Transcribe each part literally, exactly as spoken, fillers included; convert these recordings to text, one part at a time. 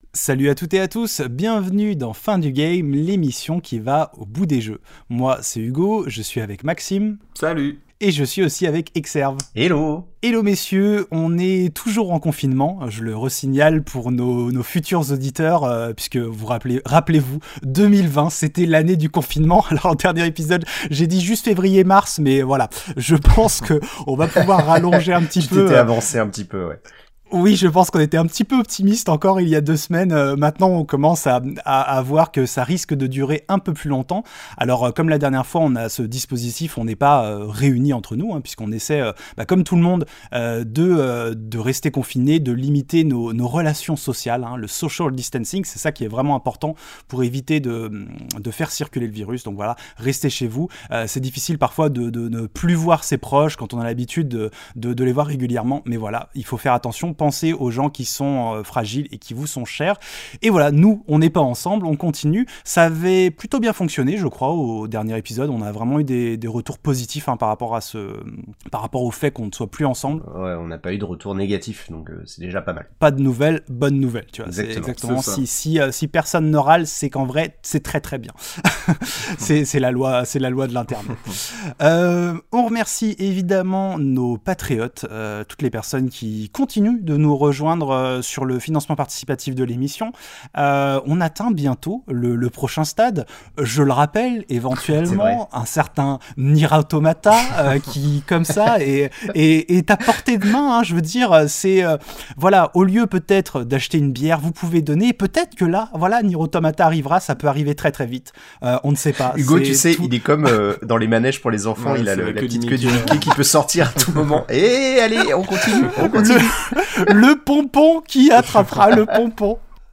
Salut à toutes et à tous, bienvenue dans Fin du Game, l'émission qui va au bout des jeux. Moi, c'est Hugo, je suis avec Maxime. Salut. Et je suis aussi avec Exerve. Hello. Hello messieurs, on est toujours en confinement, je le resignale pour nos, nos futurs auditeurs, euh, puisque vous rappelez, rappelez-vous, deux mille vingt, c'était l'année du confinement. Alors en dernier épisode, j'ai dit juste février-mars, mais voilà, je pense qu'on va pouvoir rallonger un petit tu peu. Tu t'étais euh, avancé un petit peu, ouais. Oui, je pense qu'on était un petit peu optimiste encore il y a deux semaines. Euh, maintenant, on commence à, à, à voir que ça risque de durer un peu plus longtemps. Alors, euh, comme la dernière fois, on a ce dispositif, on n'est pas euh, réunis entre nous, hein, puisqu'on essaie, euh, bah, comme tout le monde, euh, de, euh, de rester confinés, de limiter nos, nos relations sociales. Hein, le social distancing, c'est ça qui est vraiment important pour éviter de, de faire circuler le virus. Donc voilà, restez chez vous. Euh, c'est difficile parfois de, de ne plus voir ses proches quand on a l'habitude de, de, de les voir régulièrement. Mais voilà, il faut faire attention. Pensez aux gens qui sont euh, fragiles et qui vous sont chers. Et voilà, nous, on n'est pas ensemble, on continue. Ça avait plutôt bien fonctionné, je crois, au dernier épisode. On a vraiment eu des, des retours positifs hein, par rapport à ce, par rapport au fait qu'on ne soit plus ensemble. Ouais, on n'a pas eu de retour négatif, donc euh, c'est déjà pas mal. Pas de nouvelles, bonne nouvelle, tu vois. Exactement, c'est exactement. c'est si si, euh, si personne ne râle, c'est qu'en vrai, c'est très très bien. c'est c'est la loi, c'est la loi de l'internet. euh, on remercie évidemment nos patriotes, euh, toutes les personnes qui continuent de nous rejoindre euh, sur le financement participatif de l'émission. Euh, on atteint bientôt le, le prochain stade. Je le rappelle, éventuellement, un certain Nier Automata euh, qui, comme ça, est, est, est à portée de main. Hein, je veux dire, c'est... Euh, voilà, au lieu peut-être d'acheter une bière, vous pouvez donner. Peut-être que là, voilà, Nier Automata arrivera, ça peut arriver très très vite. Euh, on ne sait pas. Hugo, c'est tu sais, tout... il est comme euh, dans les manèges pour les enfants, ouais, il a le, la, la petite du queue du Mickey qui peut sortir à tout moment. Et allez, on continue, on continue. Le, le pompon qui attrapera le pompon.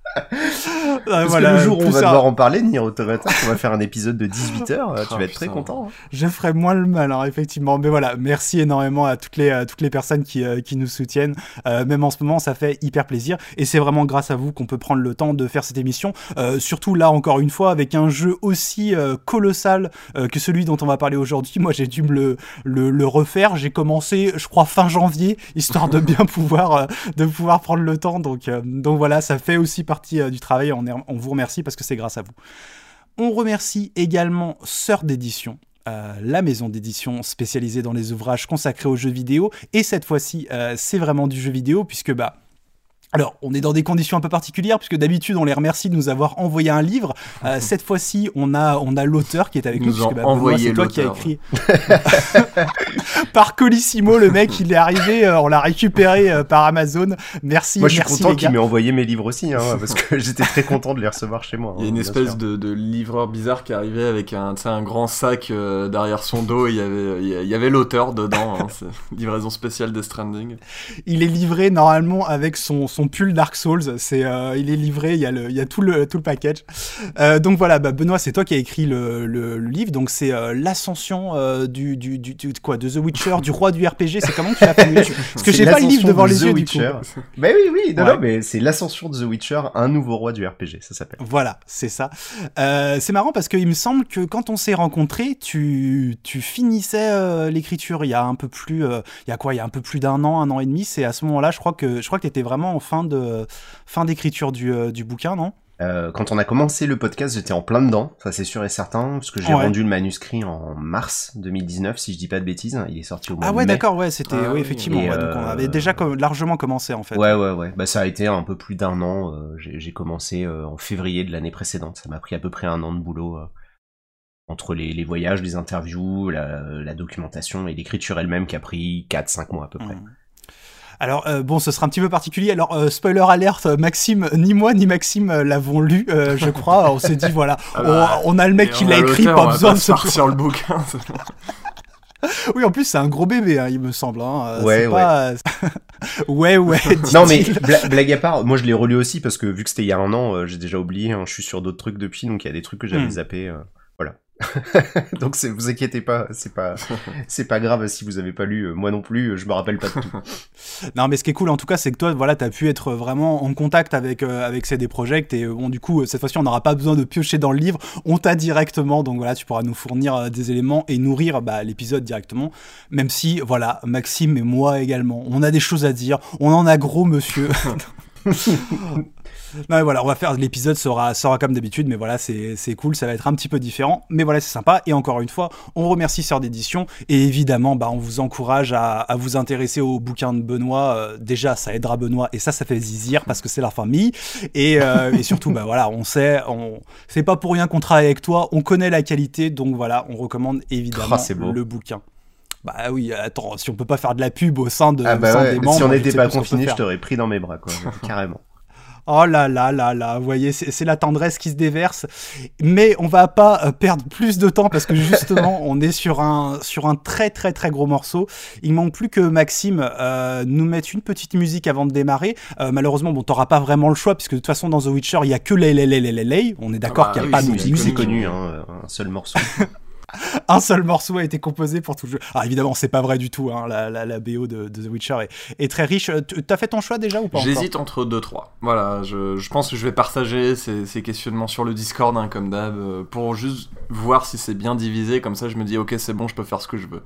Parce voilà, que le jour où on va ça... devoir en parler de Nier Automata, on va faire un épisode de dix-huit heures, tu oh, vas être très content. Hein. Je ferai moins le mal, hein, effectivement. Mais voilà, merci énormément à toutes les, à toutes les personnes qui, euh, qui nous soutiennent. Euh, même en ce moment, ça fait hyper plaisir. Et c'est vraiment grâce à vous qu'on peut prendre le temps de faire cette émission. Euh, surtout là, encore une fois, avec un jeu aussi euh, colossal euh, que celui dont on va parler aujourd'hui. Moi, j'ai dû me le, le, le refaire. J'ai commencé, je crois, fin janvier, histoire de bien pouvoir, euh, de pouvoir prendre le temps. Donc, euh, donc voilà, ça fait aussi partie du travail, on, est, on vous remercie parce que c'est grâce à vous. On remercie également Sœur d'édition, euh, la maison d'édition spécialisée dans les ouvrages consacrés aux jeux vidéo, et cette fois-ci, euh, c'est vraiment du jeu vidéo, puisque bah, alors, on est dans des conditions un peu particulières, puisque d'habitude, on les remercie de nous avoir envoyé un livre. Euh, cette fois-ci, on a, on a l'auteur qui est avec nous, nous puisque bah, Benoît, c'est toi qui as écrit. Par Colissimo, le mec, il est arrivé, euh, on l'a récupéré euh, par Amazon. Merci, moi, je suis merci, content les qu'il gars. m'ait envoyé mes livres aussi, hein, parce que j'étais très content de les recevoir chez moi. Il y a hein, une espèce de, de livreur bizarre qui arrivait avec un, un grand sac euh, derrière son dos, et il y avait, il y avait l'auteur dedans. Hein, c'est livraison spéciale Death Stranding. Il est livré normalement avec son, son pull Dark Souls. C'est, euh, il est livré, il y a, le, il y a tout, le, tout le package. Euh, donc voilà, bah Benoît, c'est toi qui as écrit le, le, le livre. Donc c'est euh, l'ascension euh, du, du, du, du quoi, de The Witcher, du roi du R P G. C'est comment tu l'as fait? Parce que j'ai pas le livre devant les yeux Witcher. du coup. Bah oui, oui, non, ouais. non, mais c'est l'ascension de The Witcher, un nouveau roi du R P G, ça s'appelle. Voilà, c'est ça. Euh, c'est marrant parce qu'il me semble que quand on s'est rencontrés, tu, tu finissais euh, l'écriture il y a un peu plus, euh, il y a quoi, il y a un peu plus d'un an, un an et demi. C'est à ce moment-là, je crois que, je crois que t'étais vraiment en fin de, fin d'écriture du, euh, du bouquin, non? Euh, quand on a commencé le podcast, j'étais en plein dedans, ça c'est sûr et certain, parce que j'ai ouais. rendu le manuscrit en mars deux mille dix-neuf, si je dis pas de bêtises. Il est sorti au mois ah de ouais, mai. d'accord, ouais, c'était, ah, oui, effectivement. Ouais, euh... donc on avait déjà com- largement commencé en fait. Ouais, ouais, ouais. Bah ça a été un peu plus d'un an. Euh, j'ai, j'ai commencé euh, en février de l'année précédente. Ça m'a pris à peu près un an de boulot euh, entre les, les voyages, les interviews, la, la documentation et l'écriture elle-même qui a pris quatre cinq mois à peu près. Mmh. Alors euh, bon, ce sera un petit peu particulier. Alors euh, spoiler alerte, Maxime, ni moi ni Maxime euh, l'avons lu, euh, je crois. On s'est dit voilà, ah bah, on, on a le mec qui l'a écrit, pas besoin de se sur le bouquin. Oui, en plus c'est un gros bébé, hein, il me semble. Hein. Ouais, c'est ouais. Pas... ouais, ouais. Non mais bla- blague à part, moi je l'ai relu aussi parce que vu que c'était il y a un an, euh, j'ai déjà oublié. Hein, je suis sur d'autres trucs depuis, donc il y a des trucs que j'avais mm. zappés. Euh, voilà. Donc c'est, vous inquiétez pas, c'est pas, c'est pas grave si vous avez pas lu. Moi non plus, je me rappelle pas de tout. Non, mais ce qui est cool en tout cas, c'est que toi, voilà, t'as pu être vraiment en contact avec euh, avec C D Projekt et bon, du coup, cette fois-ci, on n'aura pas besoin de piocher dans le livre, on t'a directement, donc voilà, tu pourras nous fournir euh, des éléments et nourrir bah, l'épisode directement. Même si, voilà, Maxime et moi également, on a des choses à dire, on en a gros, monsieur. Non, mais voilà, on va faire l'épisode sera sera comme d'habitude, mais voilà, c'est c'est cool, ça va être un petit peu différent, mais voilà, c'est sympa. Et encore une fois, on remercie Sœur d'édition et évidemment, bah, on vous encourage à, à vous intéresser au bouquin de Benoît. Euh, déjà, ça aidera Benoît et ça, ça fait zizir parce que c'est la famille. Et, euh, et surtout, bah voilà, on sait, on c'est pas pour rien qu'on travaille avec toi, on connaît la qualité, donc voilà, on recommande évidemment oh, le bouquin. Bah oui, attends, si on peut pas faire de la pub au sein de ah bah au sein ouais, des membres, si on n'était pas confiné, confiné, je t'aurais pris dans mes bras, quoi, carrément. Oh là là là là, vous voyez, c'est, c'est la tendresse qui se déverse. Mais on va pas euh, perdre plus de temps parce que justement, on est sur un sur un très très très gros morceau. Il manque plus que Maxime euh, nous mette une petite musique avant de démarrer. Euh, malheureusement, bon, t'auras pas vraiment le choix puisque de toute façon dans The Witcher, il y a que les les les les les. On est d'accord ah bah, qu'il y a oui, pas de musique. C'est connu, hein, un seul morceau. Un seul morceau a été composé pour tout le jeu. Alors évidemment, c'est pas vrai du tout. Hein. La, la, la B O de, de The Witcher est, est très riche. T'as fait ton choix déjà ou pas? J'hésite entre deux trois. Voilà, je, je pense que je vais partager ces, ces questionnements sur le Discord, hein, comme d'hab, pour juste voir si c'est bien divisé. Comme ça, je me dis, ok, c'est bon, je peux faire ce que je veux.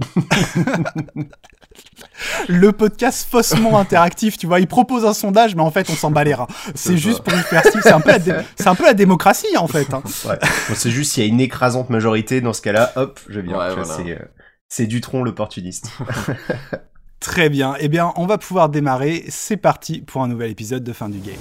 Le podcast faussement interactif, tu vois, il propose un sondage, mais en fait, on s'en bat les reins. C'est, c'est juste pour lui faire style. C'est un peu la, dé- c'est un peu la démocratie, en fait. Hein. Ouais. Bon, c'est juste s'il y a une écrasante majorité dans ce cas-là, hop, je viens. Ouais, tu vois, voilà. c'est, euh, c'est Dutronc l'opportuniste. Très bien. Eh bien, on va pouvoir démarrer. C'est parti pour un nouvel épisode de Fin du Game.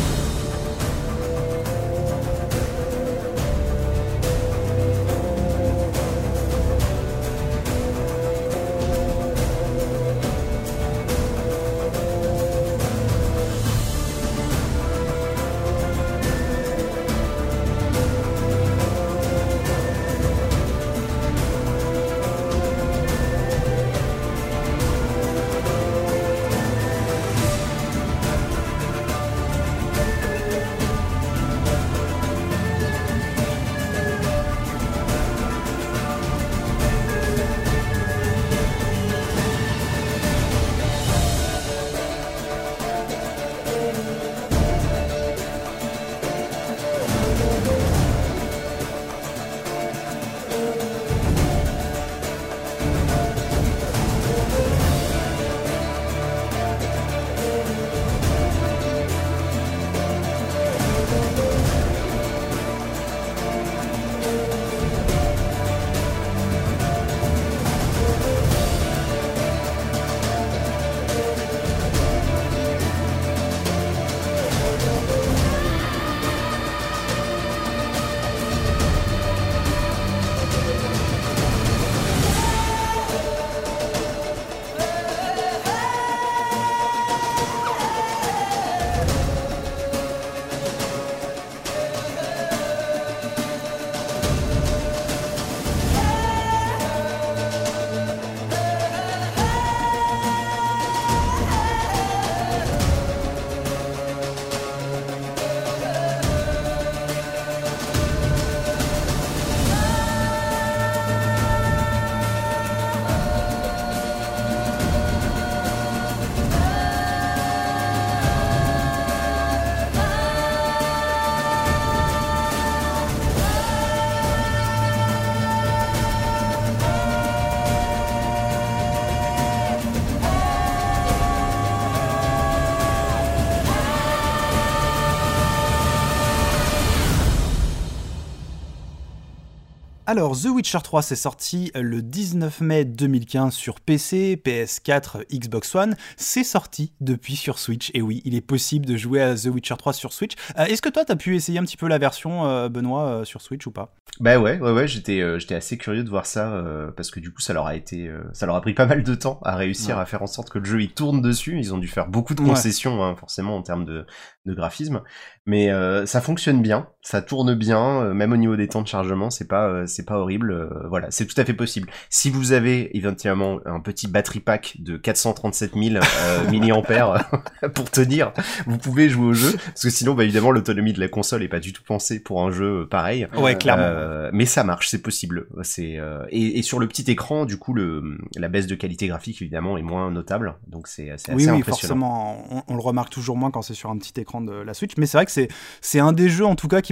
Alors, The Witcher trois, c'est sorti le dix-neuf mai deux mille quinze sur P C, P S quatre, Xbox One. C'est sorti depuis sur Switch. Et oui, il est possible de jouer à The Witcher trois sur Switch. Euh, est-ce que toi, t'as pu essayer un petit peu la version, euh, Benoît, euh, sur Switch ou pas? Bah ouais, ouais, ouais, j'étais, euh, j'étais assez curieux de voir ça, euh, parce que du coup, ça leur a été, euh, ça leur a pris pas mal de temps à réussir ouais. à faire en sorte que le jeu il tourne dessus. Ils ont dû faire beaucoup de concessions, ouais. hein, forcément, en termes de, de graphisme. Mais euh, ça fonctionne bien, ça tourne bien, euh, même au niveau des temps de chargement, c'est pas, euh, c'est pas horrible. Euh, voilà, c'est tout à fait possible. Si vous avez éventuellement un petit battery pack de quatre cent trente-sept mille euh, milliampères pour tenir, vous pouvez jouer au jeu. Parce que sinon, bah évidemment, l'autonomie de la console est pas du tout pensée pour un jeu pareil. Ouais, clairement. Euh, mais ça marche, c'est possible. C'est euh, et, et sur le petit écran, du coup, le la baisse de qualité graphique évidemment est moins notable. Donc c'est, c'est oui, assez oui, impressionnant. Forcément, on, on le remarque toujours moins quand c'est sur un petit écran de la Switch. Mais c'est vrai que c'est c'est un des jeux en tout cas qui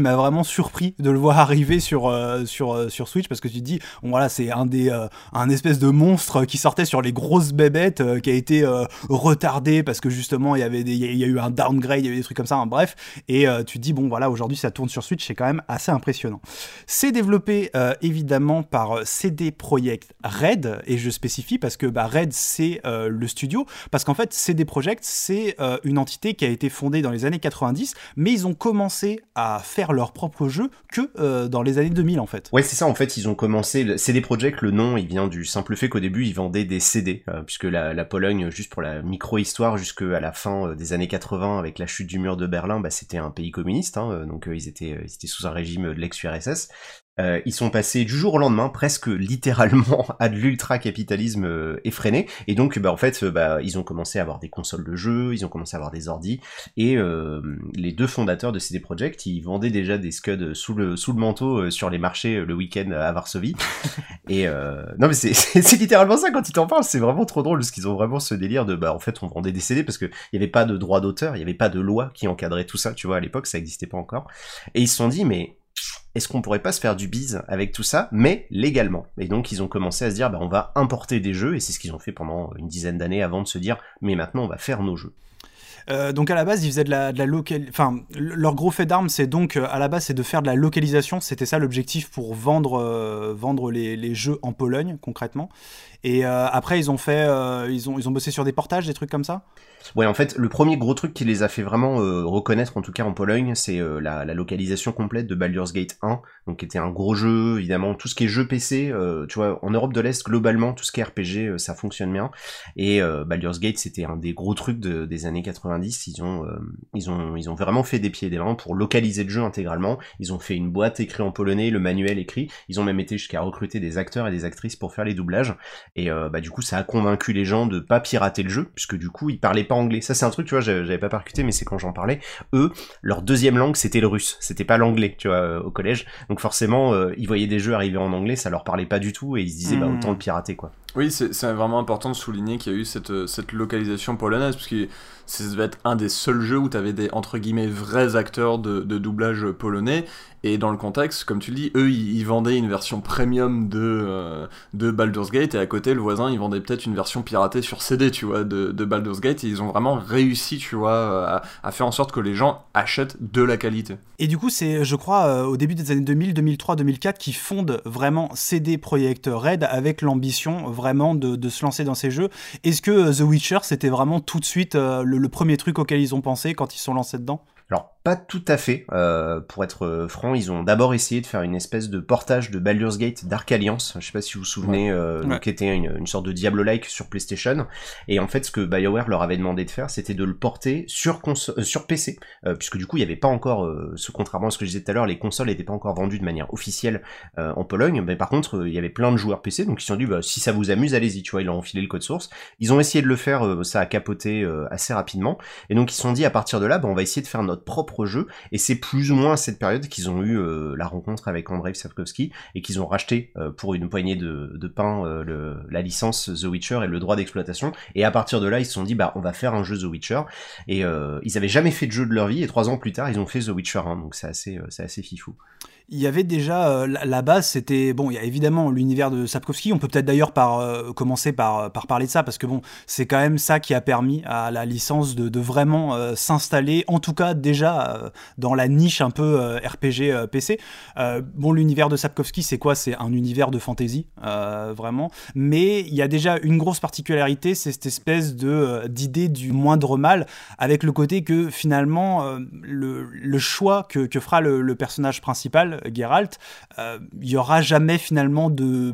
m'a vraiment surpris de le voir arriver sur euh, sur euh, sur Switch, parce que tu te dis bon voilà, c'est un des euh, un espèce de monstre qui sortait sur les grosses bébêtes, euh, qui a été euh, retardé parce que justement il y avait des il y a eu un downgrade, il y avait des trucs comme ça, hein, bref, et euh, tu te dis bon voilà, aujourd'hui ça tourne sur Switch, c'est quand même assez impressionnant. C'est développé euh, évidemment par C D Projekt Red, et je spécifie parce que bah, Red c'est euh, le studio, parce qu'en fait C D Projekt c'est euh, une entité qui a été fondée dans les années quatre-vingt-dix, mais ils ont commencé à faire leur propre jeu que euh, dans les années deux mille en fait. Ouais, c'est ça, en fait, ils ont commencé, le C D Projekt, le nom, il vient du simple fait qu'au début, ils vendaient des C D, euh, puisque la, la Pologne, juste pour la micro-histoire, jusqu'à la fin euh, des années quatre-vingts, avec la chute du mur de Berlin, bah, c'était un pays communiste, hein, donc euh, ils, étaient, euh, ils étaient sous un régime de l'ex-U R S S. Euh, ils sont passés du jour au lendemain, presque littéralement, à de l'ultra-capitalisme euh, effréné, et donc bah, en fait, euh, bah, ils ont commencé à avoir des consoles de jeux, ils ont commencé à avoir des ordis, et euh, les deux fondateurs de C D Projekt, ils vendaient déjà des scuds sous le, sous le manteau euh, sur les marchés euh, le week-end à Varsovie, et euh, non mais c'est, c'est, c'est littéralement ça, quand tu t'en parles, c'est vraiment trop drôle, parce qu'ils ont vraiment ce délire de, bah en fait, on vendait des C D, parce que il y avait pas de droit d'auteur, il y avait pas de loi qui encadrait tout ça, tu vois, à l'époque, ça existait pas encore, et ils se sont dit, mais est-ce qu'on pourrait pas se faire du bise avec tout ça, mais légalement? Et donc ils ont commencé à se dire, bah, on va importer des jeux, et c'est ce qu'ils ont fait pendant une dizaine d'années avant de se dire, mais maintenant on va faire nos jeux. Euh, donc à la base ils faisaient de la, de la local... enfin leur gros fait d'armes c'est donc euh, à la base c'est de faire de la localisation, c'était ça l'objectif pour vendre euh, vendre les, les jeux en Pologne concrètement, et euh, après ils ont fait euh, ils ont ils ont bossé sur des portages, des trucs comme ça. Ouais, en fait, le premier gros truc qui les a fait vraiment euh, reconnaître, en tout cas en Pologne, c'est euh, la, la localisation complète de Baldur's Gate un, donc qui était un gros jeu, évidemment, tout ce qui est jeu P C, euh, tu vois, en Europe de l'Est, globalement, tout ce qui est R P G, euh, ça fonctionne bien, et euh, Baldur's Gate, c'était un des gros trucs de, des années quatre-vingt-dix, ils ont, euh, ils ont ils ont vraiment fait des pieds et des mains pour localiser le jeu intégralement, ils ont fait une boîte écrite en polonais, le manuel écrit, ils ont même été jusqu'à recruter des acteurs et des actrices pour faire les doublages, et euh, bah du coup, ça a convaincu les gens de pas pirater le jeu, puisque du coup, ils parlaient pas anglais. Ça, c'est un truc, tu vois, j'avais pas percuté, mais c'est quand j'en parlais. Eux, leur deuxième langue, c'était le russe. C'était pas l'anglais, tu vois, euh, au collège. Donc forcément, euh, ils voyaient des jeux arriver en anglais, ça leur parlait pas du tout, et ils se disaient, mmh. bah, autant le pirater, quoi. Oui, c'est, c'est vraiment important de souligner qu'il y a eu cette, cette localisation polonaise, parce que ça devait être un des seuls jeux où tu avais des, entre guillemets, vrais acteurs de, de doublage polonais, et dans le contexte, comme tu le dis, eux, ils, ils vendaient une version premium de, euh, de Baldur's Gate, et à côté, le voisin, il vendait peut-être une version piratée sur C D, tu vois, de, de Baldur's Gate, et ils ont vraiment réussi, tu vois, à, à faire en sorte que les gens achètent de la qualité. Et du coup, c'est, je crois, euh, au début des années deux mille, deux mille trois, deux mille quatre, qu'ils fondent vraiment C D Projekt Red avec l'ambition vraiment de, de se lancer dans ces jeux. Est-ce que euh, The Witcher, c'était vraiment tout de suite euh, le, le premier truc auquel ils ont pensé quand ils sont lancés dedans ? Alors, pas tout à fait. Euh, pour être euh, franc, ils ont d'abord essayé de faire une espèce de portage de Baldur's Gate Dark Alliance. Je sais pas si vous vous souvenez, euh, ouais. qui était une, une sorte de Diablo-like sur PlayStation. Et en fait, ce que BioWare leur avait demandé de faire, c'était de le porter sur cons- euh, sur P C, euh, puisque du coup, il y avait pas encore, euh, ce contrairement à ce que je disais tout à l'heure, les consoles n'étaient pas encore vendues de manière officielle euh, en Pologne. Mais par contre, euh, il y avait plein de joueurs P C, donc ils se sont dit, bah, si ça vous amuse, allez-y. Tu vois, ils ont enfilé le code source. Ils ont essayé de le faire, euh, ça a capoté euh, assez rapidement. Et donc, ils se sont dit, à partir de là, bah, on va essayer de faire notre propre jeu, et c'est plus ou moins à cette période qu'ils ont eu euh, la rencontre avec Andrzej Sapkowski et qu'ils ont racheté euh, pour une poignée de, de pain euh, le, la licence The Witcher et le droit d'exploitation, et à partir de là ils se sont dit bah on va faire un jeu The Witcher, et euh, ils avaient jamais fait de jeu de leur vie, et trois ans plus tard ils ont fait The Witcher un, donc c'est assez, euh, c'est assez fifou. Il y avait déjà euh, la, la base, c'était bon. Il y a évidemment l'univers de Sapkowski. On peut peut-être d'ailleurs par euh, commencer par par parler de ça, parce que bon, c'est quand même ça qui a permis à la licence de, de vraiment euh, s'installer, en tout cas déjà euh, dans la niche un peu euh, R P G euh, P C. Euh, bon, l'univers de Sapkowski, c'est quoi ? C'est un univers de fantasy, euh, vraiment. Mais il y a déjà une grosse particularité, c'est cette espèce de euh, d'idée du moindre mal, avec le côté que finalement euh, le le choix que que fera le, le personnage principal, Geralt, il euh, y aura jamais finalement de,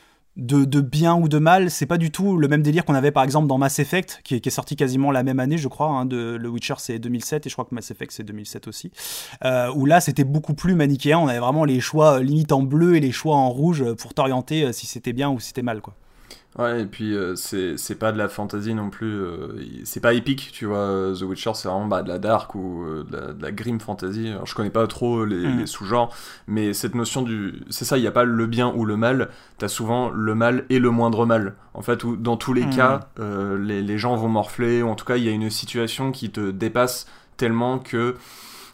de, de bien ou de mal. C'est pas du tout le même délire qu'on avait par exemple dans Mass Effect, qui est, qui est sorti quasiment la même année, je crois, hein, de, le Witcher c'est deux mille sept, et je crois que Mass Effect c'est deux mille sept aussi, euh, où là c'était beaucoup plus manichéen, on avait vraiment les choix euh, limite en bleu et les choix en rouge pour t'orienter euh, si c'était bien ou si c'était mal, quoi. Ouais, et puis euh, c'est, c'est pas de la fantasy non plus, euh, c'est pas épique, tu vois. The Witcher, c'est vraiment bah, de la dark ou euh, de, la, de la grim fantasy. Alors, je connais pas trop les, mmh. les sous-genres, mais cette notion du. C'est ça, il n'y a pas le bien ou le mal, t'as souvent le mal et le moindre mal. En fait, où, dans tous les mmh. cas, euh, les, les gens vont morfler, ou en tout cas, il y a une situation qui te dépasse tellement que.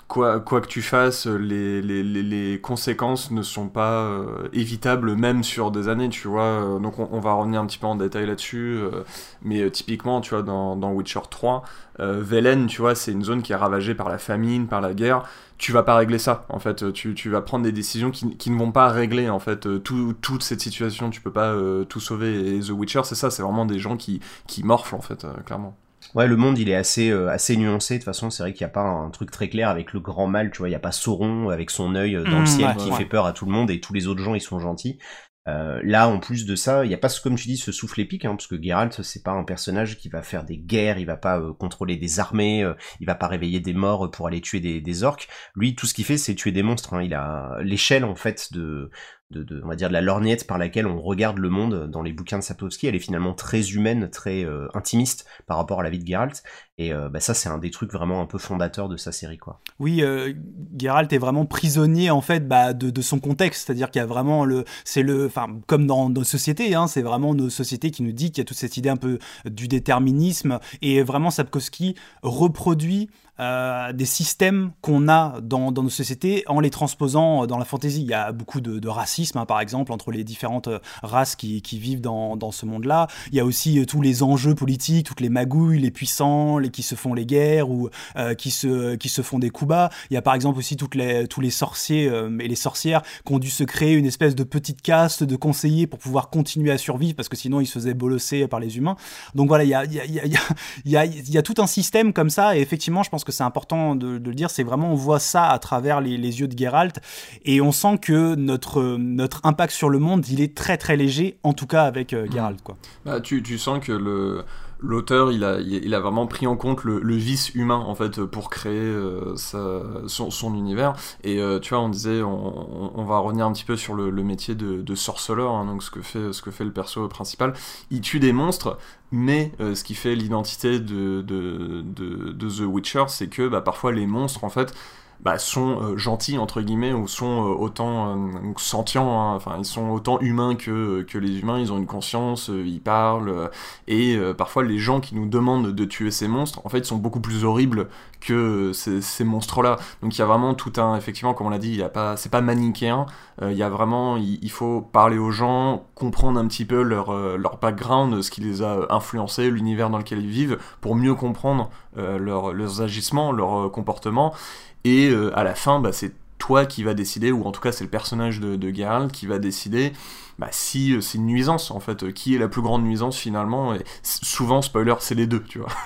quoi, quoi que tu fasses, les, les, les, les conséquences ne sont pas euh, évitables même sur des années, tu vois. Donc on, on va revenir un petit peu en détail là-dessus, euh, mais euh, typiquement, tu vois, dans, dans Witcher trois, euh, Velen, tu vois, c'est une zone qui est ravagée par la famine, par la guerre. Tu vas pas régler ça, en fait. Tu, tu vas prendre des décisions qui, qui ne vont pas régler, en fait, tout, toute cette situation. Tu peux pas euh, tout sauver. Et The Witcher, c'est ça, c'est vraiment des gens qui, qui morflent, en fait, euh, clairement. Ouais, le monde il est assez euh, assez nuancé. De toute façon, c'est vrai qu'il y a pas un truc très clair avec le grand mal. Tu vois, il y a pas Sauron avec son œil dans mmh, le ciel ouais, qui ouais. fait peur à tout le monde et tous les autres gens ils sont gentils. Euh, là, en plus de ça, il y a pas, comme tu dis, ce souffle épique, hein, parce que Geralt, c'est pas un personnage qui va faire des guerres, il va pas euh, contrôler des armées, euh, il va pas réveiller des morts pour aller tuer des, des orques. Lui, tout ce qu'il fait, c'est tuer des monstres. Hein. Il a l'échelle en fait de De, de, on va dire de la lorgnette par laquelle on regarde le monde dans les bouquins de Sapkowski, elle est finalement très humaine, très euh, intimiste par rapport à la vie de Geralt, et euh, bah ça c'est un des trucs vraiment un peu fondateurs de sa série, quoi. Oui, euh, Geralt est vraiment prisonnier en fait bah, de, de son contexte, c'est-à-dire qu'il y a vraiment le, c'est le, enfin comme dans nos sociétés, hein, c'est vraiment nos sociétés qui nous dit qu'il y a toute cette idée un peu du déterminisme, et vraiment Sapkowski reproduit Euh, des systèmes qu'on a dans, dans nos sociétés en les transposant dans la fantasy. Il y a beaucoup de, de racisme, hein, par exemple, entre les différentes races qui, qui vivent dans, dans ce monde-là. Il y a aussi euh, tous les enjeux politiques, toutes les magouilles, les puissants, les qui se font les guerres ou euh, qui, se, qui se font des coups bas. Il y a par exemple aussi toutes les, tous les sorciers euh, et les sorcières qui ont dû se créer une espèce de petite caste de conseillers pour pouvoir continuer à survivre parce que sinon ils se faisaient bolosser par les humains. Donc voilà, il y a, il y a, il y a, il y a, il y a tout un système comme ça, et effectivement, je pense que c'est important de, de le dire, c'est vraiment, on voit ça à travers les, les yeux de Geralt, et on sent que notre, notre impact sur le monde, il est très très léger, en tout cas avec euh, Geralt, quoi. Bah, tu, tu sens que le... l'auteur, il a, il a vraiment pris en compte le, le vice humain, en fait, pour créer euh, sa, son, son univers. Et euh, tu vois, on disait, on, on va revenir un petit peu sur le, le métier de, de sorceleur, hein, donc ce que, fait, ce que fait le perso principal. Il tue des monstres, mais euh, ce qui fait l'identité de, de, de, de The Witcher, c'est que bah, parfois les monstres, en fait, bah, sont euh, gentils entre guillemets, ou sont euh, autant euh, sentients, hein. Enfin ils sont autant humains que, que les humains, ils ont une conscience, euh, ils parlent, euh, et euh, parfois les gens qui nous demandent de tuer ces monstres, en fait sont beaucoup plus horribles que euh, ces, ces monstres là. Donc il y a vraiment tout un, effectivement comme on l'a dit, il y a pas, c'est pas manichéen, euh, il y a vraiment, il, il faut parler aux gens, comprendre un petit peu leur, euh, leur background, ce qui les a influencés, l'univers dans lequel ils vivent, pour mieux comprendre euh, leur, leurs agissements, leurs euh, comportements. Et euh, à la fin, bah, c'est toi qui vas décider, ou en tout cas c'est le personnage de, de Geralt qui va décider bah, si euh, c'est une nuisance, en fait, euh, qui est la plus grande nuisance finalement, et souvent, spoiler, c'est les deux, tu vois.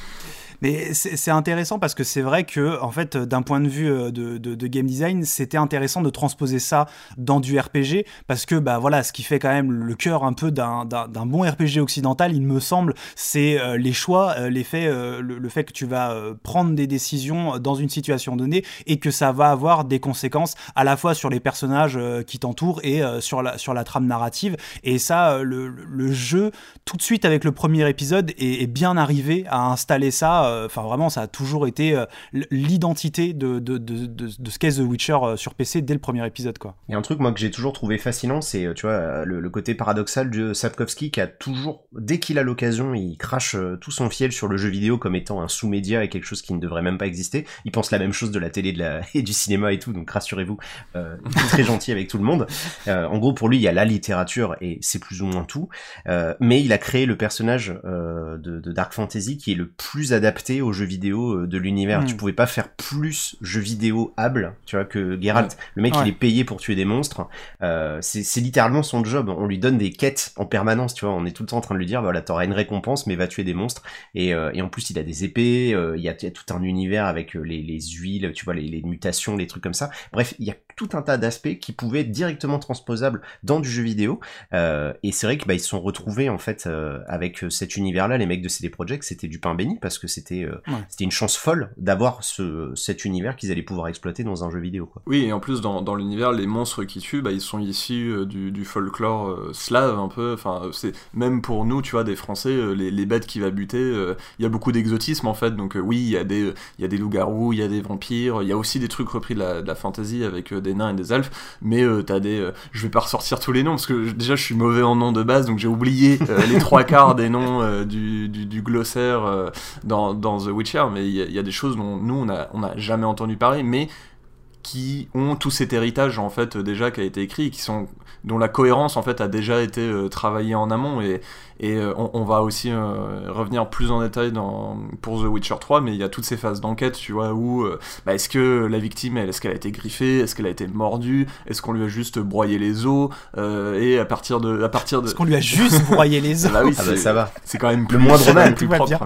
Mais c'est, c'est intéressant parce que c'est vrai que, en fait, d'un point de vue de, de, de game design, c'était intéressant de transposer ça dans du R P G, parce que, bah voilà, ce qui fait quand même le cœur un peu d'un, d'un, d'un bon R P G occidental, il me semble, c'est euh, les choix, euh, les faits, euh, le, le fait que tu vas euh, prendre des décisions dans une situation donnée et que ça va avoir des conséquences à la fois sur les personnages euh, qui t'entourent et euh, sur la, sur la trame narrative. Et ça, euh, le, le jeu, tout de suite avec le premier épisode, est, est bien arrivé à installer ça. Enfin, vraiment, ça a toujours été euh, l'identité de, de, de, de, de ce qu'est The Witcher euh, sur P C dès le premier épisode, quoi. Il y a un truc, moi, que j'ai toujours trouvé fascinant, c'est, tu vois, le, le côté paradoxal de Sapkowski, qui a toujours, dès qu'il a l'occasion, il crache euh, tout son fiel sur le jeu vidéo comme étant un sous-média et quelque chose qui ne devrait même pas exister. Il pense la même chose de la télé, de la... et du cinéma et tout, donc rassurez-vous, euh, très gentil avec tout le monde. Euh, en gros, pour lui, il y a la littérature, et c'est plus ou moins tout, euh, mais il a créé le personnage euh, de, de Dark Fantasy qui est le plus adapté aux jeux vidéo de l'univers. Mmh. Tu pouvais pas faire plus jeux vidéo able, tu vois, que Geralt. Ouais. Le mec, ouais. il est payé pour tuer des monstres. Euh, c'est, c'est littéralement son job. On lui donne des quêtes en permanence, tu vois. On est tout le temps en train de lui dire, voilà, t'auras une récompense, mais va tuer des monstres. Et, euh, et en plus, il a des épées. Euh, il, y a, il y a tout un univers avec les, les huiles, tu vois, les, les mutations, les trucs comme ça. Bref, il y a tout un tas d'aspects qui pouvaient être directement transposables dans du jeu vidéo. Euh, et c'est vrai que bah, ils se sont retrouvés en fait euh, avec cet univers-là. Les mecs de C D Projekt, c'était du pain béni parce que c'était C'était, euh, ouais. c'était une chance folle d'avoir ce, cet univers qu'ils allaient pouvoir exploiter dans un jeu vidéo, quoi. Oui, et en plus dans, dans l'univers, les monstres qui tuent, bah, ils sont issus euh, du, du folklore euh, slave un peu. Enfin, c'est même pour nous, tu vois, des Français, euh, les, les bêtes qu'il va buter, il euh, y a beaucoup d'exotisme en fait. Donc euh, oui, il y a des, il y a des loups-garous, il y a des vampires, il y a aussi des trucs repris de la, de la fantasy avec euh, des des nains et des elfes, mais euh, t'as des... Euh, je vais pas ressortir tous les noms, parce que déjà je suis mauvais en nom de base, donc j'ai oublié euh, les trois quarts des noms euh, du, du, du glossaire euh, dans, dans The Witcher, mais il y, y a des choses dont nous on a, on a jamais entendu parler, mais qui ont tout cet héritage en fait déjà qui a été écrit, qui sont dont la cohérence en fait a déjà été euh, travaillée en amont, et et euh, on, on va aussi euh, revenir plus en détail dans pour The Witcher trois, mais il y a toutes ces phases d'enquête, tu vois, où euh, bah, est-ce que la victime, elle, est-ce qu'elle a été griffée, est-ce qu'elle a été mordue, est-ce qu'on lui a juste broyé les os, euh, et à partir de à partir de est-ce qu'on lui a juste broyé les os. Bah oui, ah bah ça va, c'est quand même plus, le moindre mal, plus propre.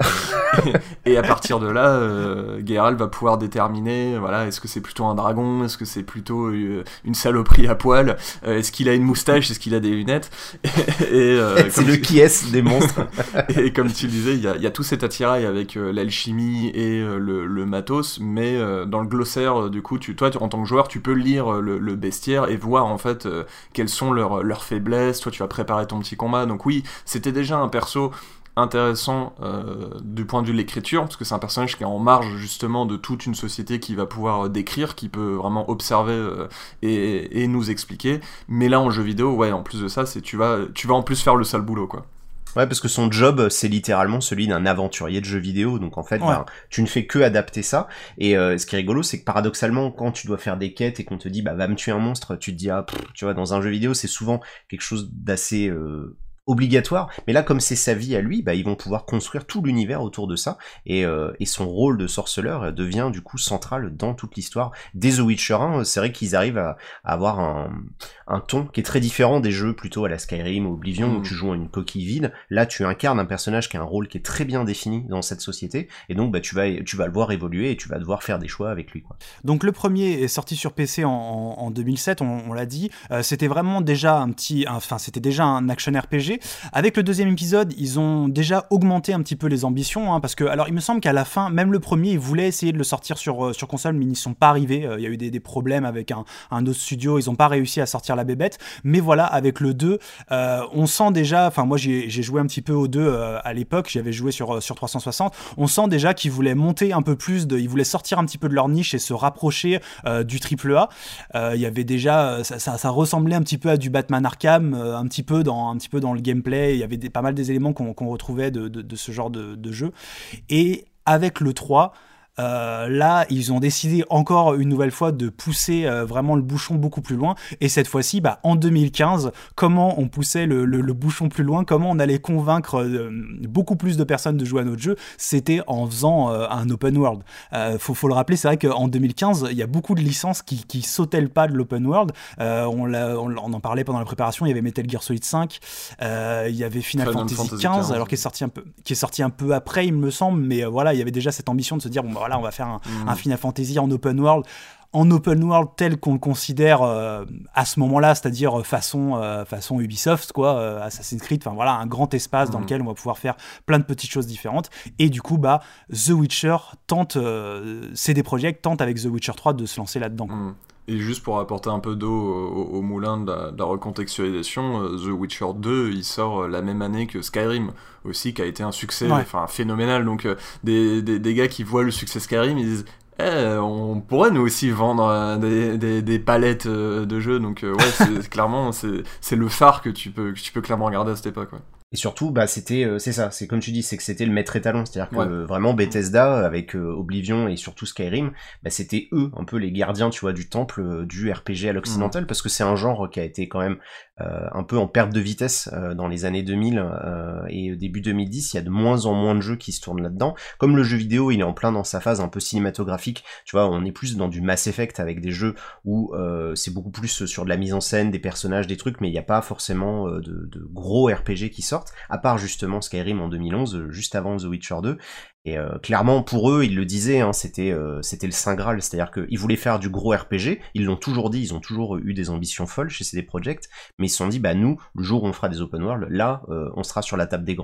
et, et à partir de là, euh, Geralt va pouvoir déterminer, voilà, est-ce que c'est plutôt un dragon, est-ce que c'est plutôt euh, une saloperie à poil, euh, est-ce qu'il a une moustache, est-ce qu'il a des lunettes, et, et, euh, c'est le tu... qui est des monstres. Et comme tu le disais, il y a, y a tout cet attirail avec euh, l'alchimie et euh, le, le matos, mais euh, dans le glossaire, euh, du coup, tu, toi, tu, en tant que joueur, tu peux lire euh, le, le bestiaire et voir en fait euh, quelles sont leurs, leurs faiblesses. Toi, tu vas préparer ton petit combat. Donc oui, c'était déjà un perso intéressant euh, du point de vue de l'écriture, parce que c'est un personnage qui est en marge justement de toute une société qui va pouvoir euh, décrire, qui peut vraiment observer euh, et, et nous expliquer. Mais là, en jeu vidéo, ouais, en plus de ça, c'est tu vas, tu vas en plus faire le sale boulot, quoi. Ouais, parce que son job, c'est littéralement celui d'un aventurier de jeux vidéo. Donc en fait, ouais. ben, tu ne fais que adapter ça. Et euh, ce qui est rigolo, c'est que paradoxalement, quand tu dois faire des quêtes et qu'on te dit, bah va me tuer un monstre, tu te dis, ah, pff, tu vois, dans un jeu vidéo, c'est souvent quelque chose d'assez euh, obligatoire. Mais là, comme c'est sa vie à lui, bah ils vont pouvoir construire tout l'univers autour de ça. Et, euh, et son rôle de sorceleur devient du coup central dans toute l'histoire. Dès The Witcher un, c'est vrai qu'ils arrivent à, à avoir un, un ton qui est très différent des jeux plutôt à la Skyrim ou Oblivion, mmh. où tu joues à une coquille vide. Là, tu incarnes un personnage qui a un rôle qui est très bien défini dans cette société, et donc bah, tu, vas, tu vas le voir évoluer et tu vas devoir faire des choix avec lui, quoi. Donc le premier est sorti sur P C en, en, en deux mille sept, on, on l'a dit. Euh, c'était vraiment déjà un petit... Enfin, c'était déjà un action R P G. Avec le deuxième épisode, ils ont déjà augmenté un petit peu les ambitions, hein, parce que, alors, il me semble qu'à la fin, même le premier, ils voulaient essayer de le sortir sur, sur console, mais ils n'y sont pas arrivés. Euh, il y a eu des, des problèmes avec un, un autre studio, ils n'ont pas réussi à sortir la bébête. Mais voilà, avec le deux, euh, on sent déjà, enfin, moi, j'ai, j'ai joué un petit peu au deux euh, à l'époque, j'avais joué sur, sur trois cent soixante, on sent déjà qu'ils voulaient monter un peu plus, de, ils voulaient sortir un petit peu de leur niche et se rapprocher euh, du triple A. Euh, il y avait déjà, ça, ça, ça ressemblait un petit peu à du Batman Arkham, euh, un petit peu dans, un petit peu dans le gameplay. Il y avait des, pas mal des éléments qu'on, qu'on retrouvait de, de, de ce genre de, de jeu. Et avec le trois, Euh, là, ils ont décidé encore une nouvelle fois de pousser euh, vraiment le bouchon beaucoup plus loin. Et cette fois-ci, bah, en deux mille quinze, comment on poussait le, le, le bouchon plus loin, comment on allait convaincre euh, beaucoup plus de personnes de jouer à notre jeu, c'était en faisant euh, un open world. Euh, faut, faut le rappeler, c'est vrai qu'en deux mille quinze, il y a beaucoup de licences qui, qui sautaient le pas de l'open world. Euh, on, l'a, on, on en parlait pendant la préparation. Il y avait Metal Gear Solid cinq, euh, il y avait Final, Final Fantasy, Fantasy quinze, alors qui est sorti un peu, qui est sorti un peu après, il me semble. Mais euh, voilà, il y avait déjà cette ambition de se dire bon, bah, voilà, on va faire un, mmh. un Final Fantasy en open world, en open world tel qu'on le considère euh, à ce moment-là, c'est-à-dire façon, euh, façon Ubisoft, quoi, euh, Assassin's Creed, enfin voilà, un grand espace mmh. dans lequel on va pouvoir faire plein de petites choses différentes. Et du coup, bah, The Witcher tente, euh, C D Projekt tente avec The Witcher trois de se lancer là-dedans. Mmh. Et juste pour apporter un peu d'eau au, au moulin de la, de la recontextualisation, euh, The Witcher deux, il sort la même année que Skyrim aussi, qui a été un succès ouais. enfin, phénoménal. Donc euh, des, des, des gars qui voient le succès Skyrim, ils disent eh, on pourrait nous aussi vendre euh, des, des, des palettes euh, de jeux. Donc euh, ouais, c'est, clairement, c'est, c'est le phare que tu, peux, que tu peux clairement regarder à cette époque. Ouais. Et surtout, bah, c'était, euh, c'est ça, c'est comme tu dis, c'est que c'était le maître étalon, c'est-à-dire que ouais. euh, vraiment Bethesda, avec euh, Oblivion et surtout Skyrim, bah, c'était eux, un peu les gardiens, tu vois, du temple euh, du R P G à l'occidental, mmh. parce que c'est un genre qui a été quand même euh, un peu en perte de vitesse euh, dans les années deux mille euh, et début deux mille dix, il y a de moins en moins de jeux qui se tournent là-dedans. Comme le jeu vidéo, il est en plein dans sa phase un peu cinématographique, tu vois, on est plus dans du Mass Effect avec des jeux où euh, c'est beaucoup plus sur de la mise en scène, des personnages, des trucs, mais il n'y a pas forcément euh, de, de gros R P G qui sortent, à part justement Skyrim en deux mille onze, juste avant The Witcher deux. Et euh, clairement, pour eux, ils le disaient, hein, c'était euh, c'était le Saint Graal, c'est-à-dire qu'ils voulaient faire du gros R P G, ils l'ont toujours dit, ils ont toujours eu des ambitions folles chez C D Projekt, mais ils se sont dit, bah nous, le jour où on fera des open world, là, euh, on sera sur la table des grands, quoi.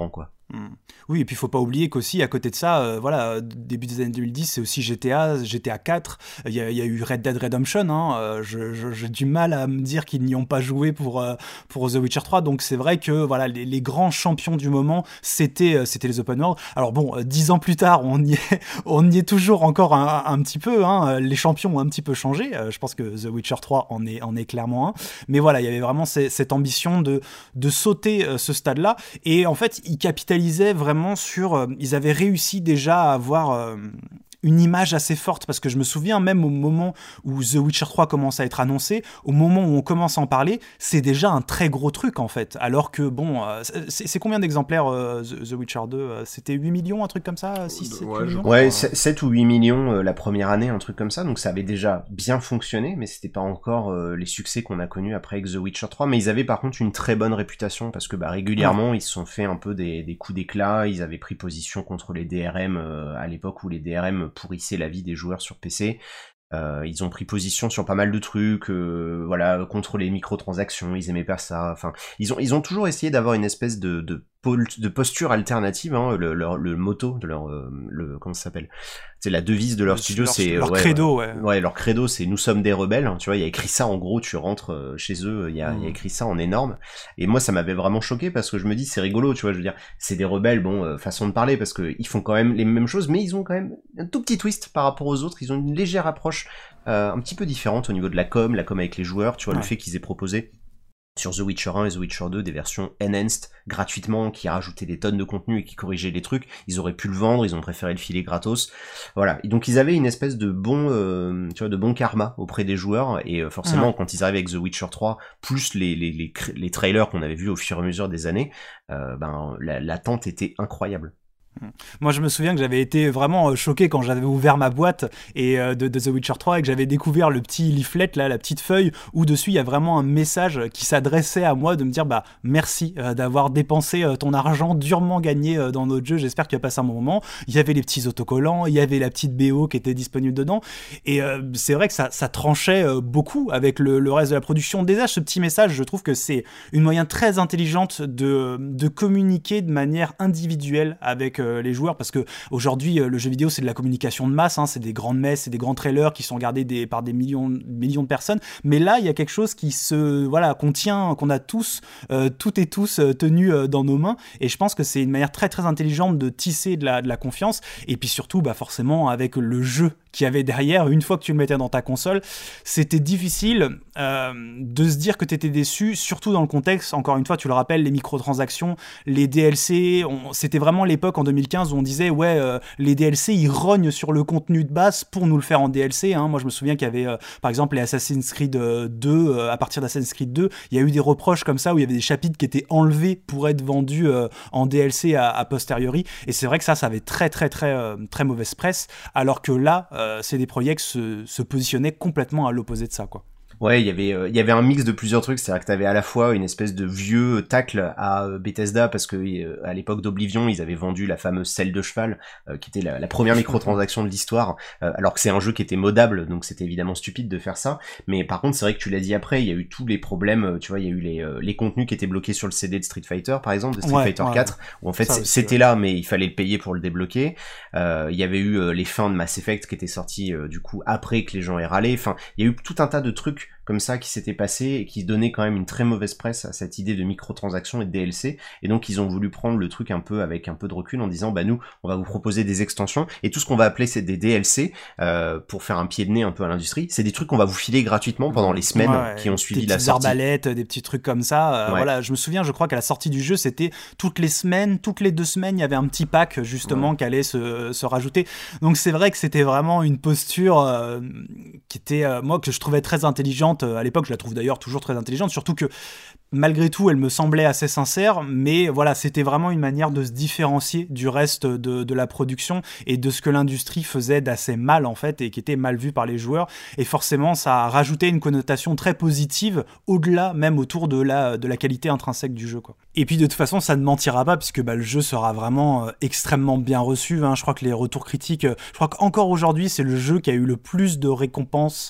Oui, et puis il faut pas oublier qu'aussi à côté de ça, euh, voilà, début des années deux mille dix, c'est aussi G T A, G T A quatre, il y, a, il y a eu Red Dead Redemption, hein, euh, je, je, j'ai du mal à me dire qu'ils n'y ont pas joué pour, euh, pour The Witcher trois, donc c'est vrai que voilà, les, les grands champions du moment, c'était, euh, c'était les open world. Alors bon, euh, dix ans plus tard, on y est, on y est toujours encore un, un petit peu, hein, les champions ont un petit peu changé, euh, je pense que The Witcher trois en est, en est clairement un, mais voilà, il y avait vraiment ces, cette ambition de, de sauter euh, ce stade-là, et en fait, ils capitalisaient vraiment sur... Euh, ils avaient réussi déjà à avoir... Euh, une image assez forte, parce que je me souviens même au moment où The Witcher trois commence à être annoncé, au moment où on commence à en parler, c'est déjà un très gros truc en fait, alors que bon, euh, c'est, c'est combien d'exemplaires euh, The, The Witcher deux euh, c'était huit millions, un truc comme ça, six, sept ouais, millions ouais, sept ou huit millions euh, la première année, un truc comme ça, donc ça avait déjà bien fonctionné, mais c'était pas encore euh, les succès qu'on a connus après avec The Witcher trois, mais ils avaient par contre une très bonne réputation, parce que bah, régulièrement, ouais. ils se sont fait un peu des, des coups d'éclat, ils avaient pris position contre les D R M euh, à l'époque où les D R M pourrissaient la vie des joueurs sur P C. Euh, ils ont pris position sur pas mal de trucs, euh, voilà, contre les microtransactions, ils aimaient pas ça. Enfin, ils ont ils ont toujours essayé d'avoir une espèce de de, de posture alternative. Hein, le, le le motto de leur euh, le comment ça s'appelle, c'est la devise de leur le, studio, leur, c'est leur ouais, credo, ouais. ouais, leur credo, c'est nous sommes des rebelles. Hein, tu vois, il y a écrit ça en gros. Tu rentres chez eux, il y a mmh. il y a écrit ça en énorme. Et moi, ça m'avait vraiment choqué parce que je me dis c'est rigolo, tu vois. Je veux dire, c'est des rebelles, bon, euh, façon de parler parce que ils font quand même les mêmes choses, mais ils ont quand même un tout petit twist par rapport aux autres. Ils ont une légère approche. Euh, un petit peu différente au niveau de la com, la com avec les joueurs, tu vois, ouais. le fait qu'ils aient proposé sur The Witcher un et The Witcher deux des versions enhanced gratuitement, qui rajoutaient des tonnes de contenu et qui corrigeaient les trucs, ils auraient pu le vendre, ils ont préféré le filer gratos, voilà. Et donc ils avaient une espèce de bon, euh, tu vois, de bon karma auprès des joueurs, et euh, forcément ouais. quand ils arrivent avec The Witcher trois, plus les les les, les trailers qu'on avait vus au fur et à mesure des années, euh, ben la, l'attente était incroyable. Moi je me souviens que j'avais été vraiment choqué quand j'avais ouvert ma boîte et euh, de, de The Witcher trois et que j'avais découvert le petit leaflet là, la petite feuille où dessus il y a vraiment un message qui s'adressait à moi de me dire bah merci euh, d'avoir dépensé euh, ton argent durement gagné euh, dans notre jeu, j'espère que tu as passé un bon moment. Il y avait les petits autocollants, il y avait la petite B O qui était disponible dedans et euh, c'est vrai que ça, ça tranchait euh, beaucoup avec le, le reste de la production. Déjà ce petit message, je trouve que c'est une moyen très intelligente de, de communiquer de manière individuelle avec euh, les joueurs, parce que aujourd'hui euh, le jeu vidéo c'est de la communication de masse, hein, c'est des grandes messes, c'est des grands trailers qui sont regardés des, par des millions, millions de personnes, mais là il y a quelque chose qui se voilà qu'on tient, qu'on a tous euh, toutes et tous euh, tenus euh, dans nos mains, et je pense que c'est une manière très très intelligente de tisser de la, de la confiance, et puis surtout bah forcément avec le jeu qu'il y avait derrière, une fois que tu le mettais dans ta console, c'était difficile euh, de se dire que tu étais déçu, surtout dans le contexte, encore une fois, tu le rappelles, les microtransactions, les D L C, on, c'était vraiment l'époque en deux mille quinze où on disait, ouais, euh, les D L C, ils rognent sur le contenu de base pour nous le faire en D L C. Hein. Moi, je me souviens qu'il y avait, euh, par exemple, les Assassin's Creed deux, euh, à partir d'Assassin's Creed deux, il y a eu des reproches comme ça, où il y avait des chapitres qui étaient enlevés pour être vendus euh, en D L C à, à posteriori, et c'est vrai que ça, ça avait très, très, très, euh, très mauvaise presse, alors que là, Euh, C D Projekt se, se positionnait complètement à l'opposé de ça, quoi. Ouais, il y avait euh, il y avait un mix de plusieurs trucs, c'est-à-dire que t'avais à la fois une espèce de vieux tacle à euh, Bethesda parce que euh, à l'époque d'Oblivion, ils avaient vendu la fameuse selle de cheval euh, qui était la, la première microtransaction de l'histoire, euh, alors que c'est un jeu qui était modable, donc c'était évidemment stupide de faire ça. Mais par contre, c'est vrai que tu l'as dit après, il y a eu tous les problèmes, tu vois, il y a eu les euh, les contenus qui étaient bloqués sur le C D de Street Fighter, par exemple, de Street ouais, Fighter ouais, quatre, où en fait aussi, c'était ouais. là, mais il fallait le payer pour le débloquer. Euh, il y avait eu euh, les fins de Mass Effect qui étaient sorties euh, du coup après que les gens aient râlé. Enfin, il y a eu tout un tas de trucs comme ça qui s'était passé et qui donnait quand même une très mauvaise presse à cette idée de microtransactions et de D L C, et donc ils ont voulu prendre le truc un peu avec un peu de recul en disant bah nous on va vous proposer des extensions et tout ce qu'on va appeler c'est des D L C euh, pour faire un pied de nez un peu à l'industrie, c'est des trucs qu'on va vous filer gratuitement pendant les semaines ouais, qui ont suivi la sortie. Des arbalètes, des petits trucs comme ça, euh, ouais. Voilà, je me souviens, je crois qu'à la sortie du jeu c'était toutes les semaines, toutes les deux semaines il y avait un petit pack justement ouais. qui allait se, se rajouter, donc c'est vrai que c'était vraiment une posture euh, qui était, euh, moi que je trouvais très intelligente à l'époque, je la trouve d'ailleurs toujours très intelligente, surtout que malgré tout elle me semblait assez sincère, mais voilà, c'était vraiment une manière de se différencier du reste de, de la production et de ce que l'industrie faisait d'assez mal en fait et qui était mal vu par les joueurs, et forcément ça a rajouté une connotation très positive au-delà même autour de la, de la qualité intrinsèque du jeu, quoi. Et puis de toute façon ça ne mentira pas puisque bah, le jeu sera vraiment euh, extrêmement bien reçu, hein. Je crois que les retours critiques, euh, je crois qu'encore aujourd'hui c'est le jeu qui a eu le plus de récompenses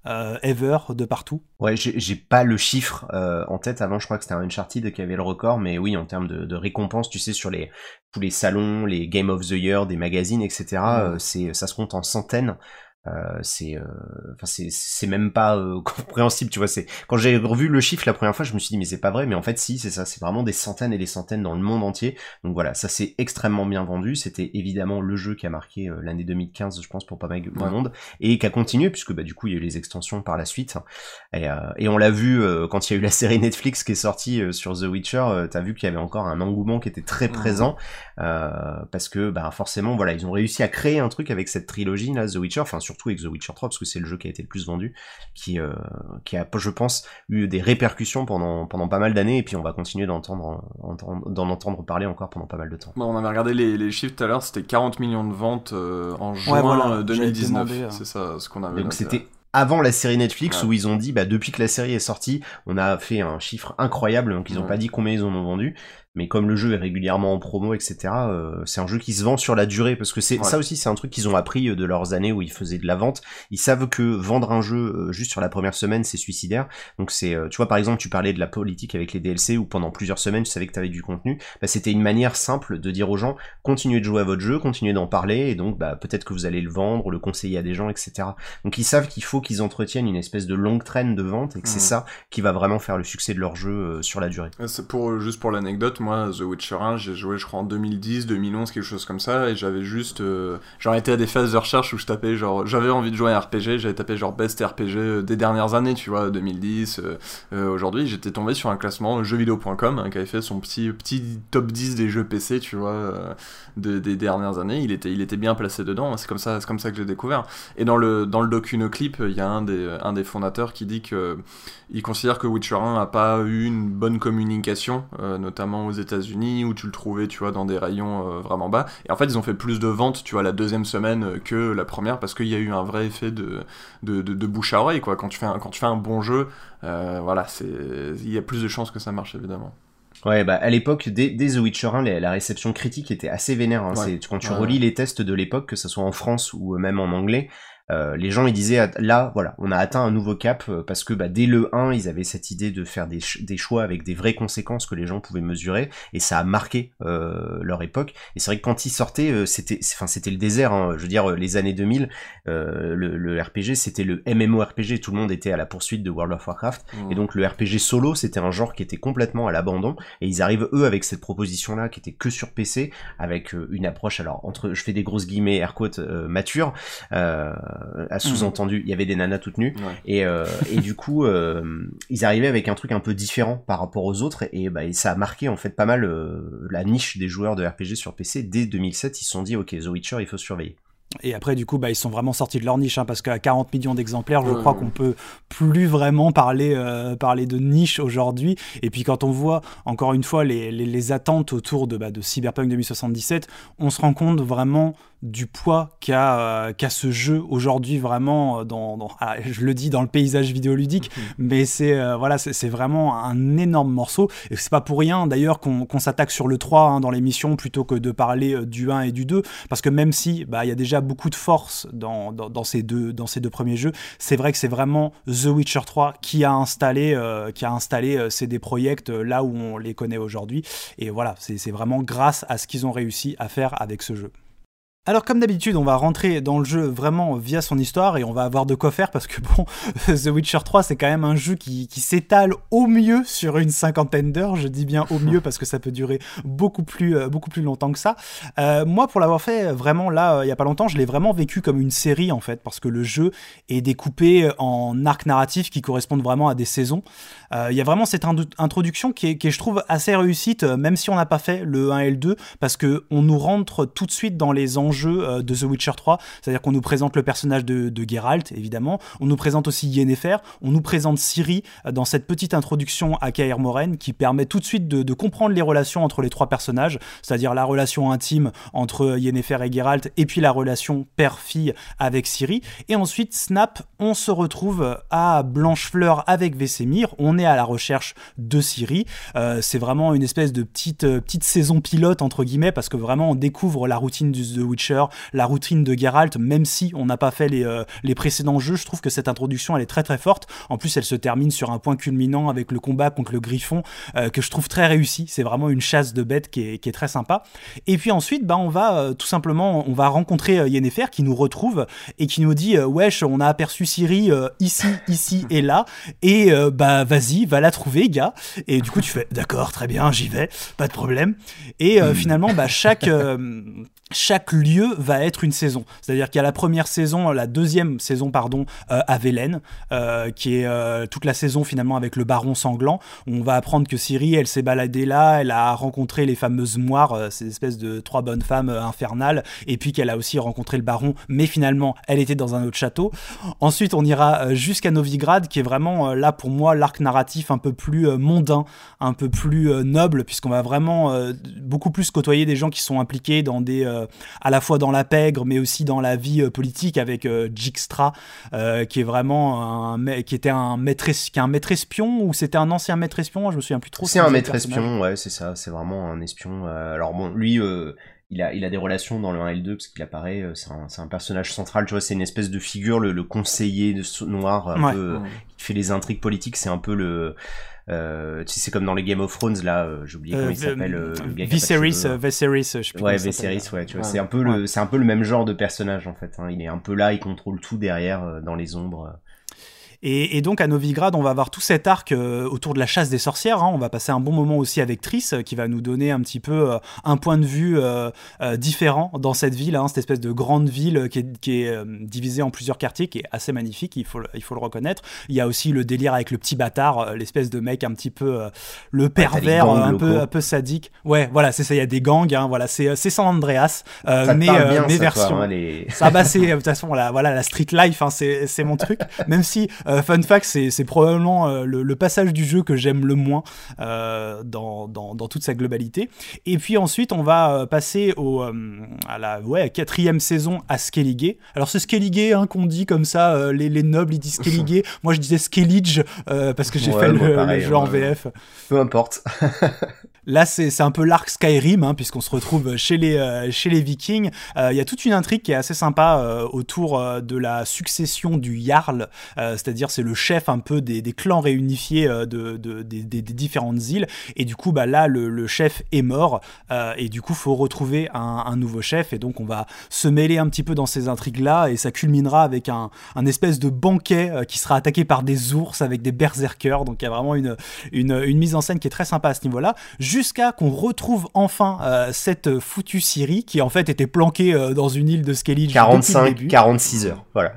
euh, ever de partout. Ouais, j'ai, j'ai pas le chiffre euh, en tête. Avant, je crois que c'était un Uncharted qui avait le record, mais oui, en termes de, de récompenses, tu sais, sur les tous les salons, les Game of the Year des magazines, et cetera. Mmh. Euh, c'est ça se compte en centaines. Euh, c'est, euh, enfin c'est, c'est même pas euh, compréhensible, tu vois. C'est quand j'ai revu le chiffre la première fois, je me suis dit mais c'est pas vrai, mais en fait si, c'est ça, c'est vraiment des centaines et des centaines dans le monde entier. Donc voilà, ça s'est extrêmement bien vendu. C'était évidemment le jeu qui a marqué euh, l'année deux mille quinze, je pense, pour pas mal de ouais. monde, et qui a continué puisque bah du coup il y a eu les extensions par la suite. Et, euh, et on l'a vu euh, quand il y a eu la série Netflix qui est sortie euh, sur The Witcher. Euh, t'as vu qu'il y avait encore un engouement qui était très présent euh, parce que bah forcément voilà, ils ont réussi à créer un truc avec cette trilogie là, The Witcher, enfin surtout avec The Witcher trois parce que c'est le jeu qui a été le plus vendu, qui euh, qui a, je pense, eu des répercussions pendant pendant pas mal d'années, et puis on va continuer d'entendre entendre, d'en entendre parler encore pendant pas mal de temps. Bon, on avait regardé les, les chiffres tout à l'heure, c'était quarante millions de ventes euh, en juin ouais, voilà, deux mille dix-neuf, demandé, c'est ça ce qu'on avait. Donc c'était avant la série Netflix, ouais. où ils ont dit, bah depuis que la série est sortie, on a fait un chiffre incroyable, donc ils ont ouais. pas dit combien ils en ont vendu, mais comme le jeu est régulièrement en promo, et cetera, euh, c'est un jeu qui se vend sur la durée, parce que c'est ouais. ça aussi, c'est un truc qu'ils ont appris de leurs années où ils faisaient de la vente. Ils savent que vendre un jeu euh, juste sur la première semaine, c'est suicidaire. Donc c'est, euh, tu vois, par exemple, tu parlais de la politique avec les D L C, où pendant plusieurs semaines, tu savais que t'avais du contenu. Bah, c'était une manière simple de dire aux gens, continuez de jouer à votre jeu, continuez d'en parler, et donc bah peut-être que vous allez le vendre, le conseiller à des gens, et cetera. Donc ils savent qu'il faut qu'ils entretiennent une espèce de longue traîne de vente, et que mmh. c'est ça qui va vraiment faire le succès de leur jeu euh, sur la durée. C'est pour juste pour l'anecdote, moi, The Witcher un, j'ai joué je crois en deux mille dix, deux mille onze, quelque chose comme ça, et j'avais juste euh, genre été à des phases de recherche où je tapais genre, j'avais envie de jouer à un R P G, j'avais tapé genre best R P G des dernières années, tu vois, deux mille dix, euh, euh, aujourd'hui j'étais tombé sur un classement jeux vidéo point com hein, qui avait fait son petit, petit top dix des jeux P C, tu vois, euh, de, des dernières années, il était, il était bien placé dedans, c'est comme ça, c'est comme ça que j'ai découvert. Et dans le, dans le docu-no-clip, il y a un des, un des fondateurs qui dit que il considère que Witcher un n'a pas eu une bonne communication, euh, notamment aux États-Unis, où tu le trouvais, tu vois, dans des rayons euh, vraiment bas. Et en fait, ils ont fait plus de ventes, tu vois, la deuxième semaine que la première, parce qu'il y a eu un vrai effet de, de, de, de bouche à oreille, quoi. Quand tu fais un, quand tu fais un bon jeu, euh, voilà, c'est, il y a plus de chances que ça marche, évidemment. Ouais, bah à l'époque, dès, dès The Witcher un, la, la réception critique était assez vénère. Hein. Ouais. C'est, quand tu ouais, relis ouais. les tests de l'époque, que ce soit en France ou même en anglais, Euh, les gens ils disaient là voilà on a atteint un nouveau cap euh, parce que bah dès le un ils avaient cette idée de faire des, ch- des choix avec des vraies conséquences que les gens pouvaient mesurer, et ça a marqué euh, leur époque. Et c'est vrai que quand ils sortaient euh, c'était enfin c'était le désert hein. Je veux dire les années deux mille, euh, le, le R P G c'était le M M O R P G, tout le monde était à la poursuite de World of Warcraft mmh. et donc le R P G solo c'était un genre qui était complètement à l'abandon, et ils arrivent eux avec cette proposition là qui était que sur P C, avec euh, une approche, alors entre je fais des grosses guillemets air quotes euh, mature, euh, à sous-entendu, il y avait des nanas toutes nues, ouais. et, euh, et du coup, euh, ils arrivaient avec un truc un peu différent par rapport aux autres, et, et, bah, et ça a marqué en fait pas mal euh, la niche des joueurs de R P G sur P C. Dès deux mille sept, ils se sont dit, ok, The Witcher, il faut surveiller. Et après, du coup, bah, ils sont vraiment sortis de leur niche, hein, parce qu'à quarante millions d'exemplaires, je mmh. crois qu'on peut plus vraiment parler, euh, parler de niche aujourd'hui. Et puis, quand on voit, encore une fois, les, les, les attentes autour de, bah, de Cyberpunk deux mille soixante-dix-sept, on se rend compte vraiment du poids qu'a, euh, qu'a ce jeu aujourd'hui, vraiment, dans, dans ah, je le dis, dans le paysage vidéoludique, mmh. mais c'est, euh, voilà, c'est, c'est vraiment un énorme morceau. Et c'est pas pour rien, d'ailleurs, qu'on, qu'on s'attaque sur le trois hein, dans l'émission, plutôt que de parler euh, du un et du deux, parce que même si, bah, il y a déjà beaucoup de force dans, dans, dans, ces deux, dans ces deux premiers jeux, c'est vrai que c'est vraiment The Witcher trois qui a installé, euh, qui a installé euh, C D Projekt euh, là où on les connaît aujourd'hui. Et voilà, c'est, c'est vraiment grâce à ce qu'ils ont réussi à faire avec ce jeu. Alors comme d'habitude, on va rentrer dans le jeu vraiment via son histoire, et on va avoir de quoi faire parce que bon, The Witcher trois c'est quand même un jeu qui, qui s'étale au mieux sur une cinquantaine d'heures, je dis bien au mieux parce que ça peut durer beaucoup plus, euh, beaucoup plus longtemps que ça. Euh, moi pour l'avoir fait vraiment là, euh, il y a pas longtemps, je l'ai vraiment vécu comme une série en fait, parce que le jeu est découpé en arcs narratifs qui correspondent vraiment à des saisons. Il euh, y a vraiment cette ind- introduction qui est, qui est, je trouve, assez réussite, euh, même si on n'a pas fait le un et le deux, parce qu'on nous rentre tout de suite dans les enjeux de The Witcher trois, c'est-à-dire qu'on nous présente le personnage de, de Geralt, évidemment, on nous présente aussi Yennefer, on nous présente Ciri dans cette petite introduction à Kaer Morhen qui permet tout de suite de, de comprendre les relations entre les trois personnages, c'est-à-dire la relation intime entre Yennefer et Geralt, et puis la relation père-fille avec Ciri, et ensuite, snap, on se retrouve à Blanchefleur avec Vesemir, on est à la recherche de Ciri, euh, c'est vraiment une espèce de petite, petite saison pilote, entre guillemets, parce que vraiment on découvre la routine du The Witcher Witcher, la routine de Geralt, même si on n'a pas fait les, euh, les précédents jeux, je trouve que cette introduction elle est très très forte. En plus elle se termine sur un point culminant avec le combat contre le griffon euh, que je trouve très réussi. C'est vraiment une chasse de bêtes qui est, qui est très sympa. Et puis ensuite bah, on va euh, tout simplement on va rencontrer euh, Yennefer qui nous retrouve et qui nous dit euh, wesh on a aperçu Ciri euh, ici, ici et là et euh, bah vas-y va la trouver gars. Et du coup tu fais d'accord très bien j'y vais pas de problème. Et euh, finalement bah, chaque euh, chaque lieu va être une saison. C'est-à-dire qu'il y a la première saison, la deuxième saison, pardon, euh, à Velen, euh, qui est euh, toute la saison finalement avec le baron sanglant. On va apprendre que Ciri, elle s'est baladée là, elle a rencontré les fameuses moires, euh, ces espèces de trois bonnes femmes euh, infernales, et puis qu'elle a aussi rencontré le baron, mais finalement, elle était dans un autre château. Ensuite, on ira euh, jusqu'à Novigrad, qui est vraiment, euh, là, pour moi, l'arc narratif un peu plus euh, mondain, un peu plus euh, noble, puisqu'on va vraiment euh, beaucoup plus côtoyer des gens qui sont impliqués dans des... Euh, à la fois dans la pègre mais aussi dans la vie euh, politique avec euh, Dijkstra euh, qui est vraiment un qui était un maître es- qui est un maître espion ou c'était un ancien maître espion, je me souviens plus trop. C'est un maître espion, ouais, c'est ça, c'est vraiment un espion. Euh, alors bon, lui euh, il a il a des relations dans le un et le deux parce qu'il apparaît, euh, c'est un c'est un personnage central, tu vois, c'est une espèce de figure, le, le conseiller de noir un ouais. peu euh, qui fait les intrigues politiques, c'est un peu le Euh, tu sais, c'est comme dans les Game of Thrones, là, euh, j'ai oublié comment euh, il s'appelle, euh, le gars Viserys, euh, Viserys, je sais plus. Ouais, Viserys, ouais, tu vois, ouais. c'est un peu ouais. le, c'est un peu le même genre de personnage, en fait, hein. Il est un peu là, il contrôle tout derrière, euh, dans les ombres. Et, et donc à Novigrad, on va avoir tout cet arc euh, autour de la chasse des sorcières. Hein. On va passer un bon moment aussi avec Triss, euh, qui va nous donner un petit peu euh, un point de vue euh, euh, différent dans cette ville, hein, cette espèce de grande ville qui est, qui est euh, divisée en plusieurs quartiers, qui est assez magnifique, il faut, il faut le reconnaître. Il y a aussi le délire avec le petit bâtard, euh, l'espèce de mec un petit peu euh, le pervers, ouais, un peu un peu sadique. Ouais, voilà, c'est ça. Il y a des gangs, hein, voilà, c'est c'est San Andreas, euh, ça te mais parle bien, euh, mes ça, versions. toi, hein, les... Ça, bah c'est de toute façon la voilà la street life, hein, c'est c'est mon truc. Même si euh, fun fact, c'est c'est probablement euh, le, le passage du jeu que j'aime le moins euh, dans, dans, dans toute sa globalité. Et puis ensuite, on va euh, passer au, euh, à la ouais, quatrième saison à Skellige. Alors c'est Skellige hein, qu'on dit comme ça, euh, les, les nobles ils disent Skellige. Moi je disais Skellige euh, parce que j'ai ouais, fait bon, le, pareil, le jeu ouais. en V F. Peu importe. Là, c'est, c'est un peu l'arc Skyrim, hein, puisqu'on se retrouve chez les, euh, chez les Vikings. Il euh, y a toute une intrigue qui est assez sympa euh, autour euh, de la succession du Jarl, euh, c'est-à-dire c'est le chef un peu des, des clans réunifiés euh, de, de, des, des, des différentes îles. Et du coup, bah, là, le, le chef est mort. Euh, et du coup, il faut retrouver un, un nouveau chef. Et donc, on va se mêler un petit peu dans ces intrigues-là. Et ça culminera avec un, un espèce de banquet euh, qui sera attaqué par des ours avec des berserkers. Donc, il y a vraiment une, une, une mise en scène qui est très sympa à ce niveau-là. Jusqu'à qu'on retrouve enfin euh, cette foutue Ciri qui en fait était planquée euh, dans une île de Skellige quarante-cinq quarante-six heures, voilà.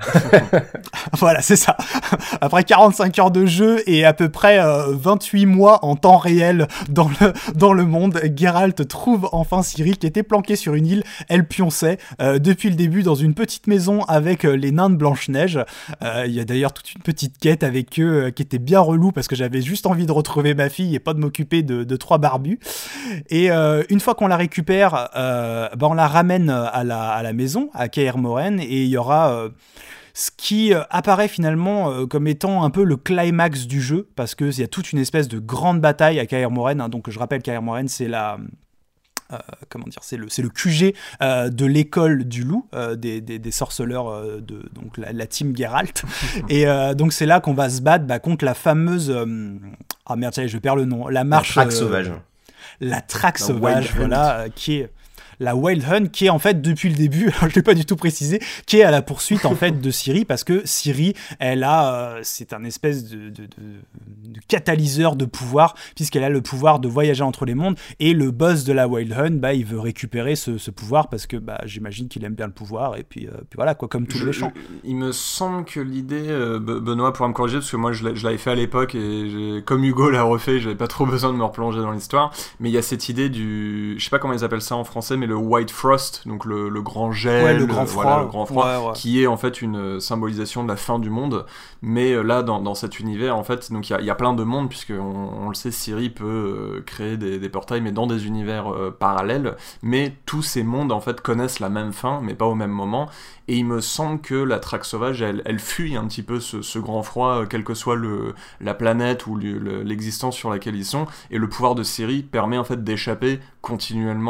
Voilà, c'est ça. Après quarante-cinq heures de jeu et à peu près euh, vingt-huit mois en temps réel dans le, dans le monde, Geralt trouve enfin Ciri qui était planquée sur une île, elle pionçait euh, depuis le début dans une petite maison avec euh, les nains de Blanche-Neige. Euh, il y a d'ailleurs toute une petite quête avec eux euh, qui était bien relou parce que j'avais juste envie de retrouver ma fille et pas de m'occuper de, de trois barbus. Et euh, une fois qu'on la récupère, euh, bah on la ramène à la, à la maison, à Kaer Morhen, et il y aura euh, ce qui euh, apparaît finalement euh, comme étant un peu le climax du jeu, parce qu'il y a toute une espèce de grande bataille à Kaer Morhen. Hein, donc je rappelle, Kaer Morhen, c'est la... Euh, comment dire, c'est le, c'est le Q G euh, de l'école du loup, euh, des, des, des sorceleurs euh, de donc la, la team Geralt. Et euh, donc c'est là qu'on va se battre bah, contre la fameuse... Euh... Ah merde, ça y est, je perds le nom. La marche... La traque euh, sauvage. La traque la sauvage, voilà, euh, qui est la Wild Hunt, qui est en fait depuis le début, je l'ai pas du tout précisé, qui est à la poursuite en fait de Ciri, parce que Ciri, elle a, euh, c'est un espèce de, de, de, de catalyseur de pouvoir, puisqu'elle a le pouvoir de voyager entre les mondes, et le boss de la Wild Hunt, bah, il veut récupérer ce, ce pouvoir parce que bah, j'imagine qu'il aime bien le pouvoir, et puis, euh, puis voilà quoi, comme tous je, les méchants. Je, il me semble que l'idée, euh, Benoît pourra me corriger parce que moi je, je l'avais fait à l'époque et j'ai, comme Hugo l'a refait, j'avais pas trop besoin de me replonger dans l'histoire, mais il y a cette idée du, je sais pas comment ils appellent ça en français, mais le White Frost, donc le, le grand gel, ouais, le grand froid, voilà, le grand froid ouais, ouais. qui est en fait une symbolisation de la fin du monde, mais là dans, dans cet univers en fait, donc il y, y a plein de mondes puisque on, on le sait, Ciri peut euh, créer des, des portails mais dans des univers euh, parallèles, mais tous ces mondes en fait connaissent la même fin mais pas au même moment. Et il me semble que la traque sauvage, elle, elle fuit un petit peu ce, ce grand froid, quelle que soit le, la planète ou le, le, l'existence sur laquelle ils sont. Et le pouvoir de Ciri permet en fait d'échapper continuellement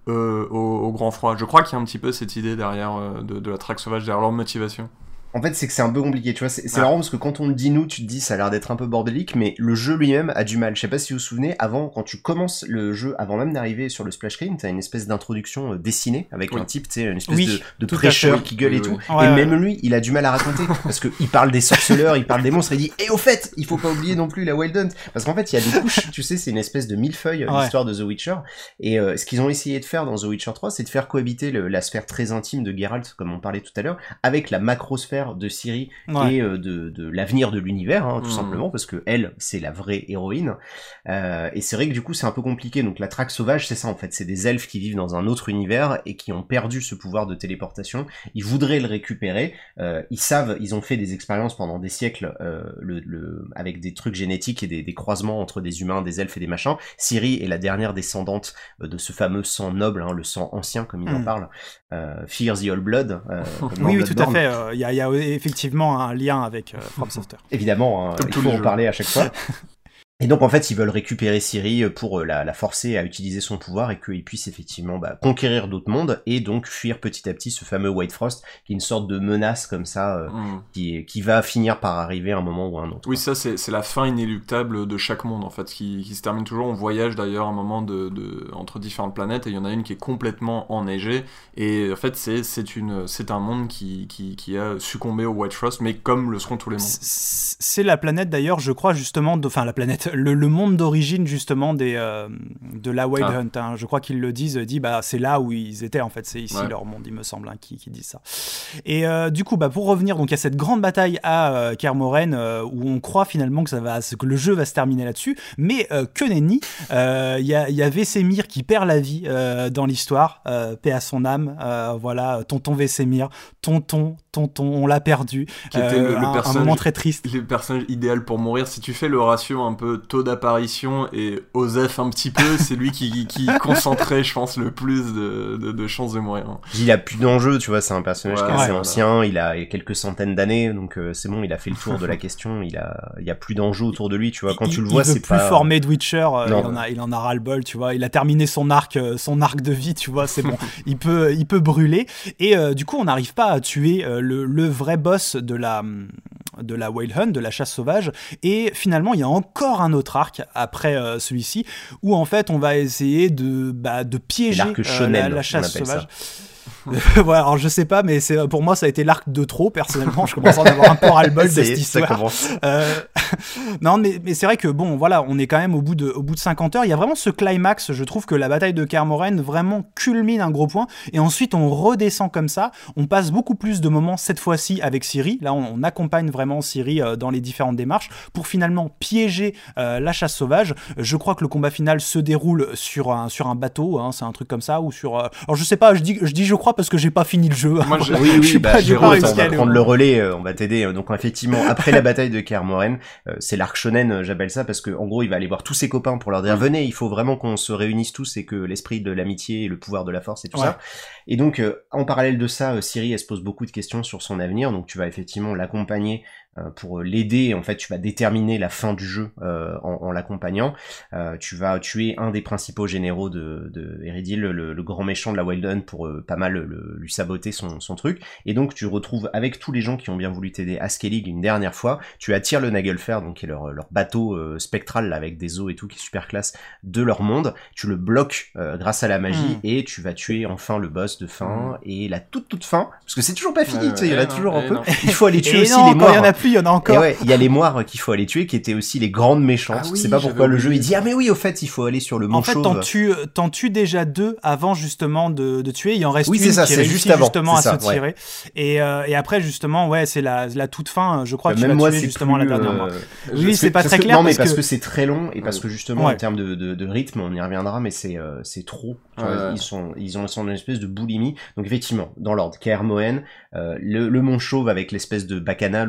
euh, au, au grand froid. Je crois qu'il y a un petit peu cette idée derrière euh, de, de la traque sauvage, derrière leur motivation. En fait, c'est que c'est un peu compliqué, tu vois. C'est, c'est Ah. marrant parce que quand on le dit nous, tu te dis ça a l'air d'être un peu bordélique, mais le jeu lui-même a du mal. Je sais pas si vous vous souvenez, avant, quand tu commences le jeu, avant même d'arriver sur le splash screen, t'as une espèce d'introduction euh, dessinée avec Oui. un type, tu sais, une espèce Oui, de, de tout à prêcheur fait. qui gueule Oui, et oui, tout. oui. Ouais, et ouais, même lui, il a du mal à raconter parce que il parle des sorceleurs, il parle des monstres. Il dit et au fait, il faut pas oublier non plus la Wild Hunt parce qu'en fait, il y a des couches. Tu sais, c'est une espèce de millefeuille Ouais. l'histoire de The Witcher. Et euh, ce qu'ils ont essayé de faire dans The Witcher trois, c'est de faire cohabiter le, la sphère très intime de Geralt, comme on parlait tout à l'heure, avec la macrosphère de Ciri. Ouais. Et euh, de, de l'avenir de l'univers, hein, tout Mmh. simplement, parce que elle, c'est la vraie héroïne. Euh, et c'est vrai que du coup, c'est un peu compliqué. Donc la traque sauvage, c'est ça en fait, c'est des elfes qui vivent dans un autre univers et qui ont perdu ce pouvoir de téléportation. Ils voudraient le récupérer. Euh, ils savent, ils ont fait des expériences pendant des siècles euh, le, le, avec des trucs génétiques et des, des croisements entre des humains, des elfes et des machins. Ciri est la dernière descendante euh, de ce fameux sang noble, hein, le sang ancien comme ils Mmh. en parlent. Euh, Fear the Old Blood. Euh, comme dans Oui, oui, tout à Bloodborne. fait. Il euh, y, y a effectivement un lien avec euh, From Software. Évidemment, hein, Comme il tous faut les en jeux. parler à chaque fois. Et donc en fait, ils veulent récupérer Ciri pour la, la forcer à utiliser son pouvoir et qu'il puisse effectivement bah, conquérir d'autres mondes et donc fuir petit à petit ce fameux White Frost qui est une sorte de menace comme ça euh, Mmh. qui, qui va finir par arriver à un moment ou à un autre. Oui, quoi. ça, c'est, c'est la fin inéluctable de chaque monde, en fait, qui, qui se termine toujours. On voyage d'ailleurs un moment de, de, entre différentes planètes, et il y en a une qui est complètement enneigée. Et en fait, c'est, c'est, une, c'est un monde qui, qui, qui a succombé au White Frost, mais comme le seront tous les mondes. C'est c'est la planète d'ailleurs, je crois justement, de- enfin la planète, le, le monde d'origine justement des euh, de la Wild Ah. Hunt. Hein. Je crois qu'ils le disent, dit bah c'est là où ils étaient en fait, c'est ici Ouais. leur monde, il me semble, hein, qui, qui disent ça. Et euh, du coup, bah pour revenir donc à cette grande bataille à euh, Kermoren euh, où on croit finalement que ça va, que le jeu va se terminer là-dessus, mais euh, que nenni, il euh, y, a, y a Vesemir qui perd la vie euh, dans l'histoire, euh, paix à son âme, euh, voilà, tonton Vesemir, tonton, tonton, on l'a perdu, Qui était le, le un, un personnage, moment très triste. le personnage idéal pour mourir. Si tu fais le ratio un peu taux d'apparition et Osef un petit peu, c'est lui qui, qui concentrait, je pense, le plus de, de, de chances de mourir. Hein. Il a plus d'enjeux, tu vois, c'est un personnage Ouais, qui est assez ouais, ancien, il a quelques centaines d'années, donc euh, c'est bon, il a fait le tour de la question, il a, il y a plus d'enjeux autour de lui, tu vois, quand il, tu le vois, il veut c'est plus pas... former de Witcher, euh, Non. il en a, il en a ras le bol, tu vois. Il a terminé son arc, euh, son arc de vie, tu vois. C'est bon, il peut, il peut brûler. Et euh, du coup, on n'arrive pas à tuer euh, le, le vrai boss de la, de la Wild Hunt, de la chasse sauvage. Et finalement, il y a encore un autre arc après euh, celui-ci, où en fait, on va essayer de, bah, de piéger L'arc euh, shonen, la, la on chasse appelle sauvage. ça. Voilà, alors je sais pas, mais c'est pour moi ça a été l'arc de trop personnellement. Je commence à en avoir un peu ras-le-bol de Ça y cette est, ça histoire. commence. Euh, non, mais, mais c'est vrai que bon, voilà, on est quand même au bout de, au bout de cinquante heures. Il y a vraiment ce climax. Je trouve que la bataille de Kermoren vraiment culmine un gros point. Et ensuite, on redescend comme ça. On passe beaucoup plus de moments cette fois-ci avec Ciri. Là, on, on accompagne vraiment Ciri euh, dans les différentes démarches pour finalement piéger euh, la chasse sauvage. Je crois que le combat final se déroule sur un, sur un bateau. Hein, c'est un truc comme ça ou sur. Euh... Alors, je sais pas. Je dis, je dis, je crois parce que j'ai pas fini le jeu. Moi, j'ai- Oui, Je oui, sais bah, pas, j'ai Jérôme, pas attends, réussi on va à aller prendre au- le relais, euh, on va t'aider. Donc, effectivement, après la bataille de Kermoren, euh, c'est l'arc shonen, euh, j'appelle ça, parce que, en gros, il va aller voir tous ses copains pour leur dire, Oui. venez, il faut vraiment qu'on se réunisse tous et que l'esprit de l'amitié et le pouvoir de la force et tout Ouais. ça. Et donc, euh, en parallèle de ça, euh, Ciri, elle se pose beaucoup de questions sur son avenir, donc tu vas effectivement l'accompagner euh, pour l'aider. En fait, tu vas déterminer la fin du jeu euh, en, en l'accompagnant. Euh, tu vas tuer un des principaux généraux de, de Eredil, le, le grand méchant de la Wild Hunt, pour euh, pas mal le, lui saboter son, son truc. Et donc, tu retrouves avec tous les gens qui ont bien voulu t'aider à Skellig une dernière fois. Tu attires le Nagelfare, donc qui est leur, leur bateau euh, spectral là, avec des os et tout, qui est super classe, de leur monde. Tu le bloques euh, grâce à la magie Mm. et tu vas tuer enfin le boss de fin Mm. et la toute toute fin, parce que c'est toujours pas fini, Ouais, tu sais, il y en a ouais, toujours non, un ouais, peu. non. Il faut aller tuer Et aussi non, les quand il y en moires. a plus, il y en a Et encore. ouais, il y a les moires qu'il faut aller tuer, qui étaient aussi les grandes méchantes. Ah Je oui, sais pas pourquoi j'avais le jeu oublié. il dit ah mais oui au fait il faut aller sur le mont En fait, chauve. t'en tues, t'en tues déjà deux avant justement de, de tuer. Il en reste Oui, une c'est ça, qui c'est réussit juste avant, justement c'est à ça, se tirer. Et, euh, et après justement, ouais, c'est la, la toute fin. Je crois que tu Même vas moi tuer c'est justement plus, la dernière euh, mort. je- Oui, parce c'est que- pas parce très que- clair Non mais parce parce que- que c'est très long et parce que justement Ouais. en termes de, de, de rythme on y reviendra mais c'est euh, c'est trop. Tu vois, Ouais, ouais. Ils sont ils ont sont dans une espèce de boulimie. Donc effectivement dans l'ordre Kermoren, euh, le, le mont chauve avec l'espèce de bacchanal où ils vont tuer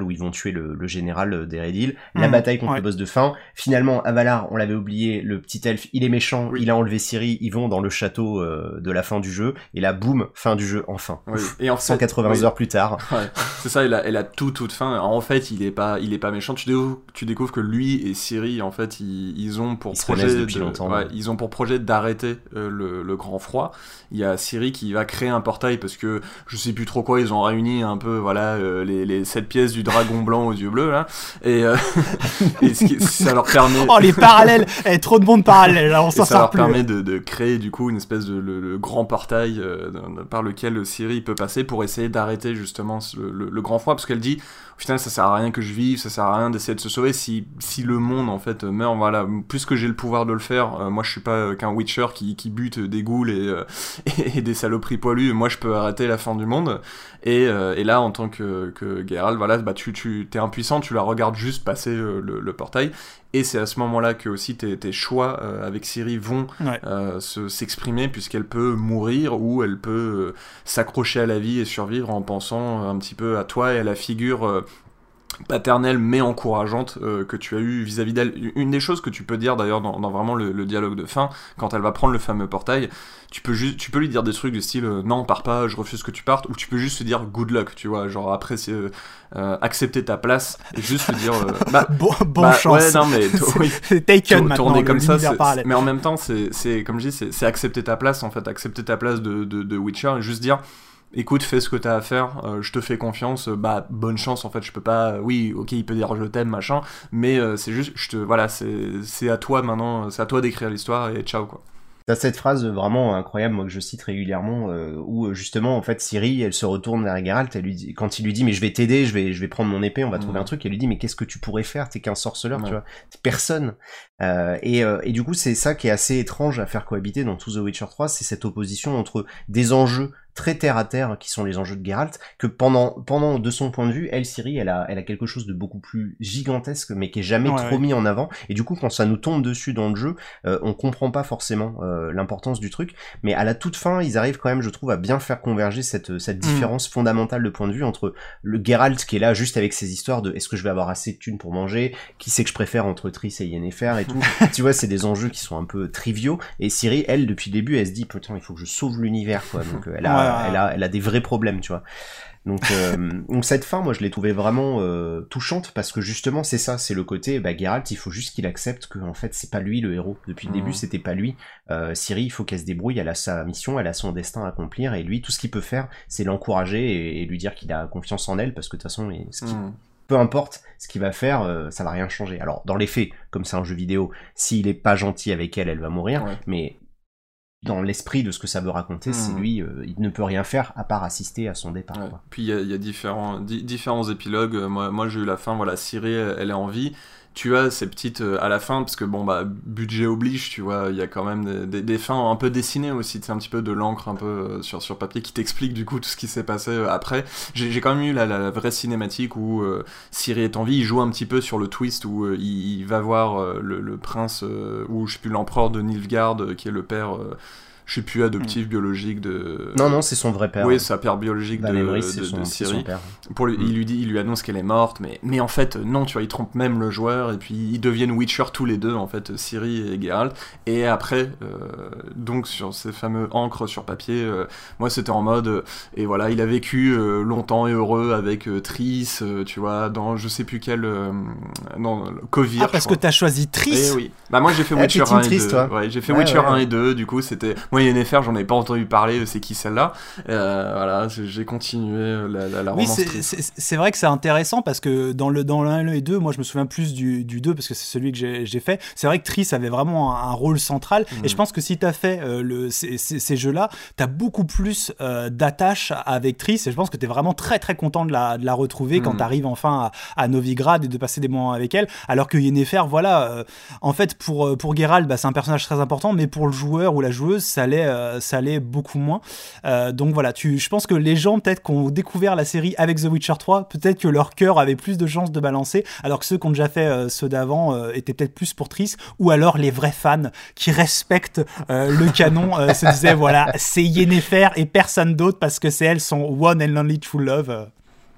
tuer le, le général d'Eredil. La mmh, bataille contre ouais. le boss de fin. Finalement, Avalar, on l'avait oublié, le petit elfe, il est méchant, Oui. il a enlevé Ciri, ils vont dans le château euh, de la fin du jeu, et là, boum, fin du jeu, enfin. Oui. Et en fait, cent quatre-vingts oui. heures plus tard. Ouais, c'est ça, elle a, elle a tout, toute fin. En fait, il est pas, il est pas méchant. Tu découvres, tu découvres que lui et Ciri, en fait, ils, ils ont pour Ils se projet, connaissent depuis de, longtemps. ouais, ils ont pour projet d'arrêter euh, le, le grand froid. Il y a Ciri qui va créer un portail parce que je sais plus trop quoi. Ils ont réuni un peu, voilà, euh, les, les sept pièces du dragon blanc aux yeux bleus là, et, euh, et ce qui, ça leur permet. Oh les parallèles, eh, trop de bons parallèles, là, on s'en Et ça sort leur plus. permet de, de créer du coup une espèce de le, le grand portail euh, de- par lequel Ciri peut passer pour essayer d'arrêter justement le, le, le grand froid, parce qu'elle dit au final ça sert à rien que je vive, ça sert à rien d'essayer de se sauver si, si le monde en fait meurt, voilà, puisque j'ai le pouvoir de le faire, euh, moi je suis pas euh, qu'un Witcher qui, qui bute des ghouls et, euh, et, et des saloperies poilues, moi je peux arrêter la fin du monde. Et, euh, et là en tant que, que Geralt, voilà, bah, tu, tu t'es impuissant, tu la regardes juste passer euh, le, le portail. Et c'est à ce moment-là que aussi tes, tes choix euh, avec Ciri vont Ouais. euh, se, s'exprimer, puisqu'elle peut mourir ou elle peut euh, s'accrocher à la vie et survivre en pensant euh, un petit peu à toi et à la figure euh, paternelle mais encourageante euh, que tu as eu vis-à-vis d'elle. Une des choses que tu peux dire d'ailleurs dans, dans vraiment le, le dialogue de fin, quand elle va prendre le fameux portail, tu peux juste, tu peux lui dire des trucs du style euh, non, pars pas, je refuse que tu partes, ou tu peux juste lui dire good luck, tu vois, genre après c'est euh, euh, accepter ta place et juste lui dire euh, bah Bon, bon bah, chance. ouais non mais t- oui. C'est Taken Tour- maintenant, tourner le- comme ça, l'univers c'est- parallèle. c'est- mais en même temps, c'est, c'est comme je dis, c'est, c'est accepter ta place en fait, accepter ta place de, de, de Witcher et juste dire, écoute, fais ce que t'as à faire, euh, je te fais confiance, euh, bah bonne chance en fait, je peux pas, euh, oui, ok, il peut dire je t'aime machin, mais euh, c'est juste, je te, voilà, c'est, c'est à toi maintenant, c'est à toi d'écrire l'histoire et ciao quoi. T'as cette phrase vraiment incroyable, moi, que je cite régulièrement, euh, où justement, en fait, Ciri, elle se retourne vers Geralt, elle lui dit, quand il lui dit, mais je vais t'aider, je vais, je vais prendre mon épée, on va trouver Mmh. un truc, elle lui dit, mais qu'est-ce que tu pourrais faire? T'es qu'un sorceleur, Ouais. tu vois. T'es personne. Euh, et, euh, et du coup, c'est ça qui est assez étrange à faire cohabiter dans tout The Witcher trois, c'est cette opposition entre des enjeux très terre à terre qui sont les enjeux de Geralt, que pendant pendant de son point de vue, elle Ciri, elle a elle a quelque chose de beaucoup plus gigantesque mais qui est jamais Ouais, trop ouais. mis en avant, et du coup quand ça nous tombe dessus dans le jeu, euh, on comprend pas forcément euh, l'importance du truc, mais à la toute fin, ils arrivent quand même, je trouve, à bien faire converger cette cette différence fondamentale de point de vue entre le Geralt qui est là juste avec ses histoires de est-ce que je vais avoir assez de thunes pour manger, qui c'est que je préfère entre Triss et Yennefer et tout. Tu vois, c'est des enjeux qui sont un peu triviaux, et Ciri, elle, depuis le début, elle se dit putain, il faut que je sauve l'univers, quoi. Donc euh, elle a Ouais, ouais. elle a elle a des vrais problèmes, tu vois. Donc, euh, donc cette fin, moi, je l'ai trouvée vraiment euh, touchante, parce que justement, c'est ça, c'est le côté, bah, Geralt, il faut juste qu'il accepte que, en fait, c'est pas lui le héros. Depuis le Mhm. début, c'était pas lui. Euh, Ciri, il faut qu'elle se débrouille, elle a sa mission, elle a son destin à accomplir, et lui, tout ce qu'il peut faire, c'est l'encourager et, et lui dire qu'il a confiance en elle, parce que de toute façon, il- ce qui- Mmh. peu importe ce qu'il va faire, euh, ça va rien changer. Alors, dans les faits, comme c'est un jeu vidéo, s'il est pas gentil avec elle, elle va mourir, Ouais. mais dans l'esprit de ce que ça veut raconter, c'est Mhm. lui, euh, il ne peut rien faire à part assister à son départ. Ouais. Quoi. Puis il y a, il y a différents, di- différents épilogues. Euh, Moi, moi j'ai eu la fin, voilà, Ciri, elle, elle est en vie. Tu as ces petites euh, à la fin, parce que bon, bah, budget oblige, tu vois, il y a quand même des, des, des fins un peu dessinées aussi, c'est un petit peu de l'encre un peu euh, sur, sur papier qui t'explique du coup tout ce qui s'est passé euh, après. J'ai, j'ai quand même eu la, la, la vraie cinématique où euh, Ciri est en vie, il joue un petit peu sur le twist où euh, il, il va voir euh, le, le prince, euh, ou je sais plus, l'empereur de Nilfgaard, euh, qui est le père. Euh, je sais plus, adoptif, biologique de... Non, non, c'est son vrai père. Oui, sa père biologique de, Van de, c'est son, de c'est Ciri. son père. Pour lui, Mm. il lui dit, il lui annonce qu'elle est morte, mais, mais en fait, non, tu vois, il trompe même le joueur, et puis ils deviennent Witcher tous les deux, en fait, Ciri et Geralt. Et après, euh, donc, sur ces fameux encres sur papier, euh, moi, c'était en mode, euh, et voilà, il a vécu euh, longtemps et heureux avec euh, Triss, euh, tu vois, dans je sais plus quel... Euh, dans Kovir, Ah, parce je que crois. t'as choisi Triss. Eh oui. Bah moi j'ai fait Ah, Witcher t'es team un et Triss, deux. toi. Ouais, j'ai fait Ouais, Witcher ouais, un ouais. et deux, du coup c'était... Moi Yennefer, j'en ai pas entendu parler, c'est qui celle-là. Euh, voilà, j'ai j'ai continué la, la, la Oui, romance c'est- Triss. c'est c'est vrai que c'est intéressant parce que dans le dans le un et deux, moi je me souviens plus du, du deux parce que c'est celui que j'ai j'ai fait. C'est vrai que Triss avait vraiment un, un rôle central Mhm. et je pense que si t'as fait euh, le, ces, ces, ces jeux-là, t'as beaucoup plus euh, d'attache avec Triss et je pense que t'es vraiment très très content de la, de la retrouver quand Mhm. t'arrives enfin à, à Novigrad et de passer des moments avec elle. Alors que Yennefer, voilà, euh, en fait pour pour Geralt, bah, c'est un personnage très important, mais pour le joueur ou la joueuse, ça l'est euh, ça l'est beaucoup moins. Euh, donc voilà, tu, je pense que les gens peut-être qui ont découvert la série avec The Witcher trois, peut-être que leur cœur avait plus de chances de balancer, alors que ceux qui ont déjà fait euh, ceux d'avant euh, étaient peut-être plus pour Triss, ou alors les vrais fans qui respectent euh, le canon euh, se disaient voilà, c'est Yennefer et personne d'autre parce que c'est elle son one and only true love. euh.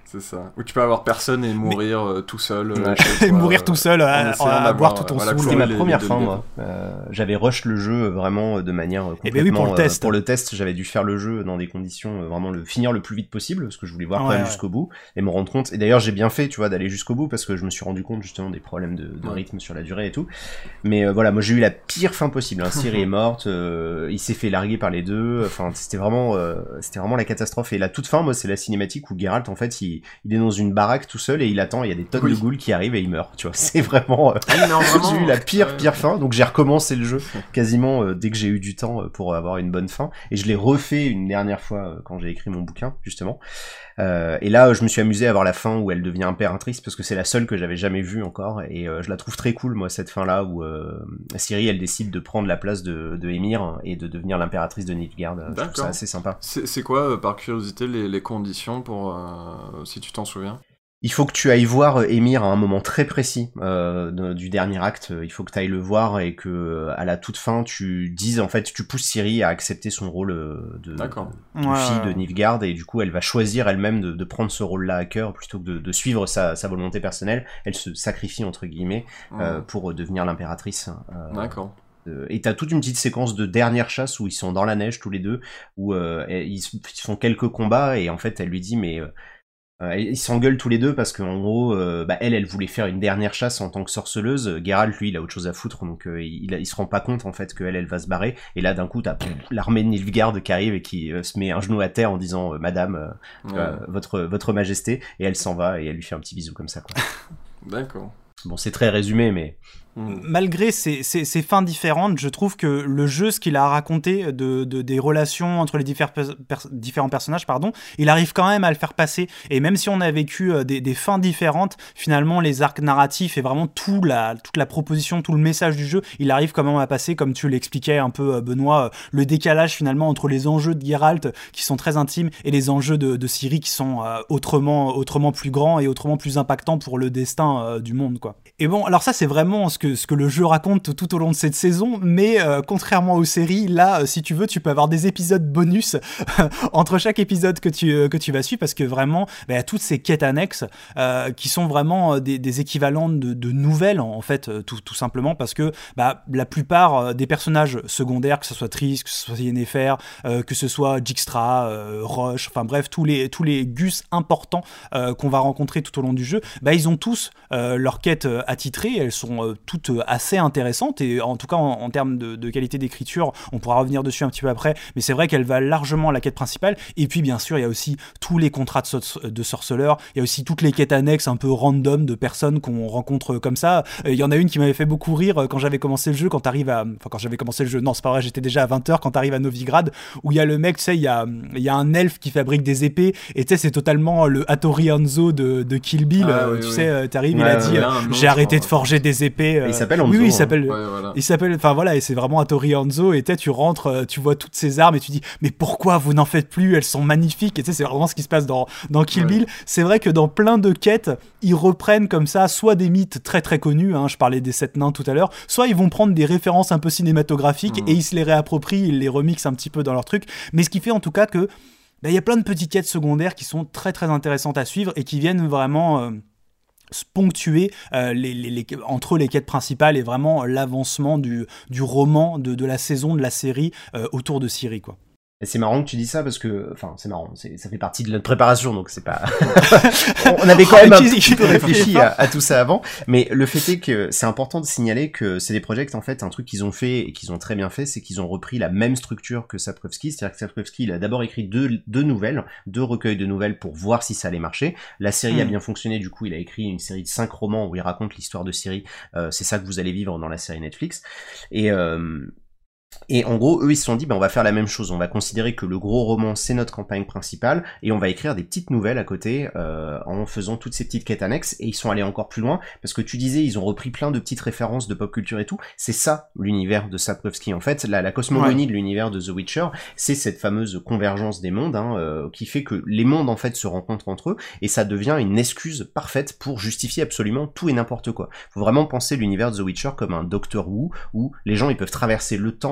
C'est ça. Où tu peux avoir personne et mourir mais... euh, tout seul. Euh, ouais. Et mourir tout seul, à, à boire tout ton voilà, soul. C'était ma première fin, moi. Euh, j'avais rush le jeu vraiment de manière complètement... Eh ben oui, pour le test. Euh, pour le test, j'avais dû faire le jeu dans des conditions, euh, vraiment le finir le plus vite possible, parce que je voulais voir ouais, quand même ouais. jusqu'au bout, et me rendre compte. Et d'ailleurs, j'ai bien fait, tu vois, d'aller jusqu'au bout, parce que je me suis rendu compte justement des problèmes de, de ouais. rythme sur la durée et tout. Mais euh, voilà, moi j'ai eu la pire fin possible. Hein. Ciri est morte, euh, il s'est fait larguer par les deux. Enfin, c'était vraiment, euh, c'était vraiment la catastrophe. Et la toute fin, moi, c'est la cinématique où Geralt, en fait, il, il est dans une baraque tout seul et il attend. Il y a des tonnes oui. de ghouls qui arrivent et il meurt. Tu vois, c'est vraiment. Euh, oui, non, vraiment j'ai eu la pire, pire fin. Donc j'ai recommencé le jeu quasiment euh, dès que j'ai eu du temps pour avoir une bonne fin. Et je l'ai refait une dernière fois euh, quand j'ai écrit mon bouquin, justement. Euh, et là, je me suis amusé à voir la fin où elle devient impératrice parce que c'est la seule que j'avais jamais vue encore et euh, je la trouve très cool, moi, cette fin-là où euh, Ciri, elle décide de prendre la place de, de Émir et de devenir l'impératrice de Nilfgaard. Je trouve ça assez sympa. C'est, c'est quoi, euh, par curiosité, les, les conditions pour, euh, si tu t'en souviens? Il faut que tu ailles voir Émir à un moment très précis euh, de, du dernier acte. Il faut que tu ailles le voir et que à la toute fin, tu dises en fait, tu pousses Ciri à accepter son rôle de, de, de ouais. fille de Nilfgaard et du coup, elle va choisir elle-même de, de prendre ce rôle-là à cœur plutôt que de, de suivre sa, sa volonté personnelle. Elle se sacrifie entre guillemets ouais. euh, pour devenir l'impératrice. Euh, D'accord. Et t'as toute une petite séquence de dernière chasse où ils sont dans la neige tous les deux, où euh, ils font quelques combats et en fait, elle lui dit mais euh, Euh, ils s'engueulent tous les deux parce qu'en gros, euh, bah, elle, elle voulait faire une dernière chasse en tant que sorceleuse. Geralt, lui, il a autre chose à foutre, donc euh, il, il se rend pas compte en fait qu'elle, elle va se barrer. Et là, d'un coup, t'as pff, l'armée de Nilfgaard qui arrive et qui euh, se met un genou à terre en disant euh, Madame, euh, ouais. euh, votre votre Majesté, et elle s'en va et elle lui fait un petit bisou comme ça, quoi. D'accord. Bon, c'est très résumé, mais malgré ces, ces, ces fins différentes, je trouve que le jeu, ce qu'il a raconté de, de, des relations entre les diffère, per, différents personnages, pardon, il arrive quand même à le faire passer. Et même si on a vécu des, des fins différentes, finalement, les arcs narratifs et vraiment tout la, toute la proposition, tout le message du jeu, il arrive quand même à passer, comme tu l'expliquais un peu, Benoît, le décalage finalement entre les enjeux de Geralt, qui sont très intimes, et les enjeux de, de Ciri, qui sont euh, autrement, autrement plus grands et autrement plus impactants pour le destin euh, du monde, quoi. Et bon, alors ça, c'est vraiment ce que ce que le jeu raconte tout au long de cette saison, mais euh, contrairement aux séries, là, euh, si tu veux, tu peux avoir des épisodes bonus entre chaque épisode que tu, euh, que tu vas suivre, parce que vraiment, bah, y a toutes ces quêtes annexes euh, qui sont vraiment des, des équivalents de, de nouvelles, en fait, euh, tout, tout simplement, parce que bah, la plupart des personnages secondaires, que ce soit Triss, que ce soit Yennefer, euh, que ce soit Dijkstra, euh, Roche, enfin bref, tous les, tous les gus importants euh, qu'on va rencontrer tout au long du jeu, bah, ils ont tous euh, leurs quêtes attitrées, elles sont euh, toutes assez intéressantes, et en tout cas en, en termes de, de qualité d'écriture, on pourra revenir dessus un petit peu après, mais c'est vrai qu'elle va largement la quête principale. Et puis bien sûr il y a aussi tous les contrats de, so- de sorceleurs, il y a aussi toutes les quêtes annexes un peu random de personnes qu'on rencontre comme ça. Il y en a une qui m'avait fait beaucoup rire quand j'avais commencé le jeu, quand t'arrives à... Enfin quand j'avais commencé le jeu, non c'est pas vrai, j'étais déjà à vingt heures, quand t'arrives à Novigrad, où il y a le mec, tu sais, il y a, il y a un elfe qui fabrique des épées, et tu sais c'est totalement le Hattori Hanzo de, de Kill Bill, ah, euh, oui, tu oui. sais, t'arrives, ouais, il a dit euh, j'ai arrêté de forger des épées. Euh... Il s'appelle Hanzo. Oui, oui, il s'appelle. Ouais, voilà. Il s'appelle. Enfin voilà, et c'est vraiment Hattori Hanzo. Et tu rentres, tu vois toutes ces armes et tu dis, mais pourquoi vous n'en faites plus? Elles sont magnifiques. Et tu sais, c'est vraiment ce qui se passe dans dans Kill ouais. Bill. C'est vrai que dans plein de quêtes, ils reprennent comme ça, soit des mythes très très connus. Hein, je parlais des sept nains tout à l'heure. Soit ils vont prendre des références un peu cinématographiques mmh. et ils se les réapproprient, ils les remixent un petit peu dans leur truc. Mais ce qui fait en tout cas que il bah, y a plein de petites quêtes secondaires qui sont très très intéressantes à suivre et qui viennent vraiment euh, ponctuer euh, les, les, les, entre les quêtes principales et vraiment l'avancement du, du roman, de, de la saison, de la série euh, autour de Ciri, quoi. Et c'est marrant que tu dis ça parce que, enfin, c'est marrant, c'est, ça fait partie de notre préparation, donc c'est pas. On avait quand même un petit peu réfléchi à, à tout ça avant, mais le fait est que c'est important de signaler que c'est des projets, en fait, un truc qu'ils ont fait et qu'ils ont très bien fait, c'est qu'ils ont repris la même structure que Sapkowski, c'est-à-dire que Sapkowski, il a d'abord écrit deux, deux nouvelles, deux recueils de nouvelles pour voir si ça allait marcher. La série mmh. a bien fonctionné, du coup, il a écrit une série de cinq romans où il raconte l'histoire de Ciri. Euh, c'est ça que vous allez vivre dans la série Netflix. Et euh, Et en gros, eux, ils se sont dit, ben, on va faire la même chose. On va considérer que le gros roman, c'est notre campagne principale, et on va écrire des petites nouvelles à côté, euh, en faisant toutes ces petites quêtes annexes. Et ils sont allés encore plus loin, parce que tu disais, ils ont repris plein de petites références de pop culture et tout. C'est ça, l'univers de Sapkowski. En fait, la, la cosmogonie ouais. de l'univers de The Witcher, c'est cette fameuse convergence des mondes, hein, euh, qui fait que les mondes, en fait, se rencontrent entre eux, et ça devient une excuse parfaite pour justifier absolument tout et n'importe quoi. Faut vraiment penser l'univers de The Witcher comme un Doctor Who, où les gens, ils peuvent traverser le temps,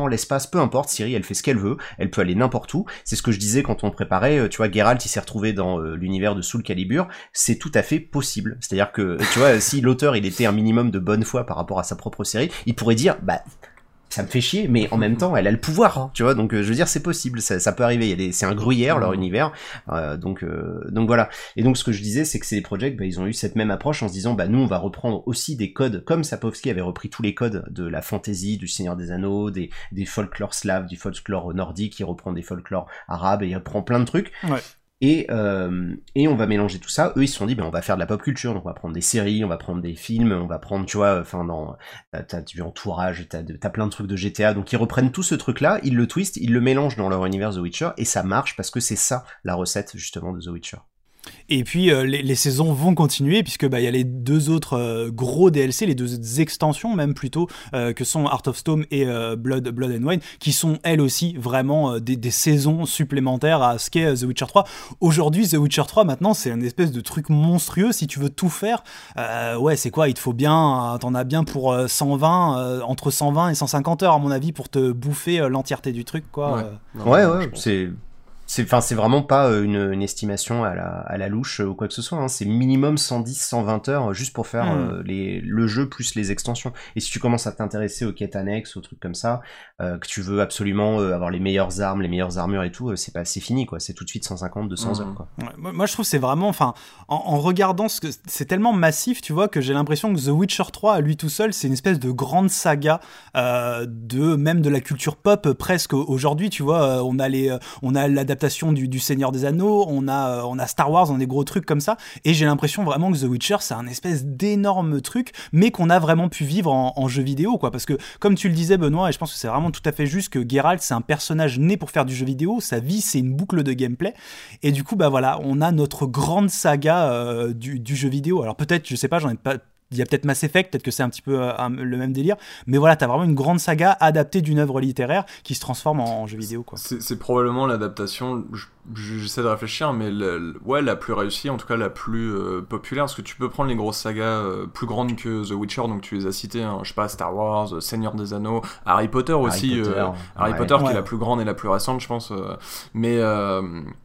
temps, l'espace, peu importe, Ciri, elle fait ce qu'elle veut, elle peut aller n'importe où. C'est ce que je disais quand on préparait, tu vois, Geralt, il s'est retrouvé dans euh, l'univers de Soul Calibur, c'est tout à fait possible. C'est-à-dire que, tu vois, si l'auteur, il était un minimum de bonne foi par rapport à sa propre série, il pourrait dire, bah, ça me fait chier, mais en même temps, elle a le pouvoir, tu vois, donc euh, je veux dire, c'est possible, ça, ça peut arriver, il y a des, c'est un gruyère, leur univers, euh, donc euh, donc voilà. Et donc ce que je disais, c'est que ces projets, bah, ils ont eu cette même approche en se disant, bah nous, on va reprendre aussi des codes, comme Sapkowski avait repris tous les codes de la fantasy, du Seigneur des Anneaux, des, des folklore slaves, du folklore nordique, il reprend des folklore arabes, et il reprend plein de trucs. Ouais. Et, euh, et on va mélanger tout ça. Eux, ils se sont dit, ben, on va faire de la pop culture, donc on va prendre des séries, on va prendre des films, on va prendre, tu vois, enfin, dans, t'as, t'as du Entourage, t'as, t'as plein de trucs de G T A, donc ils reprennent tout ce truc-là, ils le twistent, ils le mélangent dans leur univers The Witcher, et ça marche parce que c'est ça, la recette, justement, de The Witcher. Et puis euh, les, les saisons vont continuer puisque bah il y a les deux autres euh, gros D L C, les deux extensions même plutôt euh, que sont Heart of Stone et euh, Blood Blood and Wine, qui sont elles aussi vraiment euh, des, des saisons supplémentaires à ce qu'est euh, The Witcher trois. Aujourd'hui The Witcher trois maintenant c'est une espèce de truc monstrueux si tu veux tout faire. Euh, ouais c'est quoi, il te faut bien, euh, t'en as bien pour euh, cent vingt, euh, entre cent vingt et cent cinquante heures à mon avis pour te bouffer euh, l'entièreté du truc quoi. Ouais, euh. non, ouais, ouais c'est... C'est, enfin, c'est vraiment pas une, une estimation à la, à la louche ou quoi que ce soit, hein. C'est minimum cent dix, cent vingt heures juste pour faire mmh. euh, les, le jeu plus les extensions. Et si tu commences à t'intéresser aux quêtes annexes, aux trucs comme ça, euh, que tu veux absolument euh, avoir les meilleures armes, les meilleures armures et tout, euh, c'est pas, c'est fini, quoi. C'est tout de suite cent cinquante, deux cents mmh. heures, quoi. Ouais, moi, je trouve que c'est vraiment, enfin, en, en regardant ce que, c'est tellement massif, tu vois, que j'ai l'impression que The Witcher trois, à lui tout seul, c'est une espèce de grande saga, euh, de, même de la culture pop, presque aujourd'hui, tu vois, on a les, on a l'adaptation Du, du Seigneur des Anneaux, on a, on a Star Wars, on a des gros trucs comme ça, et j'ai l'impression vraiment que The Witcher c'est un espèce d'énorme truc, mais qu'on a vraiment pu vivre en, en jeu vidéo, quoi, parce que comme tu le disais Benoît, et je pense que c'est vraiment tout à fait juste, que Geralt c'est un personnage né pour faire du jeu vidéo, sa vie c'est une boucle de gameplay, et du coup bah voilà, on a notre grande saga euh, du, du jeu vidéo. Alors peut-être, je sais pas, j'en ai pas... Il y a peut-être Mass Effect, peut-être que c'est un petit peu euh, un, le même délire, mais voilà, t'as vraiment une grande saga adaptée d'une œuvre littéraire qui se transforme en, en jeu vidéo, quoi. C'est, c'est probablement l'adaptation, j'essaie de réfléchir, mais le, le, ouais, la plus réussie, en tout cas la plus euh, populaire, parce que tu peux prendre les grosses sagas euh, plus grandes que The Witcher, donc tu les as citées, hein, je sais pas, Star Wars, Seigneur des Anneaux, Harry Potter aussi, Harry Potter, euh, Harry ouais. Potter qui ouais. est la plus grande et la plus récente, je pense, euh, mais... Euh,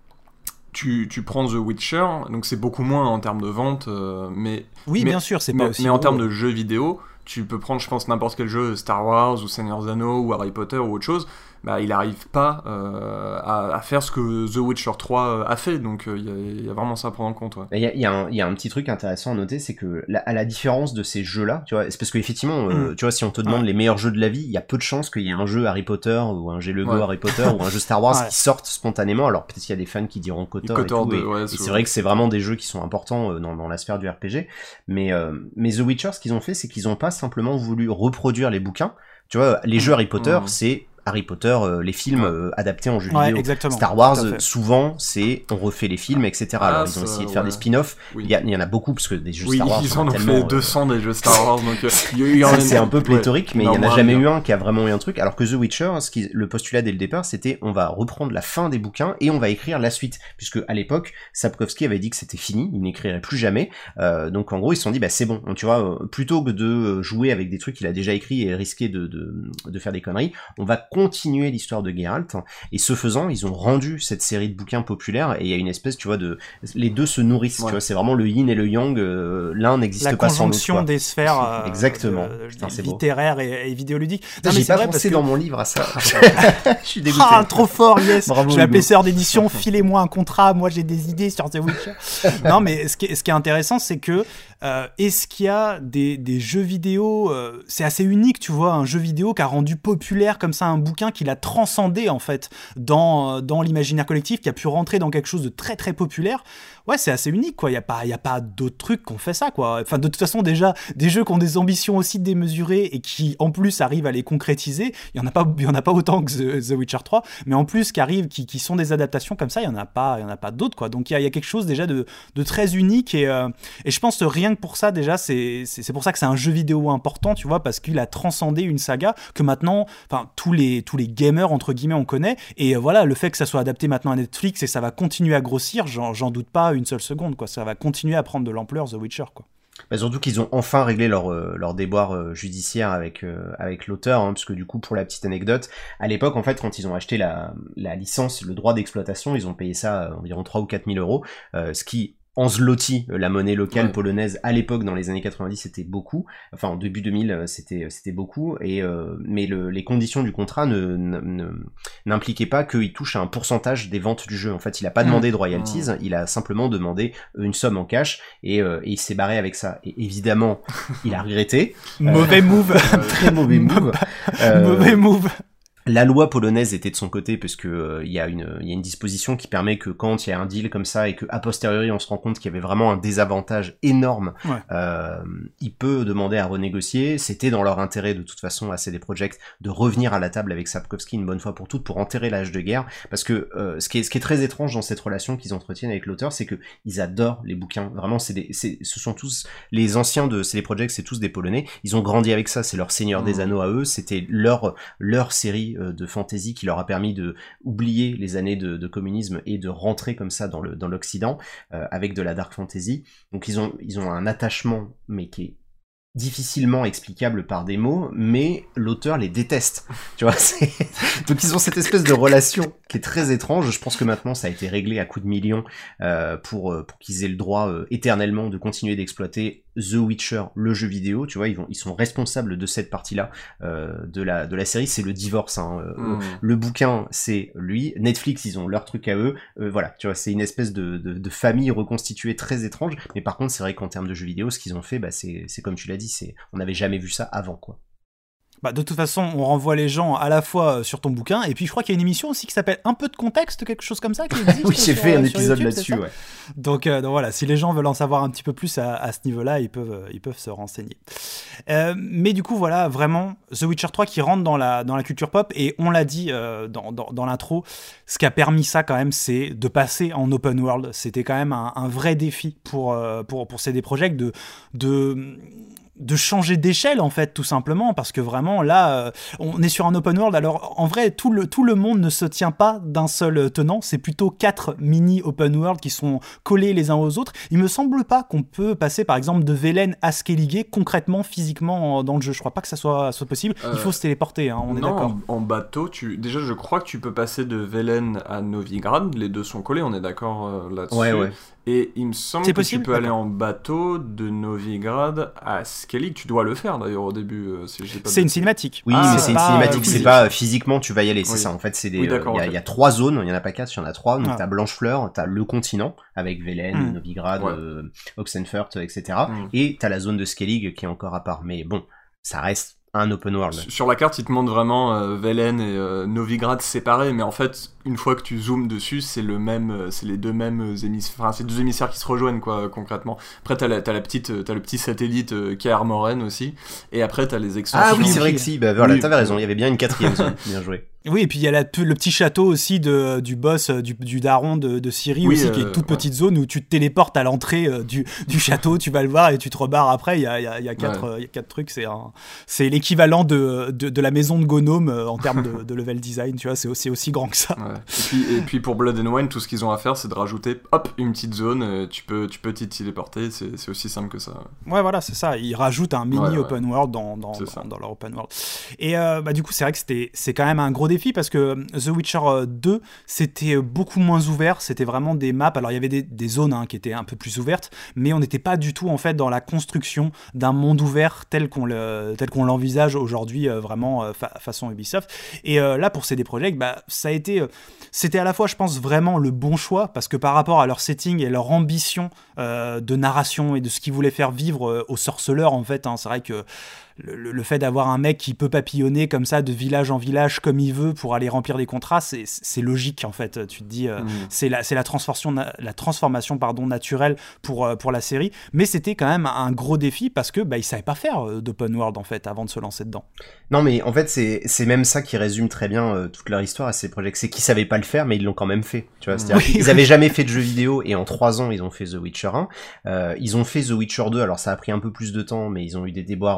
Tu, tu prends The Witcher, donc c'est beaucoup moins en termes de vente, euh, mais... Oui, mais, mais, bien sûr, c'est mais, pas aussi... Mais en gros. termes de jeux vidéo, tu peux prendre, je pense, n'importe quel jeu, Star Wars, ou Seigneur des Anneaux, ou Harry Potter, ou autre chose, bah, il n'arrive pas euh, à, à faire ce que The Witcher trois a fait, donc il euh, y, y a vraiment ça à prendre en compte. Il ouais. y, y, y a un petit truc intéressant à noter, c'est que la, à la différence de ces jeux-là, tu vois, c'est parce qu'effectivement, euh, mm. tu vois, si on te demande ouais. les meilleurs jeux de la vie, il y a peu de chances qu'il y ait un jeu Harry Potter, ou un G Lego ouais. Harry Potter, ou un jeu Star Wars ouais. qui sortent spontanément. Alors peut-être qu'il y a des fans qui diront Kotor et tout, de, et, ouais, et c'est vrai que c'est vraiment des jeux qui sont importants euh, dans, dans la sphère du R P G, mais, euh, mais The Witcher, ce qu'ils ont fait, c'est qu'ils ont pas simplement voulu reproduire les bouquins. Tu vois, les jeux Harry Potter, mmh. c'est Harry Potter, euh, les films euh, adaptés en jeu ouais, vidéo. Exactement. Star Wars, souvent, c'est on refait les films, et cetera. Ah, alors, ils ont essayé de faire ouais. des spin-offs. Oui. Il, y a, il y en a beaucoup, parce que des jeux oui, Star Wars... ils en ont tellement, fait deux cents euh... des jeux Star Wars, donc... Euh, il y en c'est un peu pléthorique, ouais. mais non, il n'y en a jamais bien. eu un qui a vraiment eu un truc. Alors que The Witcher, ce qui, le postulat dès le départ, c'était on va reprendre la fin des bouquins et on va écrire la suite. Puisque à l'époque, Sapkowski avait dit que c'était fini, il n'écrirait plus jamais. Euh, donc en gros, ils se sont dit, bah c'est bon, tu vois, plutôt que de jouer avec des trucs qu'il a déjà écrits et risquer de, de, de faire des conneries, on va continuer l'histoire de Geralt, et ce faisant, ils ont rendu cette série de bouquins populaires, et il y a une espèce, tu vois, de... Les deux se nourrissent, ouais. tu vois, c'est vraiment le yin et le yang, euh, l'un n'existe pas sans l'autre. La conjonction des sphères euh, exactement. De, Putain, c'est littéraires et, et vidéoludiques. Non, j'ai pas pensé que... dans mon livre à ça. Je suis dégoûté. Ah, trop fort, yes. Bravo, je vais appeler sœur d'édition, filez-moi un contrat, moi j'ai des idées sur The Witcher. Non, mais ce qui est, ce qui est intéressant, c'est que Euh, est-ce qu'il y a des, des jeux vidéo, euh, c'est assez unique, tu vois, un jeu vidéo qui a rendu populaire comme ça un bouquin, qui l'a transcendé en fait dans, dans l'imaginaire collectif, qui a pu rentrer dans quelque chose de très très populaire. Ouais, c'est assez unique, quoi. Il y a pas, il y a pas d'autres trucs qui ont fait ça, quoi. Enfin, de toute façon, déjà, des jeux qui ont des ambitions aussi démesurées et qui, en plus, arrivent à les concrétiser. Il y en a pas, il y en a pas autant que The, The Witcher trois, mais en plus, qui arrivent, qui, qui sont des adaptations comme ça, il y en a pas, il y en a pas d'autres, quoi. Donc, il y a, il y a quelque chose déjà de, de très unique et, euh, et je pense que rien que pour ça, déjà, c'est, c'est, c'est pour ça que c'est un jeu vidéo important, tu vois, parce qu'il a transcendé une saga que maintenant, enfin, tous les, tous les gamers, entre guillemets, on connaît. Et euh, voilà, le fait que ça soit adapté maintenant à Netflix et ça va continuer à grossir, j'en, j'en doute pas une seule seconde, quoi. Ça va continuer à prendre de l'ampleur, The Witcher, quoi. Bah surtout qu'ils ont enfin réglé leur euh, leur déboire euh, judiciaire avec euh, avec l'auteur, hein, parce que du coup, pour la petite anecdote, à l'époque, en fait, quand ils ont acheté la la licence, le droit d'exploitation, ils ont payé ça euh, environ trois ou quatre mille euros, euh, ce qui en zloty, la monnaie locale ouais. polonaise à l'époque dans les années quatre-vingt-dix, c'était beaucoup. Enfin, en début deux mille, c'était c'était beaucoup. Et euh, mais le, les conditions du contrat ne, ne n'impliquaient pas qu'il touche à un pourcentage des ventes du jeu. En fait, il a pas demandé de royalties, mmh. il a simplement demandé une somme en cash et, euh, et il s'est barré avec ça. Et évidemment, il a regretté. Mauvais euh, move, très mauvais move. euh, mauvais move. La loi polonaise était de son côté parce que euh, il y a une il y a une disposition qui permet que quand il y a un deal comme ça et que a posteriori on se rend compte qu'il y avait vraiment un désavantage énorme, ouais. euh, il peut demander à renégocier. C'était dans leur intérêt de toute façon à C D Projekt de revenir à la table avec Sapkowski une bonne fois pour toutes pour enterrer l'âge de guerre, parce que euh, ce qui est ce qui est très étrange dans cette relation qu'ils entretiennent avec l'auteur, c'est que ils adorent les bouquins. Vraiment, c'est des c'est ce sont tous les anciens de C D Projekt, c'est tous des Polonais. Ils ont grandi avec ça, c'est leur Seigneur mmh. des Anneaux à eux, c'était leur leur série de fantasy qui leur a permis de oublier les années de, de communisme et de rentrer comme ça dans le dans l'Occident euh, avec de la dark fantasy. Donc ils ont ils ont un attachement mais qui est difficilement explicable par des mots, mais l'auteur les déteste. Tu vois, c'est... donc ils ont cette espèce de relation qui est très étrange. Je pense que maintenant ça a été réglé à coups de millions euh, pour pour qu'ils aient le droit euh, éternellement de continuer d'exploiter The Witcher, le jeu vidéo. Tu vois, ils vont ils sont responsables de cette partie-là euh, de la de la série. C'est le divorce. Hein. Mmh. Le bouquin, c'est lui. Netflix, ils ont leur truc à eux. Euh, voilà, tu vois, c'est une espèce de, de de famille reconstituée très étrange. Mais par contre, c'est vrai qu'en termes de jeux vidéo, ce qu'ils ont fait, bah c'est c'est comme tu l'as dit. C'est, on n'avait jamais vu ça avant, quoi. Bah, de toute façon, on renvoie les gens à la fois sur ton bouquin, et puis je crois qu'il y a une émission aussi qui s'appelle Un peu de contexte, quelque chose comme ça, qui existe. Oui, j'ai sur, fait un sur épisode YouTube, là-dessus, ouais. Donc, euh, donc voilà, si les gens veulent en savoir un petit peu plus à, à ce niveau-là, ils peuvent, ils peuvent se renseigner. Euh, mais du coup, voilà, vraiment, The Witcher trois qui rentre dans la, dans la culture pop, et on l'a dit euh, dans, dans, dans l'intro, ce qui a permis ça quand même, c'est de passer en open world. C'était quand même un, un vrai défi pour, euh, pour, pour C D Projekt de... de de changer d'échelle en fait, tout simplement, parce que vraiment là euh, on est sur un open world. Alors en vrai tout le, tout le monde ne se tient pas d'un seul tenant, c'est plutôt quatre mini open world qui sont collés les uns aux autres. Il me semble pas qu'on peut passer par exemple de Velen à Skellige concrètement, physiquement dans le jeu. Je crois pas que ça soit, soit possible. euh, il faut se téléporter, hein, on non, est d'accord. En, en bateau, tu... déjà je crois que tu peux passer de Velen à Novigrad, les deux sont collés, on est d'accord euh, là-dessus. Ouais, ouais. Et il me semble c'est que possible, tu peux aller en bateau de Novigrad à Skellige. Tu dois le faire d'ailleurs au début. Euh, si j'ai pas c'est une cinématique. Oui, ah, mais c'est une cinématique. C'est pas physiquement tu vas y aller. C'est oui. ça. En fait, c'est des. Il oui, euh, y, okay. y a trois zones. Il y en a pas quatre. Il y en a trois. Donc ah. t'as Blanchefleur, t'as le continent avec Velen, mm. Novigrad, ouais. euh, Oxenfurt, et cetera. Mm. Et t'as la zone de Skellige qui est encore à part. Mais bon, ça reste un open world. Sur la carte, il te montre vraiment euh, Velen et euh, Novigrad séparés, mais en fait, une fois que tu zoomes dessus, c'est le même, euh, c'est les deux mêmes émissaires, enfin, c'est deux émissaires qui se rejoignent, quoi, concrètement. Après, t'as la, t'as la petite, t'as le petit satellite euh, qui est Armoren aussi, et après, t'as les extensions. Ah oui, c'est vrai que si, bah voilà, oui, t'avais raison, il y avait bien une quatrième zone, bien joué. Oui, et puis il y a la, le petit château aussi de, du boss, du, du daron de, de Ciri oui, aussi, euh, qui est une toute ouais. petite zone où tu te téléportes à l'entrée euh, du, du château, tu vas le voir et tu te rebarres après. Il y a, il y a, il y a, quatre, ouais. euh, il y a quatre trucs, c'est, un, c'est l'équivalent de, de, de la maison de Gnome euh, en termes de, de level design, tu vois, c'est aussi, aussi grand que ça. Ouais. Et, puis, et puis pour Blood and Wine, tout ce qu'ils ont à faire, c'est de rajouter hop, une petite zone, euh, tu peux, tu peux t'y téléporter, c'est, c'est aussi simple que ça. Ouais, voilà, c'est ça. Ils rajoutent un mini ouais, ouais. open world dans, dans, dans, dans leur open world. Et euh, bah, du coup, c'est vrai que c'était, c'est quand même un gros défi parce que The Witcher deux, c'était beaucoup moins ouvert, c'était vraiment des maps, alors il y avait des, des zones hein, qui étaient un peu plus ouvertes, mais on n'était pas du tout en fait dans la construction d'un monde ouvert tel qu'on, le, tel qu'on l'envisage aujourd'hui euh, vraiment euh, fa- façon Ubisoft. Et euh, là pour C D Projekt, bah, ça a été, euh, c'était à la fois je pense vraiment le bon choix, parce que par rapport à leur setting et leur ambition euh, de narration et de ce qu'ils voulaient faire vivre euh, aux sorceleurs en fait, hein, c'est vrai que Le, le fait d'avoir un mec qui peut papillonner comme ça de village en village comme il veut pour aller remplir des contrats, c'est, c'est logique en fait. Tu te dis, euh, mmh. c'est la, c'est la transformation, la transformation pardon, naturelle pour, euh, pour la série. Mais c'était quand même un gros défi parce que bah, ils savaient pas faire euh, d'open world en fait avant de se lancer dedans. Non mais en fait c'est, c'est même ça qui résume très bien euh, toute leur histoire à ces projets. C'est qu'ils savaient pas le faire mais ils l'ont quand même fait. Tu vois, c'est-à-dire oui, qu'ils oui. avaient jamais fait de jeu vidéo et en trois ans ils ont fait The Witcher un. Euh, ils ont fait The Witcher deux. Alors ça a pris un peu plus de temps mais ils ont eu des déboires euh,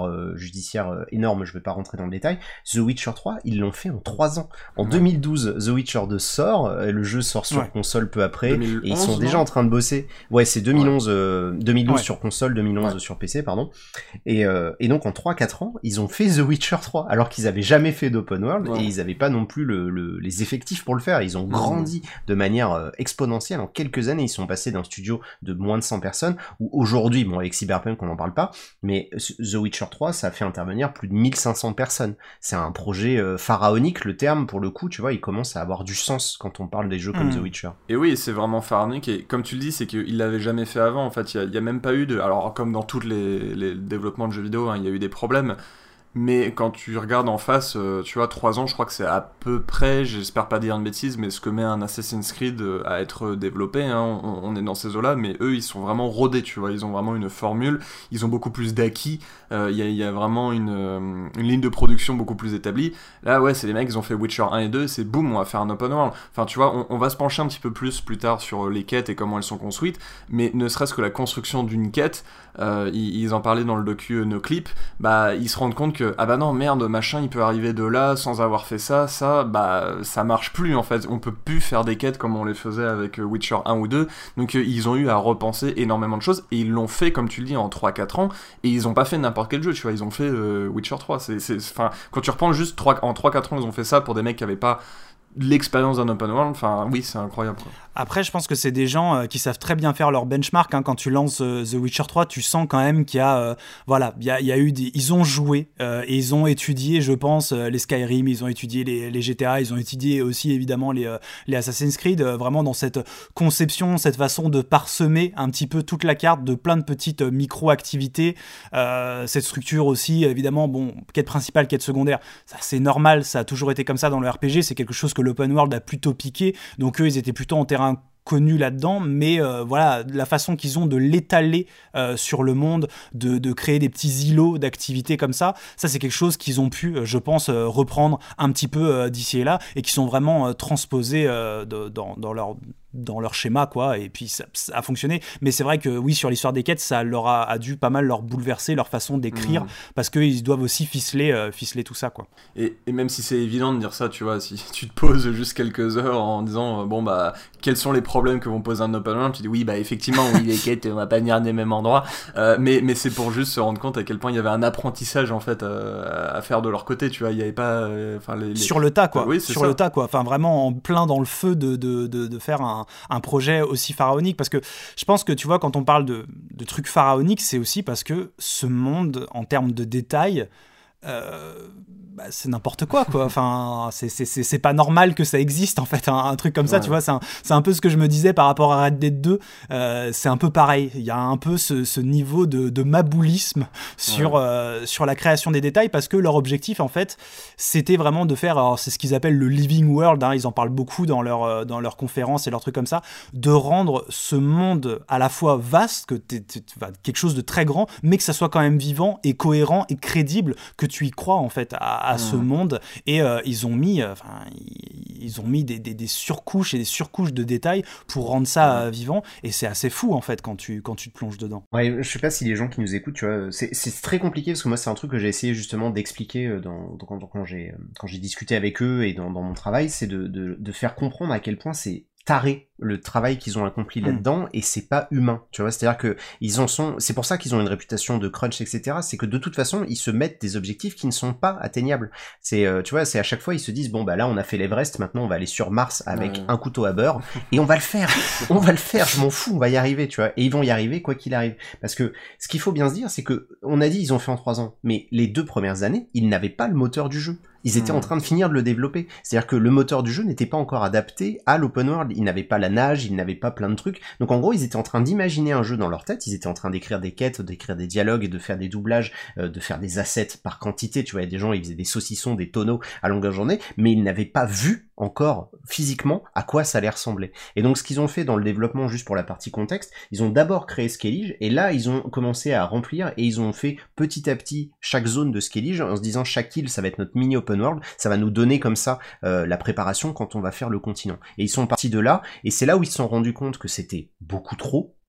judiciaire euh, énorme, je vais pas rentrer dans le détail. The Witcher trois, ils l'ont fait en trois ans. En ouais. deux mille douze, The Witcher deux sort, euh, le jeu sort sur ouais. console peu après, deux mille onze, et ils sont déjà non en train de bosser. Ouais, c'est deux mille onze, ouais. euh, deux mille douze ouais. sur console, deux mille onze ouais. sur P C, pardon. Et, euh, et donc en trois quatre ans, ils ont fait The Witcher trois, alors qu'ils avaient jamais fait d'open world, ouais. et ils avaient pas non plus le, le, les effectifs pour le faire. Ils ont grandi mmh. de manière euh, exponentielle. En quelques années, ils sont passés d'un studio de moins de cent personnes, où aujourd'hui, bon, avec Cyberpunk, on n'en parle pas, mais The Witcher trois, ça a fait intervenir plus de mille cinq cents personnes. C'est un projet euh, pharaonique, le terme, pour le coup, tu vois, il commence à avoir du sens quand on parle des jeux mmh. comme The Witcher. Et oui, c'est vraiment pharaonique, et comme tu le dis, c'est qu'il l'avait jamais fait avant, en fait, il n'y a, a même pas eu de... Alors, comme dans tous les, les développements de jeux vidéo, hein, il y a eu des problèmes, mais quand tu regardes en face, euh, tu vois, trois ans, je crois que c'est à peu près, j'espère pas dire une bêtise, mais ce que met un Assassin's Creed à être développé, hein, on, on est dans ces eaux-là, mais eux, ils sont vraiment rodés, tu vois, ils ont vraiment une formule, ils ont beaucoup plus d'acquis, il euh, y, y a vraiment une, euh, une ligne de production beaucoup plus établie. Là, ouais, c'est les mecs, ils ont fait Witcher un et deux, c'est boum, on va faire un open world. Enfin, tu vois, on, on va se pencher un petit peu plus plus tard sur les quêtes et comment elles sont construites, mais ne serait-ce que la construction d'une quête, euh, ils, ils en parlaient dans le docu No Clip, bah, ils se rendent compte que ah bah non merde machin il peut arriver de là sans avoir fait ça, ça bah ça marche plus en fait, on peut plus faire des quêtes comme on les faisait avec Witcher un ou deux, donc euh, ils ont eu à repenser énormément de choses et ils l'ont fait comme tu le dis en trois quatre ans et ils ont pas fait n'importe quel jeu, tu vois, ils ont fait euh, Witcher trois, c'est, c'est, enfin quand tu reprends juste trois, en trois quatre ans ils ont fait ça pour des mecs qui avaient pas l'expérience d'un open world, enfin oui c'est incroyable quoi. Après je pense que c'est des gens euh, qui savent très bien faire leur benchmark, hein. Quand tu lances euh, The Witcher trois, tu sens quand même qu'il y a euh, voilà, il y a, il y a eu des... ils ont joué euh, et ils ont étudié je pense euh, les Skyrim, ils ont étudié les, les G T A, ils ont étudié aussi évidemment les, euh, les Assassin's Creed, euh, vraiment dans cette conception, cette façon de parsemer un petit peu toute la carte de plein de petites euh, micro-activités, euh, cette structure aussi évidemment, bon, quête principale, quête secondaire, ça c'est normal, ça a toujours été comme ça dans le R P G, c'est quelque chose que l'open world a plutôt piqué, donc eux ils étaient plutôt en terrain connu là-dedans, mais euh, voilà, la façon qu'ils ont de l'étaler euh, sur le monde, de, de créer des petits îlots d'activités comme ça, ça c'est quelque chose qu'ils ont pu, je pense, euh, reprendre un petit peu euh, d'ici et là, et qui sont vraiment euh, transposés euh, de, dans, dans leur dans leur schéma quoi, et puis ça, ça a fonctionné. Mais c'est vrai que oui, sur l'histoire des quêtes, ça leur a, a dû pas mal leur bouleverser leur façon d'écrire, mmh. parce qu'ils doivent aussi ficeler euh, ficeler tout ça quoi. Et, et même si c'est évident de dire ça, tu vois, si tu te poses juste quelques heures en disant euh, bon bah quels sont les problèmes que vont poser un open world, tu dis oui bah effectivement oui les quêtes on va pas venir des mêmes endroits, euh, mais mais c'est pour juste se rendre compte à quel point il y avait un apprentissage en fait euh, à faire de leur côté, tu vois, il y avait pas enfin euh, les, les... sur le tas quoi, oui, sur ça. le tas quoi, enfin vraiment en plein dans le feu de de de, de faire un un projet aussi pharaonique, parce que je pense que tu vois quand on parle de, de trucs pharaoniques, c'est aussi parce que ce monde en termes de détails euh, bah, c'est n'importe quoi quoi, enfin c'est, c'est, c'est, c'est pas normal que ça existe en fait, un, un truc comme ça, ouais. Tu vois, c'est un, c'est un peu ce que je me disais par rapport à Red Dead deux, euh, c'est un peu pareil, il y a un peu ce, ce niveau de, de maboulisme sur, ouais. euh, sur la création des détails, parce que leur objectif en fait c'était vraiment de faire, alors c'est ce qu'ils appellent le living world, hein, ils en parlent beaucoup dans leurs dans leurs conférences et leurs trucs comme ça, de rendre ce monde à la fois vaste, que t'es, t'es, t'es, quelque chose de très grand, mais que ça soit quand même vivant et cohérent et crédible, que tu y crois en fait à, à mmh. ce monde, et euh, ils ont mis enfin euh, ils ont mis des, des, des surcouches et des surcouches de détails pour rendre ça euh, vivant, et c'est assez fou en fait quand tu quand tu te plonges dedans. Ouais, je sais pas si les gens qui nous écoutent, tu vois, c'est c'est très compliqué, parce que moi c'est un truc que j'ai essayé justement d'expliquer dans, dans, dans quand j'ai quand j'ai discuté avec eux et dans dans mon travail, c'est de de de faire comprendre à quel point c'est taré le travail qu'ils ont accompli là-dedans, mmh. et c'est pas humain, tu vois, c'est-à-dire que ils en sont, c'est pour ça qu'ils ont une réputation de crunch, et cetera, c'est que de toute façon, ils se mettent des objectifs qui ne sont pas atteignables, c'est, euh, tu vois, c'est à chaque fois, ils se disent, bon, bah là, on a fait l'Everest, maintenant, on va aller sur Mars avec ouais. un couteau à beurre, et on va le faire, on va le faire, je m'en fous, on va y arriver, tu vois, et ils vont y arriver quoi qu'il arrive, parce que ce qu'il faut bien se dire, c'est que, on a dit, ils ont fait en trois ans, mais les deux premières années, ils n'avaient pas le moteur du jeu. Ils étaient mmh. en train de finir de le développer. C'est-à-dire que le moteur du jeu n'était pas encore adapté à l'open world. Ils n'avaient pas la nage, ils n'avaient pas plein de trucs. Donc en gros, ils étaient en train d'imaginer un jeu dans leur tête. Ils étaient en train d'écrire des quêtes, d'écrire des dialogues, et de faire des doublages, euh, de faire des assets par quantité. Tu vois, il y a des gens, ils faisaient des saucissons, des tonneaux à longueur de journée, mais ils n'avaient pas vu encore physiquement à quoi ça allait ressembler. Et donc ce qu'ils ont fait dans le développement, juste pour la partie contexte, ils ont d'abord créé Skellige, et là ils ont commencé à remplir, et ils ont fait petit à petit chaque zone de Skellige en se disant chaque île ça va être notre mini open world, ça va nous donner comme ça euh, la préparation quand on va faire le continent. Et ils sont partis de là, et c'est là où ils se sont rendus compte que c'était beaucoup trop.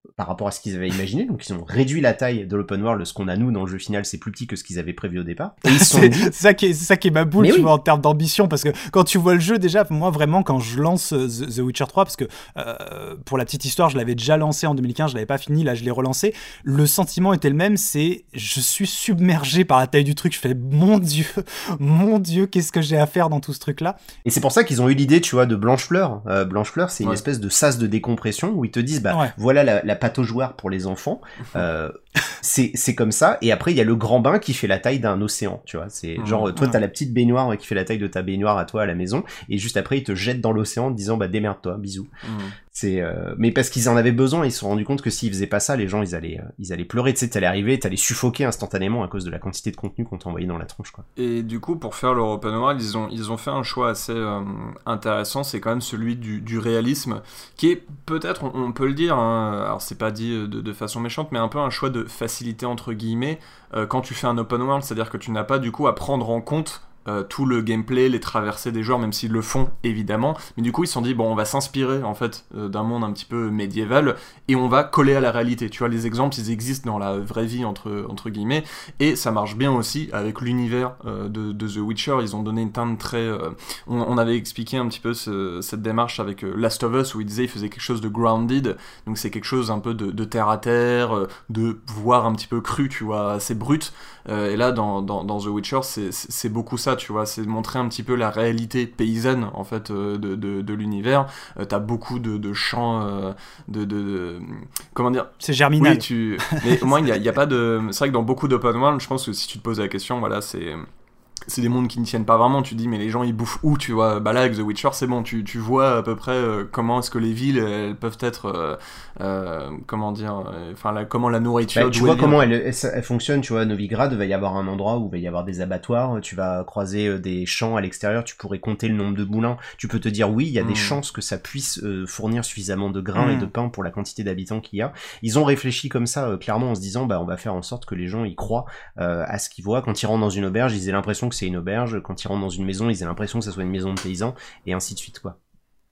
par rapport à ce qu'ils avaient imaginé. Donc ils ont réduit la taille de l'open world. Ce qu'on a nous dans le jeu final, c'est plus petit que ce qu'ils avaient prévu au départ. Et ils c'est, dit... c'est ça qui est, c'est ça qui est ma boule, mais tu oui. vois, en termes d'ambition, parce que quand tu vois le jeu, déjà, moi vraiment, quand je lance The, The Witcher trois, parce que euh, pour la petite histoire, je l'avais déjà lancé en deux mille quinze, je l'avais pas fini, là je l'ai relancé. Le sentiment était le même, c'est je suis submergé par la taille du truc. Je fais mon Dieu, mon Dieu, qu'est-ce que j'ai à faire dans tout ce truc-là. Et c'est pour ça qu'ils ont eu l'idée, tu vois, de Blanche-Fleur. Euh, Blanche-Fleur, c'est ouais. une espèce de sas de décompression où ils te disent, bah ouais. voilà la, la pâte aux joueurs pour les enfants. Euh, c'est c'est comme ça. Et après il y a le grand bain qui fait la taille d'un océan, tu vois. C'est mmh. genre toi ouais. t'as la petite baignoire qui fait la taille de ta baignoire à toi à la maison, et juste après ils te jettent dans l'océan en te disant bah démerde-toi, bisous. Mmh. C'est euh... mais parce qu'ils en avaient besoin, ils se sont rendus compte que s'ils faisaient pas ça, les gens ils allaient euh, ils allaient pleurer, tu sais, t'allais arriver, t'allais suffoquer instantanément à cause de la quantité de contenu qu'on t'envoyait dans la tronche, quoi. Et du coup pour faire leur open world, ils ont ils ont fait un choix assez euh, intéressant, c'est quand même celui du, du réalisme, qui est peut-être, on, on peut le dire, hein, alors c'est pas dit de, de façon méchante, mais un peu un choix de facilité entre guillemets euh, quand tu fais un open world, c'est-à-dire que tu n'as pas du coup à prendre en compte Euh, tout le gameplay, les traversées des joueurs, même s'ils le font évidemment, mais du coup ils se sont dit bon on va s'inspirer en fait euh, d'un monde un petit peu médiéval et on va coller à la réalité, tu vois, les exemples ils existent dans la vraie vie entre, entre guillemets, et ça marche bien aussi avec l'univers euh, de, de The Witcher. Ils ont donné une teinte très euh, on, on avait expliqué un petit peu ce, cette démarche avec euh, Last of Us où ils disaient ils faisaient quelque chose de grounded, donc c'est quelque chose un peu de, de terre à terre, euh, de voire un petit peu cru, tu vois, assez brut, euh, et là dans, dans, dans The Witcher c'est, c'est, c'est beaucoup ça, tu vois, c'est montrer un petit peu la réalité paysanne en fait euh, de, de, de l'univers. Euh, t'as beaucoup de, de champs euh, de, de, de comment dire, c'est germinal. Oui, tu mais au moins il y a, y a pas de, c'est vrai que dans beaucoup d'open world, je pense que si tu te poses la question, voilà, c'est c'est des mondes qui ne tiennent pas vraiment, tu te dis mais les gens ils bouffent où, tu vois. Bah là avec The Witcher c'est bon, tu, tu vois à peu près euh, comment est-ce que les villes elles peuvent être euh, euh, comment dire, enfin euh, comment la nourriture bah, tu vois comment elle, elle, elle fonctionne, tu vois. Novigrad, il va y avoir un endroit où il va y avoir des abattoirs, tu vas croiser des champs à l'extérieur, tu pourrais compter le nombre de moulins, tu peux te dire oui il y a mmh. des chances que ça puisse euh, fournir suffisamment de grains mmh. et de pain pour la quantité d'habitants qu'il y a. Ils ont réfléchi comme ça euh, clairement en se disant bah on va faire en sorte que les gens y croient euh, à ce qu'ils voient. Quand ils rentrent dans une auberge ils aient l'impression que c'est une auberge, quand ils rentrent dans une maison ils aient l'impression que ça soit une maison de paysans, et ainsi de suite, quoi.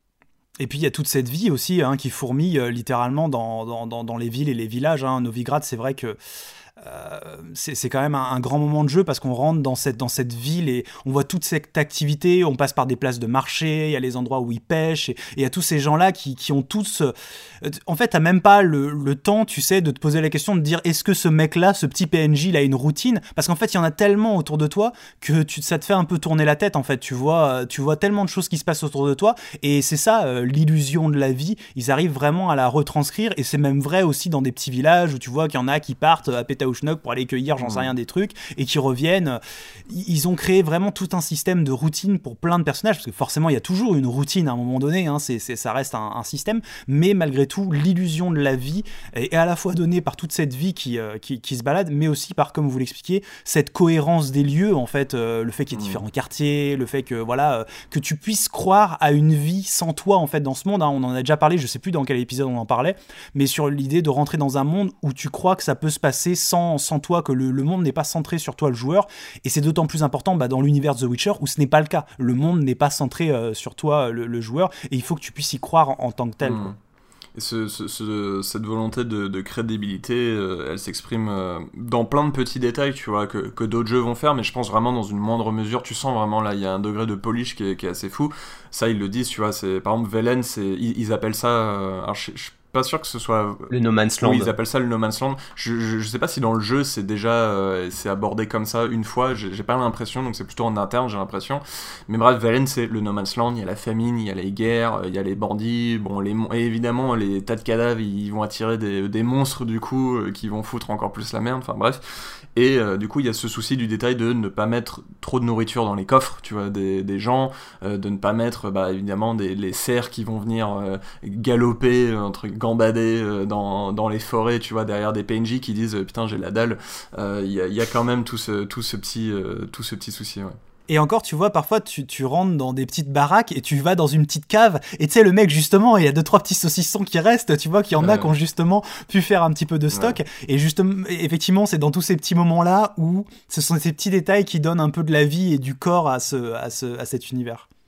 Et puis il y a toute cette vie aussi hein, qui fourmille euh, littéralement dans, dans, dans, dans les villes et les villages, hein. Novigrad, c'est vrai que Euh, c'est, c'est quand même un, un grand moment de jeu parce qu'on rentre dans cette, dans cette ville et on voit toute cette activité, on passe par des places de marché, il y a les endroits où ils pêchent, et il y a tous ces gens-là qui, qui ont tous... Euh, en fait, t'as même pas le, le temps, tu sais, de te poser la question de dire est-ce que ce mec-là, ce petit P N J, il a une routine ? Parce qu'en fait, il y en a tellement autour de toi que tu, ça te fait un peu tourner la tête, en fait. Tu vois, tu vois tellement de choses qui se passent autour de toi, et c'est ça, euh, l'illusion de la vie, ils arrivent vraiment à la retranscrire, et c'est même vrai aussi dans des petits villages où tu vois qu'il y en a qui partent à Pétaouchnok pour aller cueillir, j'en sais rien, des trucs, et qui reviennent. Ils ont créé vraiment tout un système de routine pour plein de personnages, parce que forcément, il y a toujours une routine à un moment donné, hein, c'est, c'est, ça reste un, un système, mais malgré tout, l'illusion de la vie est à la fois donnée par toute cette vie qui, euh, qui, qui se balade, mais aussi par, comme vous l'expliquiez, cette cohérence des lieux, en fait, euh, le fait qu'il y ait différents quartiers, le fait que, voilà, euh, que tu puisses croire à une vie sans toi, en fait, dans ce monde, hein. On en a déjà parlé, je sais plus dans quel épisode on en parlait, mais sur l'idée de rentrer dans un monde où tu crois que ça peut se passer sans, sans toi, que le, le monde n'est pas centré sur toi, le joueur, et c'est d'autant plus important bah, dans l'univers de The Witcher où ce n'est pas le cas. Le monde n'est pas centré euh, sur toi, le, le joueur, et il faut que tu puisses y croire en, en tant que tel. Mmh. Quoi. Et ce, ce, ce, cette volonté de, de crédibilité, euh, elle s'exprime euh, dans plein de petits détails, tu vois, que, que d'autres jeux vont faire, mais je pense vraiment dans une moindre mesure. Tu sens vraiment, là, il y a un degré de polish qui est, qui est assez fou. Ça, ils le disent, tu vois, c'est, par exemple, Velen, c'est, ils, ils appellent ça... Euh, alors, je, je, pas sûr que ce soit le No Man's Land. Oui, ils appellent ça le No Man's Land. Je, je, je sais pas si dans le jeu c'est déjà euh, c'est abordé comme ça une fois. J'ai, j'ai pas l'impression, donc c'est plutôt en interne, j'ai l'impression. Mais bref, Velen c'est le No Man's Land. Il y a la famine, il y a les guerres, il y a les bandits. Bon, les et évidemment les tas de cadavres, ils vont attirer des, des monstres du coup euh, qui vont foutre encore plus la merde. Enfin bref. Et euh, du coup, il y a ce souci du détail de ne pas mettre trop de nourriture dans les coffres, tu vois, des, des gens, euh, de ne pas mettre, bah évidemment, des les cerfs qui vont venir euh, galoper entre gambader dans, dans les forêts, tu vois, derrière des P N J qui disent putain j'ai la dalle. Il euh, y, a, y a quand même tout ce, tout ce, petit, euh, tout ce petit souci, ouais. Et encore, tu vois, parfois, tu, tu rentres dans des petites baraques et tu vas dans une petite cave. Et tu sais, le mec, justement, il y a deux, trois petits saucissons qui restent, tu vois, qu'il y en a qui ont justement pu faire un petit peu de stock. Ouais. Et justement, effectivement, c'est dans tous ces petits moments-là où ce sont ces petits détails qui donnent un peu de la vie et du corps à, ce, à, ce, à cet univers.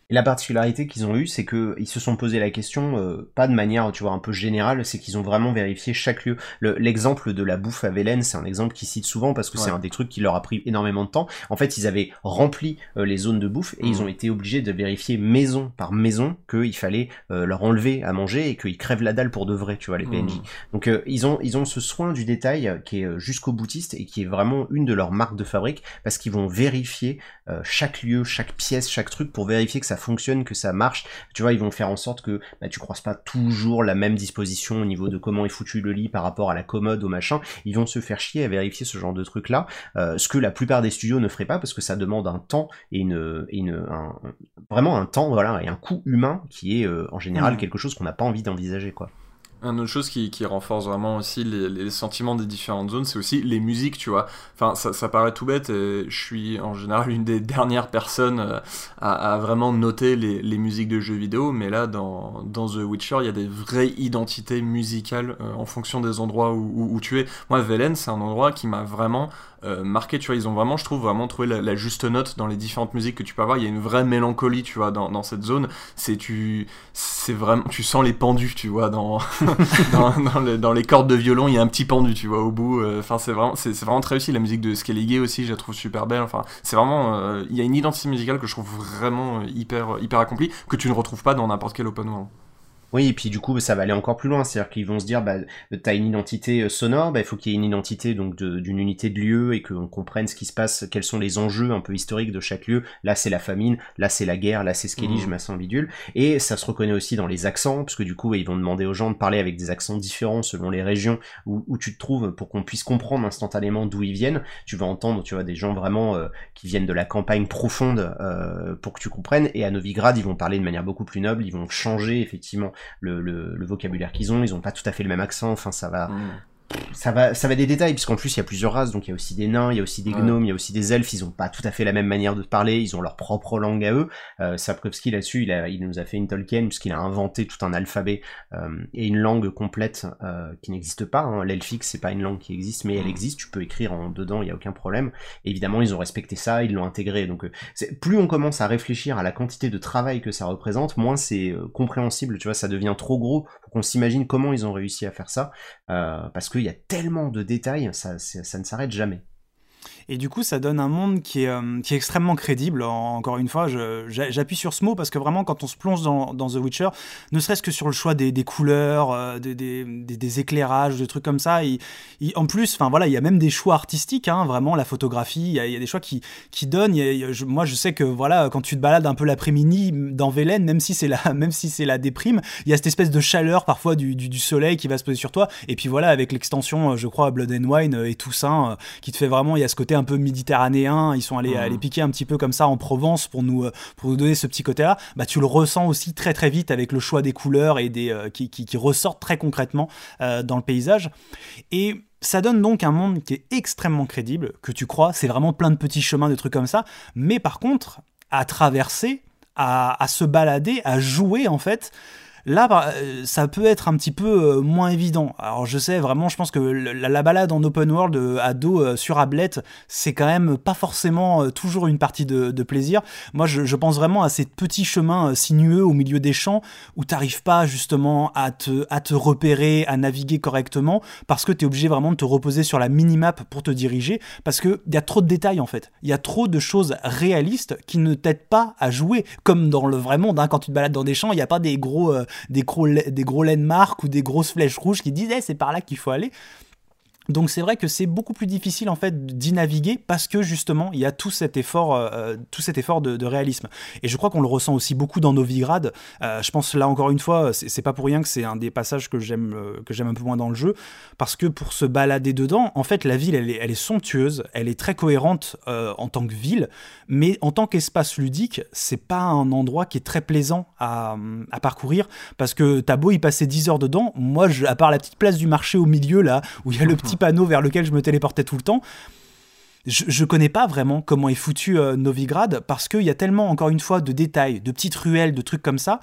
Et la particularité qu'ils ont eue, c'est que ils se sont posé la question, euh, pas de manière, tu vois, un peu générale, c'est qu'ils ont vraiment vérifié chaque lieu. Le, l'exemple de la bouffe à Velen, c'est un exemple qu'ils citent souvent parce que ouais. c'est un des trucs qui leur a pris énormément de temps. En fait, ils avaient rempli euh, les zones de bouffe et mmh. ils ont été obligés de vérifier maison par maison qu'il fallait euh, leur enlever à manger et qu'ils crèvent la dalle pour de vrai, tu vois, les P N J. Mmh. Donc euh, ils ont ils ont ce soin du détail qui est jusqu'au boutiste et qui est vraiment une de leurs marques de fabrique parce qu'ils vont vérifier euh, chaque lieu, chaque pièce, chaque truc pour vérifier que ça fonctionne, que ça marche. Tu vois, ils vont faire en sorte que bah, tu croises pas toujours la même disposition au niveau de comment est foutu le lit par rapport à la commode, au machin. Ils vont se faire chier à vérifier ce genre de trucs là, euh, ce que la plupart des studios ne feraient pas parce que ça demande un temps et une, et une un, vraiment un temps, voilà, et un coût humain qui est euh, en général mmh. quelque chose qu'on n'a pas envie d'envisager, quoi. Une autre chose qui, qui renforce vraiment aussi les, les sentiments des différentes zones, c'est aussi les musiques, tu vois. Enfin, ça, ça paraît tout bête, et je suis en général une des dernières personnes à, à vraiment noter les, les musiques de jeux vidéo, mais là, dans, dans The Witcher, il y a des vraies identités musicales euh, en fonction des endroits où, où, où tu es. Moi, Velen, c'est un endroit qui m'a vraiment euh, marqué, tu vois. Ils ont vraiment, je trouve, vraiment trouvé la, la juste note dans les différentes musiques que tu peux avoir. Il y a une vraie mélancolie, tu vois, dans, dans cette zone. C'est, tu, c'est vraiment, tu sens les pendus, tu vois, dans... dans, dans, le, dans les cordes de violon, il y a un petit pendu, tu vois, au bout. Enfin, euh, c'est vraiment, c'est, c'est vraiment très réussi. La musique de Skellige aussi, je la trouve super belle. Enfin, c'est vraiment, il euh, y a une identité musicale que je trouve vraiment hyper, hyper accomplie, que tu ne retrouves pas dans n'importe quel open world. Oui, et puis du coup, ça va aller encore plus loin, c'est-à-dire qu'ils vont se dire, bah, t'as une identité sonore, bah, il faut qu'il y ait une identité donc de, d'une unité de lieu et qu'on comprenne ce qui se passe, quels sont les enjeux un peu historiques de chaque lieu. Là, c'est la famine, là, c'est la guerre, là, c'est Skellige, mmh. machin bidule. Et ça se reconnaît aussi dans les accents, parce que du coup, ils vont demander aux gens de parler avec des accents différents selon les régions où, où tu te trouves pour qu'on puisse comprendre instantanément d'où ils viennent. Tu vas entendre, tu vois, des gens vraiment euh, qui viennent de la campagne profonde euh, pour que tu comprennes. Et à Novigrad, ils vont parler de manière beaucoup plus noble, ils vont changer effectivement Le, le, le vocabulaire qu'ils ont, ils ont pas tout à fait le même accent, enfin ça va... Mmh. Ça va, ça va des détails, puisqu'en plus il y a plusieurs races, donc il y a aussi des nains, il y a aussi des gnomes, ouais. il y a aussi des elfes, ils ont pas tout à fait la même manière de parler, ils ont leur propre langue à eux. Euh, Sapkowski là-dessus, il, a, il nous a fait une Tolkien, puisqu'il a inventé tout un alphabet euh, et une langue complète euh, qui n'existe pas. Hein. L'elfique, c'est pas une langue qui existe, mais elle existe, tu peux écrire en dedans, il y a aucun problème. Et évidemment, ils ont respecté ça, ils l'ont intégré. Donc, euh, c'est, plus on commence à réfléchir à la quantité de travail que ça représente, moins c'est euh, compréhensible, tu vois, ça devient trop gros pour qu'on s'imagine comment ils ont réussi à faire ça, euh, parce qu'il y a tellement de détails, ça, ça, ça ne s'arrête jamais. Et du coup, ça donne un monde qui est, euh, qui est extrêmement crédible. Encore une fois, je, j'appuie sur ce mot parce que vraiment, quand on se plonge dans, dans The Witcher, ne serait-ce que sur le choix des, des couleurs, euh, des, des, des, des éclairages, des trucs comme ça. Il, il, en plus, enfin voilà, il y a même des choix artistiques, hein, vraiment la photographie. Il y a, il y a des choix qui, qui donnent. Il y a, il y a, je, moi, je sais que voilà, quand tu te balades un peu l'après-midi dans Velen, même si c'est la, même si c'est la déprime, il y a cette espèce de chaleur parfois du, du, du soleil qui va se poser sur toi. Et puis voilà, avec l'extension, je crois, Blood and Wine et Toussaint, qui te fait vraiment, il y a ce côté un peu méditerranéen, ils sont allés, mmh. allés piquer un petit peu comme ça en Provence pour nous, pour nous donner ce petit côté-là. Bah, tu le ressens aussi très très vite avec le choix des couleurs et des, euh, qui, qui, qui ressortent très concrètement euh, dans le paysage. Et ça donne donc un monde qui est extrêmement crédible, que tu crois, c'est vraiment plein de petits chemins, de trucs comme ça. Mais par contre, à traverser, à, à se balader, à jouer en fait, là, ça peut être un petit peu moins évident. Alors je sais, vraiment, je pense que la, la balade en open world à dos sur Ablette, c'est quand même pas forcément toujours une partie de, de plaisir. Moi, je, je pense vraiment à ces petits chemins sinueux au milieu des champs où t'arrives pas justement à te, à te repérer, à naviguer correctement, parce que t'es obligé vraiment de te reposer sur la minimap pour te diriger, parce qu'il y a trop de détails en fait. Il y a trop de choses réalistes qui ne t'aident pas à jouer, comme dans le vrai monde, hein, quand tu te balades dans des champs, il n'y a pas des gros... Euh, des gros, des gros landmarks ou des grosses flèches rouges qui disent hey, c'est par là qu'il faut aller. Donc c'est vrai que c'est beaucoup plus difficile en fait d'y naviguer parce que justement il y a tout cet effort, euh, tout cet effort de, de réalisme. Et je crois qu'on le ressent aussi beaucoup dans Novigrad. Euh, je pense là encore une fois, c'est, c'est pas pour rien que c'est un des passages que j'aime, euh, que j'aime un peu moins dans le jeu, parce que pour se balader dedans, en fait la ville elle est, elle est somptueuse, elle est très cohérente euh, en tant que ville, mais en tant qu'espace ludique, c'est pas un endroit qui est très plaisant à, à parcourir, parce que t'as beau y passer dix heures dedans, moi je, à part la petite place du marché au milieu là où il y a le petit panneau vers lequel je me téléportais tout le temps, je, je connais pas vraiment comment est foutu euh, Novigrad, parce qu'il y a tellement, encore une fois, de détails, de petites ruelles, de trucs comme ça,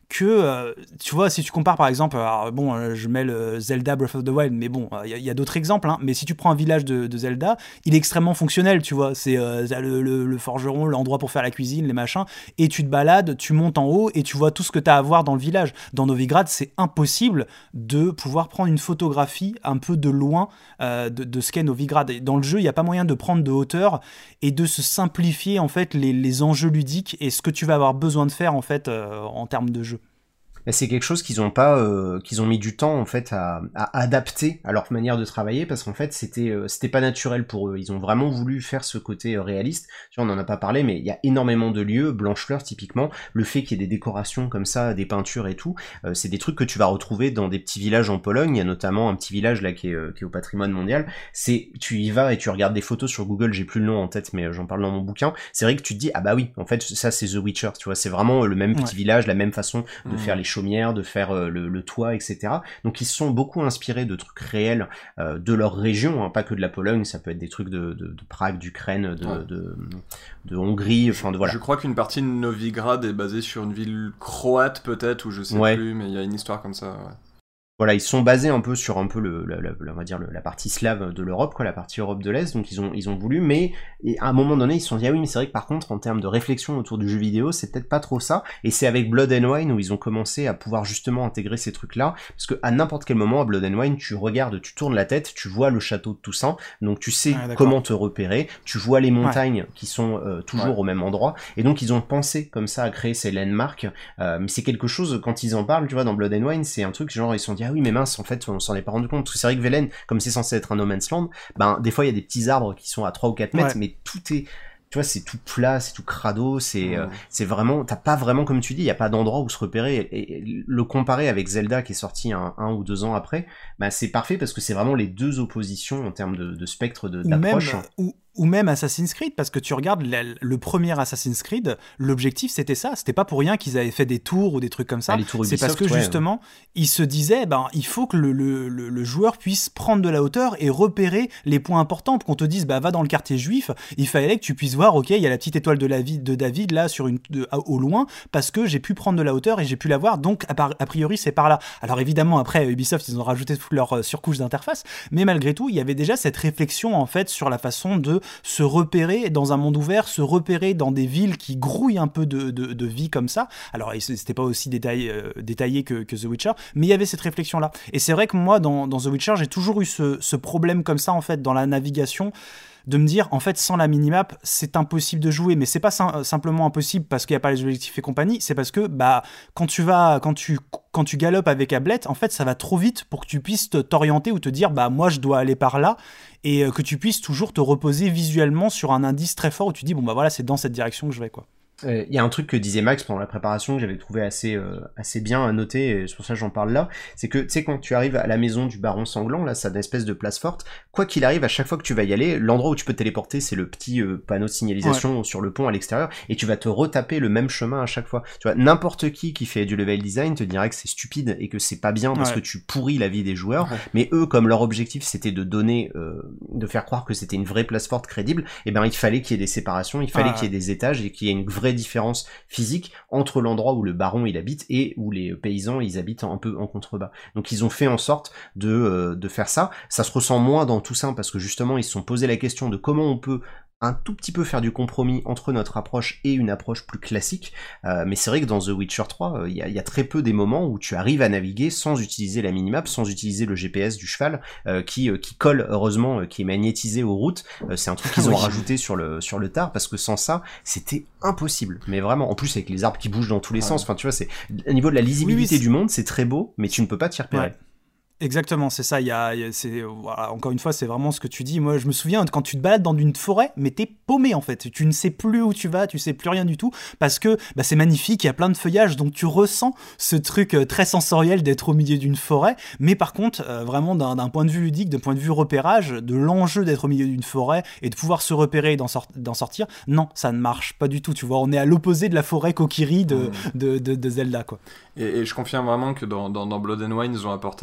que, euh, tu vois, si tu compares par exemple, alors, bon, euh, je mets le Zelda Breath of the Wild, mais bon, il euh, y, y a d'autres exemples, hein, mais si tu prends un village de, de Zelda, il est extrêmement fonctionnel, tu vois, c'est euh, le, le, le forgeron, l'endroit pour faire la cuisine, les machins, et tu te balades, tu montes en haut et tu vois tout ce que tu as à voir dans le village. Dans Novigrad, c'est impossible de pouvoir prendre une photographie un peu de loin euh, de, de ce qu'est Novigrad. Et dans le jeu, il n'y a pas moyen de prendre de hauteur et de se simplifier en fait les, les enjeux ludiques et ce que tu vas avoir besoin de faire en fait euh, en termes de jeu. C'est quelque chose qu'ils ont pas, euh, qu'ils ont mis du temps en fait à, à adapter à leur manière de travailler parce qu'en fait c'était, euh, c'était pas naturel pour eux. Ils ont vraiment voulu faire ce côté euh, réaliste. Tu vois, on en a pas parlé, mais il y a énormément de lieux. Blanchefleur typiquement, le fait qu'il y ait des décorations comme ça, des peintures et tout, euh, c'est des trucs que tu vas retrouver dans des petits villages en Pologne. Il y a notamment un petit village là qui est, euh, qui est au patrimoine mondial. C'est, tu y vas et tu regardes des photos sur Google. J'ai plus le nom en tête, mais j'en parle dans mon bouquin. C'est vrai que tu te dis ah bah oui, en fait ça c'est The Witcher. Tu vois, c'est vraiment le même petit ouais. village, la même façon de mmh. faire les chaumières, de faire Le, le toit, et cetera. Donc ils se sont beaucoup inspirés de trucs réels euh, de leur région, hein, pas que de la Pologne, ça peut être des trucs de, de, de Prague, d'Ukraine, de, ouais. de, de, de Hongrie, enfin de voilà. Je crois qu'une partie de Novigrad est basée sur une ville croate peut-être, ou je sais ouais. plus, mais il y a une histoire comme ça. Ouais. Voilà, ils sont basés un peu sur un peu le, le, le on va dire le, la partie slave de l'Europe, quoi, la partie Europe de l'Est. Donc ils ont ils ont voulu, mais et à un moment donné ils se sont dit ah oui mais c'est vrai que par contre en termes de réflexion autour du jeu vidéo c'est peut-être pas trop ça. Et c'est avec Blood and Wine où ils ont commencé à pouvoir justement intégrer ces trucs là, parce que à n'importe quel moment à Blood and Wine tu regardes, tu tournes la tête, tu vois le château de Toussaint, donc tu sais ah, comment te repérer, tu vois les montagnes ouais. qui sont euh, toujours ouais. au même endroit, et donc ils ont pensé comme ça à créer ces landmarks. Euh, mais c'est quelque chose quand ils en parlent, tu vois, dans Blood and Wine c'est un truc genre ils se sont dit ah oui mais mince en fait on s'en est pas rendu compte, parce que c'est vrai que Velen comme c'est censé être un no man's land, ben des fois il y a des petits arbres qui sont à trois ou quatre mètres ouais. mais tout est, tu vois, c'est tout plat, c'est tout crado, c'est mmh. euh, c'est vraiment, t'as pas vraiment, comme tu dis, il y a pas d'endroit où se repérer, et, et le comparer avec Zelda qui est sorti un, un ou deux ans après, bah c'est parfait parce que c'est vraiment les deux oppositions en termes de, de spectre de, d'approche. Même, ou, ou même Assassin's Creed, parce que tu regardes le, le premier Assassin's Creed, l'objectif c'était ça, c'était pas pour rien qu'ils avaient fait des tours ou des trucs comme ça, ah, c'est Ubisoft, parce que ouais. justement, ils se disaient, ben il faut que le, le, le, le joueur puisse prendre de la hauteur et repérer les points importants, pour qu'on te dise, bah va dans le quartier juif, il fallait que tu puisses voir, ok, il y a la petite étoile de, la vie, de David là sur une, de, au loin, parce que j'ai pu prendre de la hauteur et j'ai pu la voir, donc a, a priori c'est par là. Alors évidemment après Ubisoft ils ont rajouté toute leur surcouche d'interface, mais malgré tout il y avait déjà cette réflexion en fait sur la façon de se repérer dans un monde ouvert, se repérer dans des villes qui grouillent un peu de, de, de vie comme ça. Alors c'était pas aussi détaillé, euh, détaillé que, que The Witcher, mais il y avait cette réflexion là. Et c'est vrai que moi dans, dans The Witcher j'ai toujours eu ce, ce problème comme ça en fait dans la navigation, de me dire, en fait, sans la minimap, c'est impossible de jouer. Mais c'est pas sim- simplement impossible parce qu'il n'y a pas les objectifs et compagnie, c'est parce que, bah, quand tu vas, quand tu, quand tu galopes avec Ablette, en fait, ça va trop vite pour que tu puisses te, t'orienter ou te dire, bah, moi, je dois aller par là, et euh, que tu puisses toujours te reposer visuellement sur un indice très fort où tu dis, bon, bah, voilà, c'est dans cette direction que je vais, quoi. Il euh, y a un truc que disait Max pendant la préparation que j'avais trouvé assez euh, assez bien à noter, et c'est pour ça que j'en parle là, c'est que tu sais quand tu arrives à la maison du baron sanglant, là ça a une espèce de place forte, quoi qu'il arrive à chaque fois que tu vas y aller, l'endroit où tu peux te téléporter c'est le petit euh, panneau de signalisation ouais. sur le pont à l'extérieur, et tu vas te retaper le même chemin à chaque fois. Tu vois, n'importe qui qui fait du level design te dirait que c'est stupide et que c'est pas bien parce ouais. que tu pourris la vie des joueurs, ouais. mais eux comme leur objectif c'était de donner, euh, de faire croire que c'était une vraie place forte crédible, et ben il fallait qu'il y ait des séparations, il fallait ah, qu'il y ait des étages et qu'il y ait une vraie différence physique entre l'endroit où le baron il habite et où les paysans ils habitent un peu en contrebas. Donc ils ont fait en sorte de, euh, de faire ça. Ça se ressent moins dans Toussaint parce que justement ils se sont posé la question de comment on peut un tout petit peu faire du compromis entre notre approche et une approche plus classique, euh, mais c'est vrai que dans The Witcher trois, il euh, y, y a très peu des moments où tu arrives à naviguer sans utiliser la minimap, sans utiliser le G P S du cheval, euh, qui, euh, qui colle, heureusement, euh, qui est magnétisé aux routes, euh, c'est un truc qu'ils ont oui. rajouté sur le, sur le tard, parce que sans ça, c'était impossible, mais vraiment, en plus avec les arbres qui bougent dans tous les ouais. sens, enfin tu vois, c'est, au niveau de la lisibilité oui, oui, du monde, c'est très beau, mais tu ne peux pas t'y repérer. Ouais. Exactement, c'est ça. Il y a, il y a c'est, voilà, encore une fois, c'est vraiment ce que tu dis. Moi, je me souviens quand tu te balades dans une forêt, mais t'es paumé en fait. Tu ne sais plus où tu vas, tu sais plus rien du tout, parce que bah, c'est magnifique, il y a plein de feuillages, donc tu ressens ce truc euh, très sensoriel d'être au milieu d'une forêt. Mais par contre, euh, vraiment d'un, d'un point de vue ludique, d'un point de vue repérage, de l'enjeu d'être au milieu d'une forêt et de pouvoir se repérer et d'en, sort, d'en sortir, non, ça ne marche pas du tout. Tu vois, on est à l'opposé de la forêt Kokiri de, mmh. de, de, de Zelda, quoi. Et, et je confirme vraiment que dans, dans, dans Blood and Wine, ils ont apporté des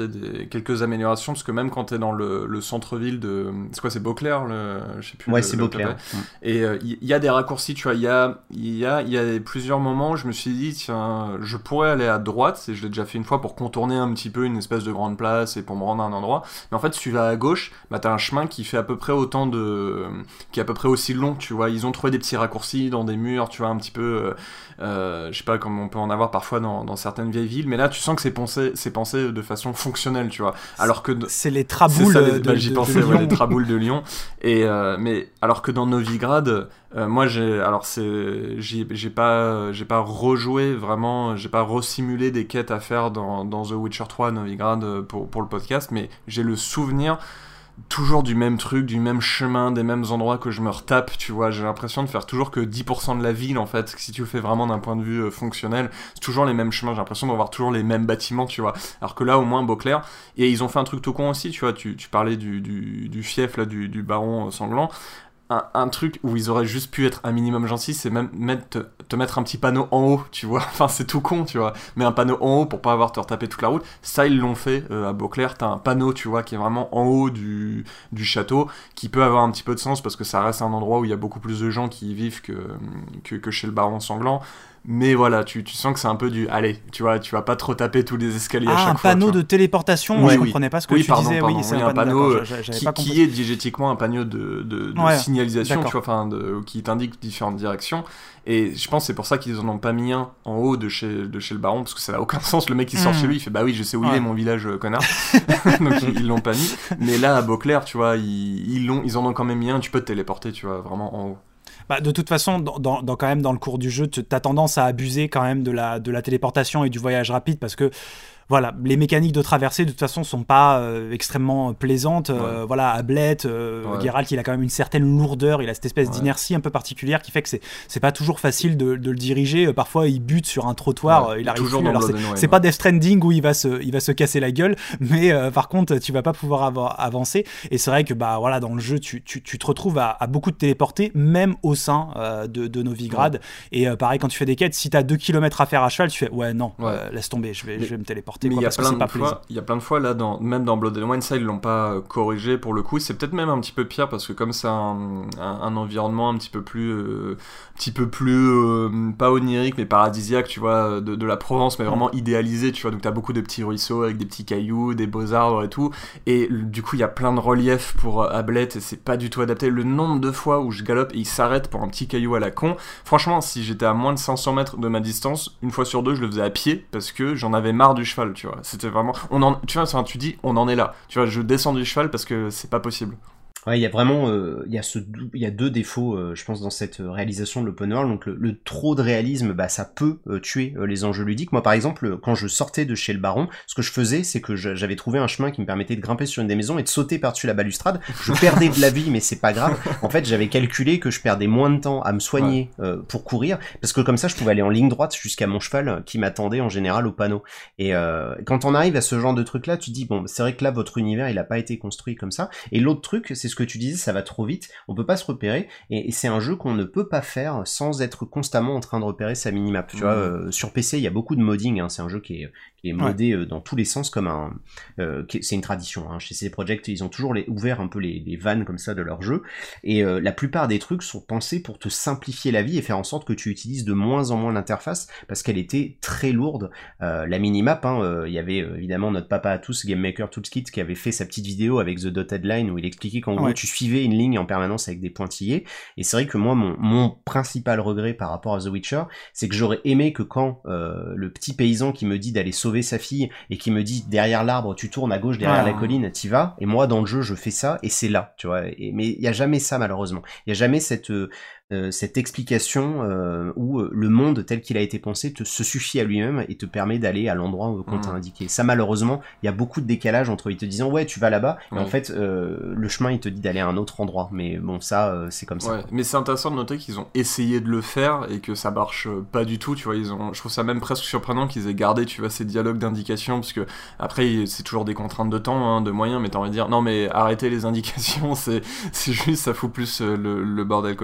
des quelques améliorations parce que même quand t'es dans le, le centre-ville de c'est quoi c'est Beauclerc le je sais plus ouais le, c'est le Beauclerc ouais. Et il euh, y, y a des raccourcis tu vois il y a il y a il y a plusieurs moments où je me suis dit tiens je pourrais aller à droite et je l'ai déjà fait une fois pour contourner un petit peu une espèce de grande place et pour me rendre à un endroit mais en fait si tu vas à gauche bah t'as un chemin qui fait à peu près autant de qui est à peu près aussi long tu vois ils ont trouvé des petits raccourcis dans des murs tu vois un petit peu euh, euh, je sais pas comme on peut en avoir parfois dans, dans certaines vieilles villes mais là tu sens que c'est pensé c'est pensé de façon fonctionnelle tu vois alors que de... c'est les traboules c'est ça, les... de, bah, j'y de, pensais de ouais, les traboules de Lyon et euh, mais alors que dans Novigrad euh, moi j'ai alors c'est j'ai, j'ai pas j'ai pas rejoué vraiment j'ai pas resimulé des quêtes à faire dans, dans The Witcher trois Novigrad pour, pour le podcast mais j'ai le souvenir toujours du même truc, du même chemin, des mêmes endroits que je me retape, tu vois, j'ai l'impression de faire toujours que dix pour cent de la ville, en fait, si tu le fais vraiment d'un point de vue euh, fonctionnel, c'est toujours les mêmes chemins, j'ai l'impression d'avoir toujours les mêmes bâtiments, tu vois, alors que là, au moins, Beauclerc, et ils ont fait un truc tout con aussi, tu vois, tu, tu parlais du, du, du fief, là, du, du baron euh, sanglant, Un, un truc où ils auraient juste pu être un minimum gentils, c'est même mettre, te, te mettre un petit panneau en haut, tu vois. Enfin, c'est tout con, tu vois. Mais un panneau en haut pour pas avoir te retaper toute la route. Ça, ils l'ont fait euh, à Beauclerc. T'as un panneau, tu vois, qui est vraiment en haut du, du château, qui peut avoir un petit peu de sens parce que ça reste un endroit où il y a beaucoup plus de gens qui y vivent que, que, que chez le baron sanglant. Mais voilà, tu, tu sens que c'est un peu du... Allez, tu vois, tu vas pas trop taper tous les escaliers ah, à chaque fois. Ah, un panneau de téléportation, oui, je oui. comprenais pas ce que oui, tu pardon, disais. Pardon, oui, c'est oui, un un panneau, panneau euh, qui, pas qui est diégétiquement un panneau de, de, de ouais, signalisation, d'accord. tu vois, enfin, de, qui t'indique différentes directions. Et je pense que c'est pour ça qu'ils en ont pas mis un en haut de chez, de chez le baron, parce que ça n'a aucun sens. Le mec, il sort mmh. chez lui, il fait bah oui, je sais où ouais. il est, mon village, euh, connard. Donc ils l'ont pas mis. Mais là, à Beauclerc, tu vois, ils, ils, l'ont, ils en ont quand même mis un, tu peux te téléporter, tu vois, vraiment en haut. Bah, de toute façon, dans, dans, dans, quand même dans le cours du jeu, tu as tendance à abuser quand même de la, de la téléportation et du voyage rapide parce que voilà, les mécaniques de traversée de toute façon sont pas euh, extrêmement plaisantes. Euh, ouais. Voilà, Ablett, euh, ouais. Geralt, il a quand même une certaine lourdeur, il a cette espèce ouais. d'inertie un peu particulière qui fait que c'est c'est pas toujours facile de, de le diriger. Parfois, il bute sur un trottoir, ouais. il arrive toujours plus. Alors, c'est, c'est ouais. pas Death Stranding où il va se il va se casser la gueule, mais euh, par contre, tu vas pas pouvoir avoir, avancer. Et c'est vrai que bah voilà, dans le jeu, tu tu, tu te retrouves à, à beaucoup de téléporter, même au sein euh, de, de Novigrad. Ouais. Et euh, pareil, quand tu fais des quêtes, si t'as deux kilomètres à faire à cheval, tu fais ouais non, ouais. euh, laisse tomber, je vais mais... je vais me téléporter. Mais il y a parce plein que de pas fois, il y a plein de fois là, dans, même dans Blood and Wine, ça ils l'ont pas euh, corrigé pour le coup. C'est peut-être même un petit peu pire parce que comme c'est un, un, un environnement un petit peu plus, euh, petit peu plus euh, pas onirique mais paradisiaque, tu vois, de, de la Provence, mais vraiment idéalisé, tu vois. Donc t'as beaucoup de petits ruisseaux avec des petits cailloux, des beaux arbres et tout. Et du coup il y a plein de reliefs pour euh, Ablett et c'est pas du tout adapté. Le nombre de fois où je galope et il s'arrête pour un petit caillou à la con. Franchement, si j'étais à moins de cinq cents mètres de ma distance, une fois sur deux, je le faisais à pied parce que j'en avais marre du cheval, tu vois. C'était vraiment on en tu vois enfin, tu dis on en est là tu vois je descends du cheval parce que c'est pas possible. Ouais, il y a vraiment, euh, il y a ce, il y a deux défauts, euh, je pense, dans cette réalisation de l'open world. Donc le, le trop de réalisme, bah ça peut euh, tuer euh, les enjeux ludiques. Moi, par exemple, quand je sortais de chez le baron, ce que je faisais, c'est que je, j'avais trouvé un chemin qui me permettait de grimper sur une des maisons et de sauter par-dessus la balustrade. Je perdais de la vie, mais c'est pas grave. En fait, j'avais calculé que je perdais moins de temps à me soigner ouais. euh, pour courir, parce que comme ça, je pouvais aller en ligne droite jusqu'à mon cheval qui m'attendait en général au panneau. Et euh, quand on arrive à ce genre de truc-là, tu te dis bon, c'est vrai que là, votre univers, il a pas été construit comme ça. Et l'autre truc, c'est ce que tu disais, ça va trop vite, on peut pas se repérer, et, et c'est un jeu qu'on ne peut pas faire sans être constamment en train de repérer sa minimap. Tu mmh. vois, euh, sur P C, il y a beaucoup de modding, hein, c'est un jeu qui est, qui est modé ouais. euh, dans tous les sens comme un... Euh, qui est, c'est une tradition, hein, chez C D Projekt, ils ont toujours les, ouvert un peu les, les vannes comme ça de leur jeu, et euh, la plupart des trucs sont pensés pour te simplifier la vie et faire en sorte que tu utilises de moins en moins l'interface, parce qu'elle était très lourde. Euh, la minimap, hein, euh, il y avait euh, évidemment notre papa à tous, Game Maker Toolkit, qui avait fait sa petite vidéo avec The Dotted Line, où il expliquait qu'en ouais. gros, tu suivais une ligne en permanence avec des pointillés, et c'est vrai que moi mon, mon principal regret par rapport à The Witcher, c'est que j'aurais aimé que quand euh, le petit paysan qui me dit d'aller sauver sa fille et qui me dit derrière l'arbre tu tournes à gauche, derrière ah. la colline t'y vas, et moi dans le jeu je fais ça et c'est là, tu vois, et, mais il y a jamais ça malheureusement, il y a jamais cette euh, Euh, cette explication euh, où euh, le monde tel qu'il a été pensé te, se suffit à lui-même et te permet d'aller à l'endroit où qu'on mmh. t'a indiqué. Ça malheureusement, il y a beaucoup de décalage entre ils te disant ouais tu vas là-bas et mmh. en fait euh, le chemin il te dit d'aller à un autre endroit. Mais bon ça euh, c'est comme ça. Ouais, mais c'est intéressant de noter qu'ils ont essayé de le faire et que ça marche pas du tout. Tu vois, ils ont, je trouve ça même presque surprenant qu'ils aient gardé tu vois ces dialogues d'indication parce que après c'est toujours des contraintes de temps, hein, de moyens, mais t'as envie de dire non mais arrêtez les indications, c'est c'est juste ça fout plus le, le bordel qu'autre chose.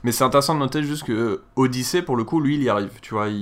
Mais c'est intéressant de noter juste que Odyssey, pour le coup, lui, il y arrive. Tu vois, il,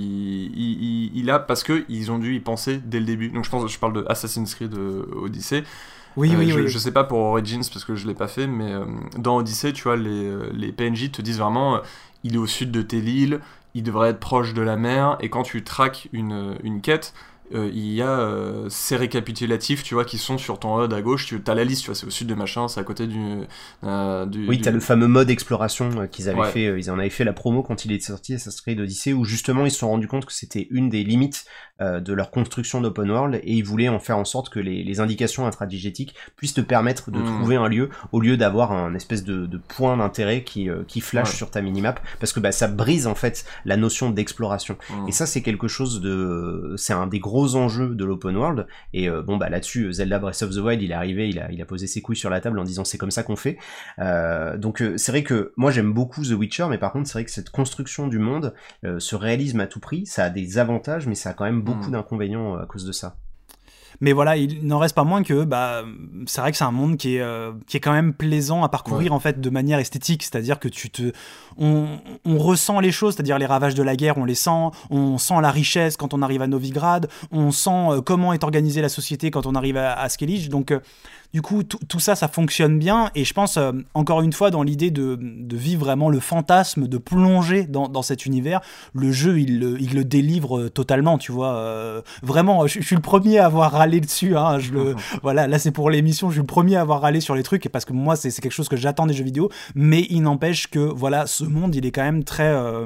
il, il, il a parce que ils ont dû y penser dès le début. Donc je pense, je parle de Assassin's Creed euh, Odyssey. Oui, euh, oui, je, oui. je sais pas pour Origins parce que je l'ai pas fait, mais euh, dans Odyssey, tu vois, les, les P N J te disent vraiment, euh, il est au sud de telle île, il devrait être proche de la mer, et quand tu traques une, une quête, euh, il y a euh, ces récapitulatifs, tu vois, qui sont sur ton H U D à gauche, tu as la liste, tu vois, c'est au sud de machin, c'est à côté du... Euh, du oui, du... t'as le fameux mode exploration euh, qu'ils avaient Ouais. fait, euh, ils en avaient fait la promo quand il est sorti, Assassin's Creed Odyssey, où justement ils se sont rendus compte que c'était une des limites euh, de leur construction d'open world, et ils voulaient en faire en sorte que les, les indications intradigétiques puissent te permettre de Mmh. trouver un lieu, au lieu d'avoir un espèce de, de point d'intérêt qui, euh, qui flash Ouais. sur ta minimap, parce que bah, ça brise en fait la notion d'exploration. Mmh. Et ça, c'est quelque chose de... c'est un des gros enjeux de l'open world, et euh, bon bah là-dessus, Zelda Breath of the Wild, il est arrivé, il a, il a posé ses couilles sur la table en disant c'est comme ça qu'on fait. Euh, donc euh, c'est vrai que moi j'aime beaucoup The Witcher, mais par contre c'est vrai que cette construction du monde, euh, ce réalisme à tout prix, ça a des avantages, mais ça a quand même beaucoup Mmh. d'inconvénients à cause de ça. Mais voilà, il n'en reste pas moins que bah, c'est vrai que c'est un monde qui est, euh, qui est quand même plaisant à parcourir Ouais. en fait de manière esthétique, c'est-à-dire que tu te, on, on ressent les choses, c'est-à-dire les ravages de la guerre, on les sent, on sent la richesse quand on arrive à Novigrad, on sent euh, comment est organisée la société quand on arrive à, à Skellige, donc euh, du coup tout, tout ça, ça fonctionne bien, et je pense euh, encore une fois dans l'idée de, de vivre vraiment le fantasme, de plonger dans, dans cet univers, le jeu il, le- il le délivre totalement, tu vois, euh, vraiment, je, je suis le premier à avoir râlé dessus, hein, je le, voilà, là c'est pour l'émission, je suis le premier à avoir râlé sur les trucs, et parce que moi c'est c'est quelque chose que j'attends des jeux vidéo, mais il n'empêche que voilà, ce monde il est quand même très... euh,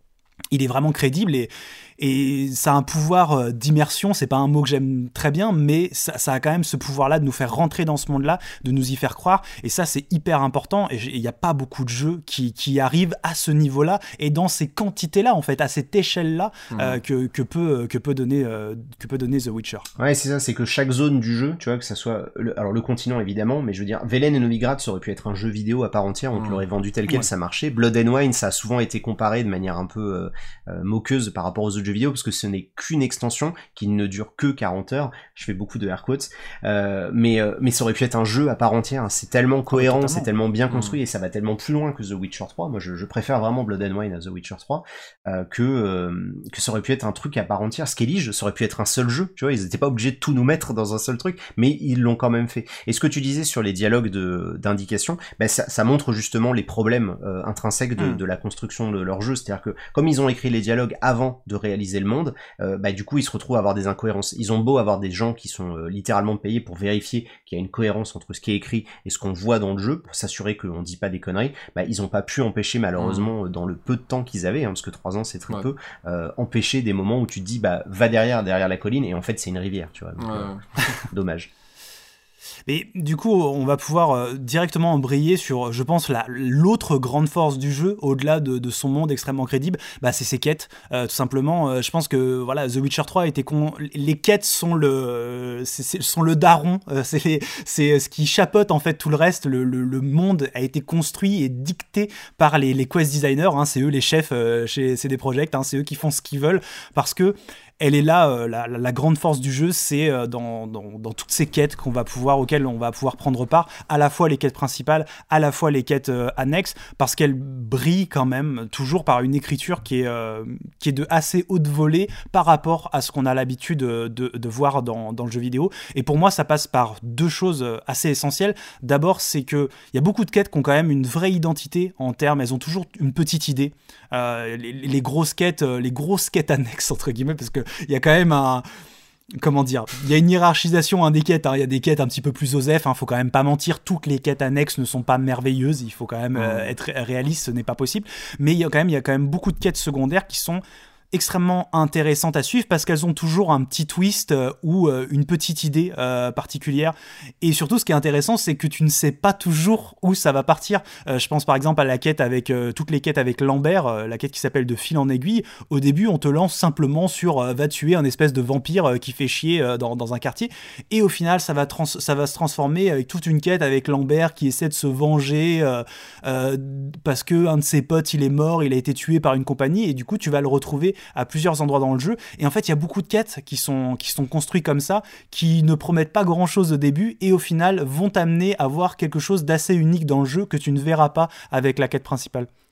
il est vraiment crédible et, et ça a un pouvoir euh, d'immersion, c'est pas un mot que j'aime très bien, mais ça, ça a quand même ce pouvoir-là de nous faire rentrer dans ce monde-là, de nous y faire croire, et ça c'est hyper important, et il n'y a pas beaucoup de jeux qui, qui arrivent à ce niveau-là, et dans ces quantités-là, en fait, à cette échelle-là, Mmh. euh, que, que, peut, que, peut donner, euh, que peut donner The Witcher. Ouais, c'est ça, c'est que chaque zone du jeu, tu vois, que ça soit, le, alors le continent évidemment, mais je veux dire, Velen et Novigrad, ça aurait pu être un jeu vidéo à part entière, on te Mmh. l'aurait vendu tel quel, Ouais. ça marchait. Blood and Wine, ça a souvent été comparé de manière un peu euh, euh, moqueuse par rapport aux autres jeux vidéo, parce que ce n'est qu'une extension qui ne dure que quarante heures, je fais beaucoup de air quotes, euh, mais, euh, mais ça aurait pu être un jeu à part entière, hein. C'est tellement cohérent, totalement. c'est tellement bien Mmh. construit, et ça va tellement plus loin que The Witcher trois, moi je, je préfère vraiment Blood and Wine à The Witcher trois, euh, que, euh, que ça aurait pu être un truc à part entière. Skellige, ça aurait pu être un seul jeu, tu vois, ils étaient pas obligés de tout nous mettre dans un seul truc, mais ils l'ont quand même fait. Et ce que tu disais sur les dialogues de, d'indication, ben ça, ça montre justement les problèmes euh, intrinsèques de, Mm. de la construction de leur jeu, c'est-à-dire que comme ils ont écrit les dialogues avant de réaliser le monde, euh, bah du coup ils se retrouvent à avoir des incohérences. Ils ont beau avoir des gens qui sont euh, littéralement payés pour vérifier qu'il y a une cohérence entre ce qui est écrit et ce qu'on voit dans le jeu, pour s'assurer qu'on dit pas des conneries, bah ils ont pas pu empêcher malheureusement mm. dans le peu de temps qu'ils avaient, hein, parce que trois ans c'est très ouais. peu, euh, empêcher des moments où tu te dis bah va derrière derrière la colline et en fait c'est une rivière, tu vois. Donc, ouais. euh, dommage. Et du coup, on va pouvoir euh, directement embrayer sur, je pense, la, l'autre grande force du jeu, au-delà de, de son monde extrêmement crédible, bah, c'est ses quêtes. Euh, tout simplement, euh, je pense que voilà, The Witcher trois a été con... les quêtes sont le, euh, c'est, c'est, sont le daron, euh, c'est, les, c'est ce qui chapeaute en fait tout le reste. Le, le, le monde a été construit et dicté par les, les quest designers. Hein, c'est eux les chefs euh, chez C D Projekt. Hein, c'est eux qui font ce qu'ils veulent parce que elle est là, euh, la, la grande force du jeu, c'est euh, dans, dans, dans toutes ces quêtes qu'on va pouvoir, auxquelles on va pouvoir prendre part, à la fois les quêtes principales, à la fois les quêtes euh, annexes, parce qu'elles brillent quand même toujours par une écriture qui est, euh, qui est de assez haute volée par rapport à ce qu'on a l'habitude de, de, de voir dans, dans le jeu vidéo. Et pour moi, ça passe par deux choses assez essentielles. D'abord, c'est qu'il y a beaucoup de quêtes qui ont quand même une vraie identité en termes, elles ont toujours une petite idée. Euh, les, les grosses quêtes, les grosses quêtes annexes, entre guillemets, parce que il y a quand même un... Comment dire, il y a une hiérarchisation hein, des quêtes, il hein. y a des quêtes un petit peu plus osef, hein, faut quand même pas mentir, toutes les quêtes annexes ne sont pas merveilleuses, il faut quand même euh, être réaliste, ce n'est pas possible, mais il y a quand même, il y a quand même beaucoup de quêtes secondaires qui sont extrêmement intéressantes à suivre parce qu'elles ont toujours un petit twist euh, ou euh, une petite idée euh, particulière, et surtout ce qui est intéressant c'est que tu ne sais pas toujours où ça va partir. Euh, je pense par exemple à la quête avec euh, toutes les quêtes avec Lambert, euh, la quête qui s'appelle de fil en aiguille. Au début on te lance simplement sur euh, va tuer un espèce de vampire euh, qui fait chier euh, dans, dans un quartier, et au final ça va, trans- ça va se transformer avec toute une quête avec Lambert qui essaie de se venger euh, euh, parce que un de ses potes il est mort, il a été tué par une compagnie, et du coup tu vas le retrouver à plusieurs endroits dans le jeu. Et en fait il y a beaucoup de quêtes qui sont, qui sont construites comme ça, qui ne promettent pas grand chose au début et au final vont t'amener à voir quelque chose d'assez unique dans le jeu que tu ne verras pas avec la quête principale.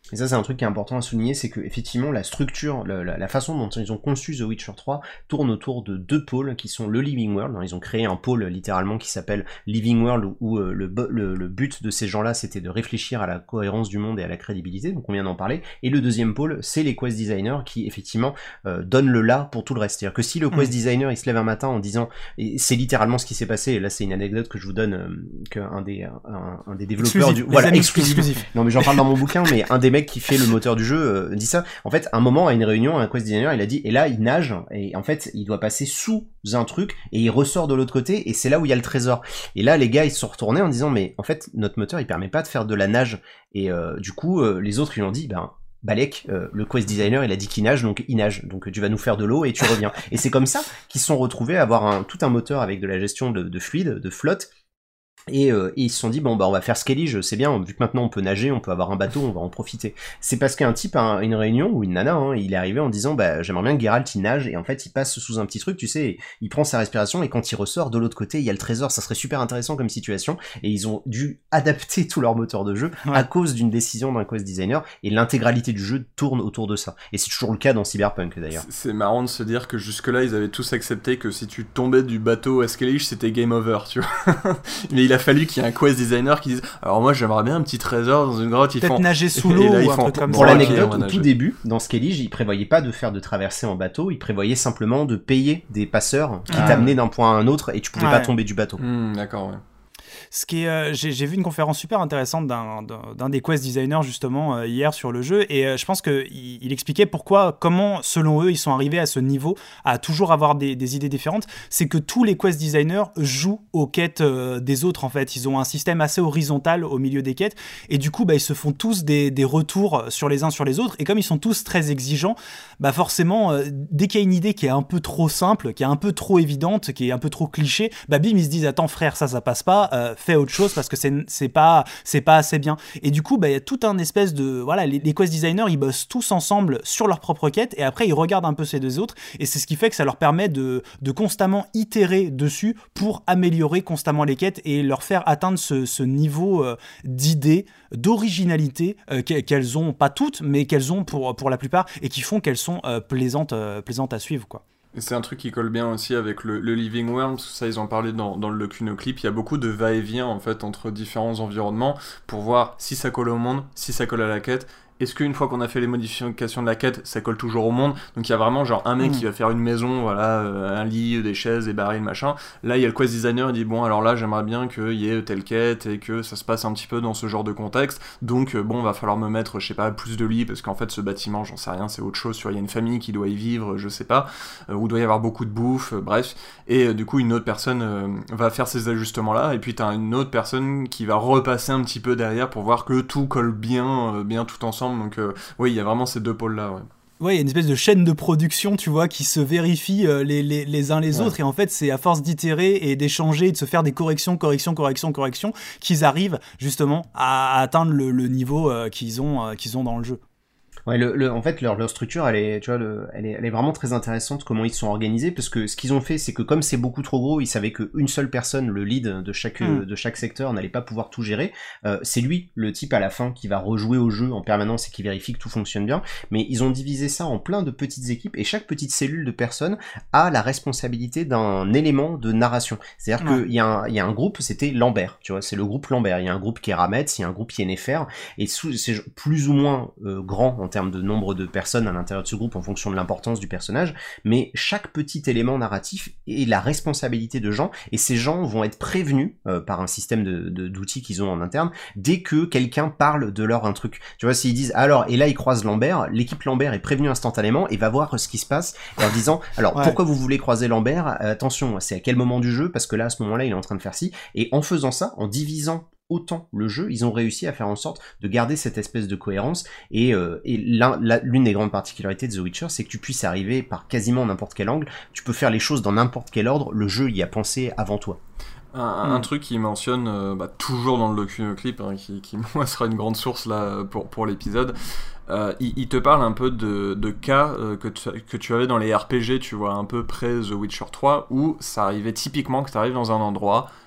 Et ça, c'est un truc qui est important à souligner, c'est que effectivement la structure, la, la, la façon dont ils ont conçu The Witcher trois tourne autour de deux pôles qui sont le Living World. Ils ont créé un pôle littéralement qui s'appelle Living World où, où euh, le, le, le but de ces gens-là, c'était de réfléchir à la cohérence du monde et à la crédibilité. Donc on vient d'en parler. Et le deuxième pôle, c'est les quest designers qui effectivement euh, donnent le là pour tout le reste. C'est-à-dire que si le quest mmh. designer il se lève un matin en disant, et c'est littéralement ce qui s'est passé. Et là, c'est une anecdote que je vous donne, euh, qu'un des un, un des développeurs exclusif, du voilà exclusif. exclusif. Non mais j'en parle dans mon bouquin, mais un des mecs qui fait le moteur du jeu euh, dit ça. En fait, à un moment, à une réunion, un quest designer, il a dit, et là, il nage, et en fait, il doit passer sous un truc, et il ressort de l'autre côté, et c'est là où il y a le trésor. Et là, les gars, ils se sont retournés en disant, mais en fait, notre moteur, il permet pas de faire de la nage. Et euh, du coup, euh, les autres, ils ont dit, ben, Balek, euh, le quest designer, il a dit qu'il nage, donc il nage. Donc tu vas nous faire de l'eau et tu reviens. Et c'est comme ça qu'ils se sont retrouvés à avoir un, tout un moteur avec de la gestion de, de fluide, de flotte. Et, euh, et ils se sont dit, bon bah on va faire Skellige, c'est bien, vu que maintenant on peut nager, on peut avoir un bateau, on va en profiter. C'est parce qu'un type a une réunion, ou une nana, hein, il est arrivé en disant, bah j'aimerais bien que Geralt il nage, et en fait il passe sous un petit truc, tu sais, il prend sa respiration, et quand il ressort de l'autre côté, il y a le trésor. Ça serait super intéressant comme situation, et ils ont dû adapter tout leur moteur de jeu ouais. à cause d'une décision d'un quest designer, et l'intégralité du jeu tourne autour de ça. Et c'est toujours le cas dans Cyberpunk d'ailleurs. C'est marrant de se dire que jusque-là ils avaient tous accepté que si tu tombais du bateau à Skellige, c'était game over, tu vois. Mais il a fallu qu'il y ait un quest designer qui disent alors moi j'aimerais bien un petit trésor dans une grotte, ils peut-être font nager sous l'eau ou un truc comme ça. Pour l'anecdote, au tout début dans Skellige, ils prévoyaient pas de faire de traversée en bateau, ils prévoyaient simplement de payer des passeurs qui ah. t'amenaient d'un point à un autre et tu pouvais ouais. pas tomber du bateau. Mmh, d'accord, ouais. Ce qui est, euh, j'ai, j'ai vu une conférence super intéressante d'un, d'un, d'un des quest designers justement euh, hier sur le jeu, et euh, je pense que il, il expliquait pourquoi, comment selon eux ils sont arrivés à ce niveau, à toujours avoir des, des idées différentes. C'est que tous les quest designers jouent aux quêtes euh, des autres en fait. Ils ont un système assez horizontal au milieu des quêtes, et du coup bah ils se font tous des, des retours sur les uns sur les autres. Et comme ils sont tous très exigeants, bah forcément euh, dès qu'il y a une idée qui est un peu trop simple, qui est un peu trop évidente, qui est un peu trop cliché, bah bim ils se disent attends frère ça ça passe pas. Euh, fait autre chose parce que c'est c'est pas c'est pas assez bien. Et du coup bah il y a tout un espèce de voilà les, les quest designers ils bossent tous ensemble sur leur propre quête et après ils regardent un peu ces deux autres et c'est ce qui fait que ça leur permet de de constamment itérer dessus pour améliorer constamment les quêtes et leur faire atteindre ce ce niveau euh, d'idées, d'originalité euh, qu'elles ont pas toutes mais qu'elles ont pour pour la plupart et qui font qu'elles sont euh, plaisantes euh, plaisantes à suivre quoi. Et c'est un truc qui colle bien aussi avec le, le Living World, parce que ça ils en parlaient dans, dans le Locunoclip, il y a beaucoup de va-et-vient en fait entre différents environnements pour voir si ça colle au monde, si ça colle à la quête. Est-ce qu'une fois qu'on a fait les modifications de la quête, ça colle toujours au monde? Donc il y a vraiment genre un mec mmh. qui va faire une maison, voilà, euh, un lit, des chaises, des barils, machin. Là il y a le quest designer, il dit bon alors là j'aimerais bien qu'il y ait telle quête et que ça se passe un petit peu dans ce genre de contexte. Donc euh, bon va falloir me mettre, je sais pas, plus de lits parce qu'en fait ce bâtiment, j'en sais rien, c'est autre chose. Il y a une famille qui doit y vivre, je sais pas, euh, où doit y avoir beaucoup de bouffe, euh, bref. Et euh, du coup une autre personne euh, va faire ces ajustements là et puis t'as une autre personne qui va repasser un petit peu derrière pour voir que tout colle bien, euh, bien tout ensemble. Donc euh, oui, il y a vraiment ces deux pôles-là, ouais. Ouais, il y a une espèce de chaîne de production, tu vois, qui se vérifie euh, les, les, les uns les ouais. autres, et en fait, c'est à force d'itérer et d'échanger, et de se faire des corrections, corrections, corrections, corrections, qu'ils arrivent justement à, à atteindre le, le niveau euh, qu'ils ont, euh, qu'ils ont dans le jeu. Ouais, le, le, en fait, leur, leur structure, elle est, tu vois, le, elle est, elle est vraiment très intéressante comment ils sont organisés, parce que ce qu'ils ont fait, c'est que comme c'est beaucoup trop gros, ils savaient qu'une seule personne, le lead de chaque, mm. de chaque secteur, n'allait pas pouvoir tout gérer. Euh, c'est lui, le type à la fin, qui va rejouer au jeu en permanence et qui vérifie que tout fonctionne bien. Mais ils ont divisé ça en plein de petites équipes, et chaque petite cellule de personnes a la responsabilité d'un élément de narration. C'est-à-dire ouais. qu'il y a un, il y a un groupe, c'était Lambert, tu vois, c'est le groupe Lambert. Il y a un groupe qui est Rametz, il y a un groupe qui est Yennefer, et sous, c'est plus ou moins euh, grand en termes de nombre de personnes à l'intérieur de ce groupe en fonction de l'importance du personnage, mais chaque petit élément narratif est la responsabilité de gens, et ces gens vont être prévenus euh, par un système de, de, d'outils qu'ils ont en interne dès que quelqu'un parle de leur un truc. Tu vois, s'ils disent alors, et là ils croisent Lambert, l'équipe Lambert est prévenue instantanément et va voir ce qui se passe en disant alors ouais. pourquoi vous voulez croiser Lambert, euh, attention, c'est à quel moment du jeu, parce que là à ce moment-là il est en train de faire ci, et en faisant ça, en divisant autant le jeu, ils ont réussi à faire en sorte de garder cette espèce de cohérence, et, euh, et l'un, la, l'une des grandes particularités de The Witcher, c'est que tu puisses arriver par quasiment n'importe quel angle, tu peux faire les choses dans n'importe quel ordre, le jeu y a pensé avant toi. Un, un mmh. truc qui mentionne euh, bah, toujours dans le Locunoclip, hein, qui, qui moi sera une grande source là pour, pour l'épisode, euh, il, il te parle un peu de, de cas euh, que, tu, que tu avais dans les R P G, tu vois, un peu près The Witcher trois, où ça arrivait typiquement que tu arrives dans un endroit,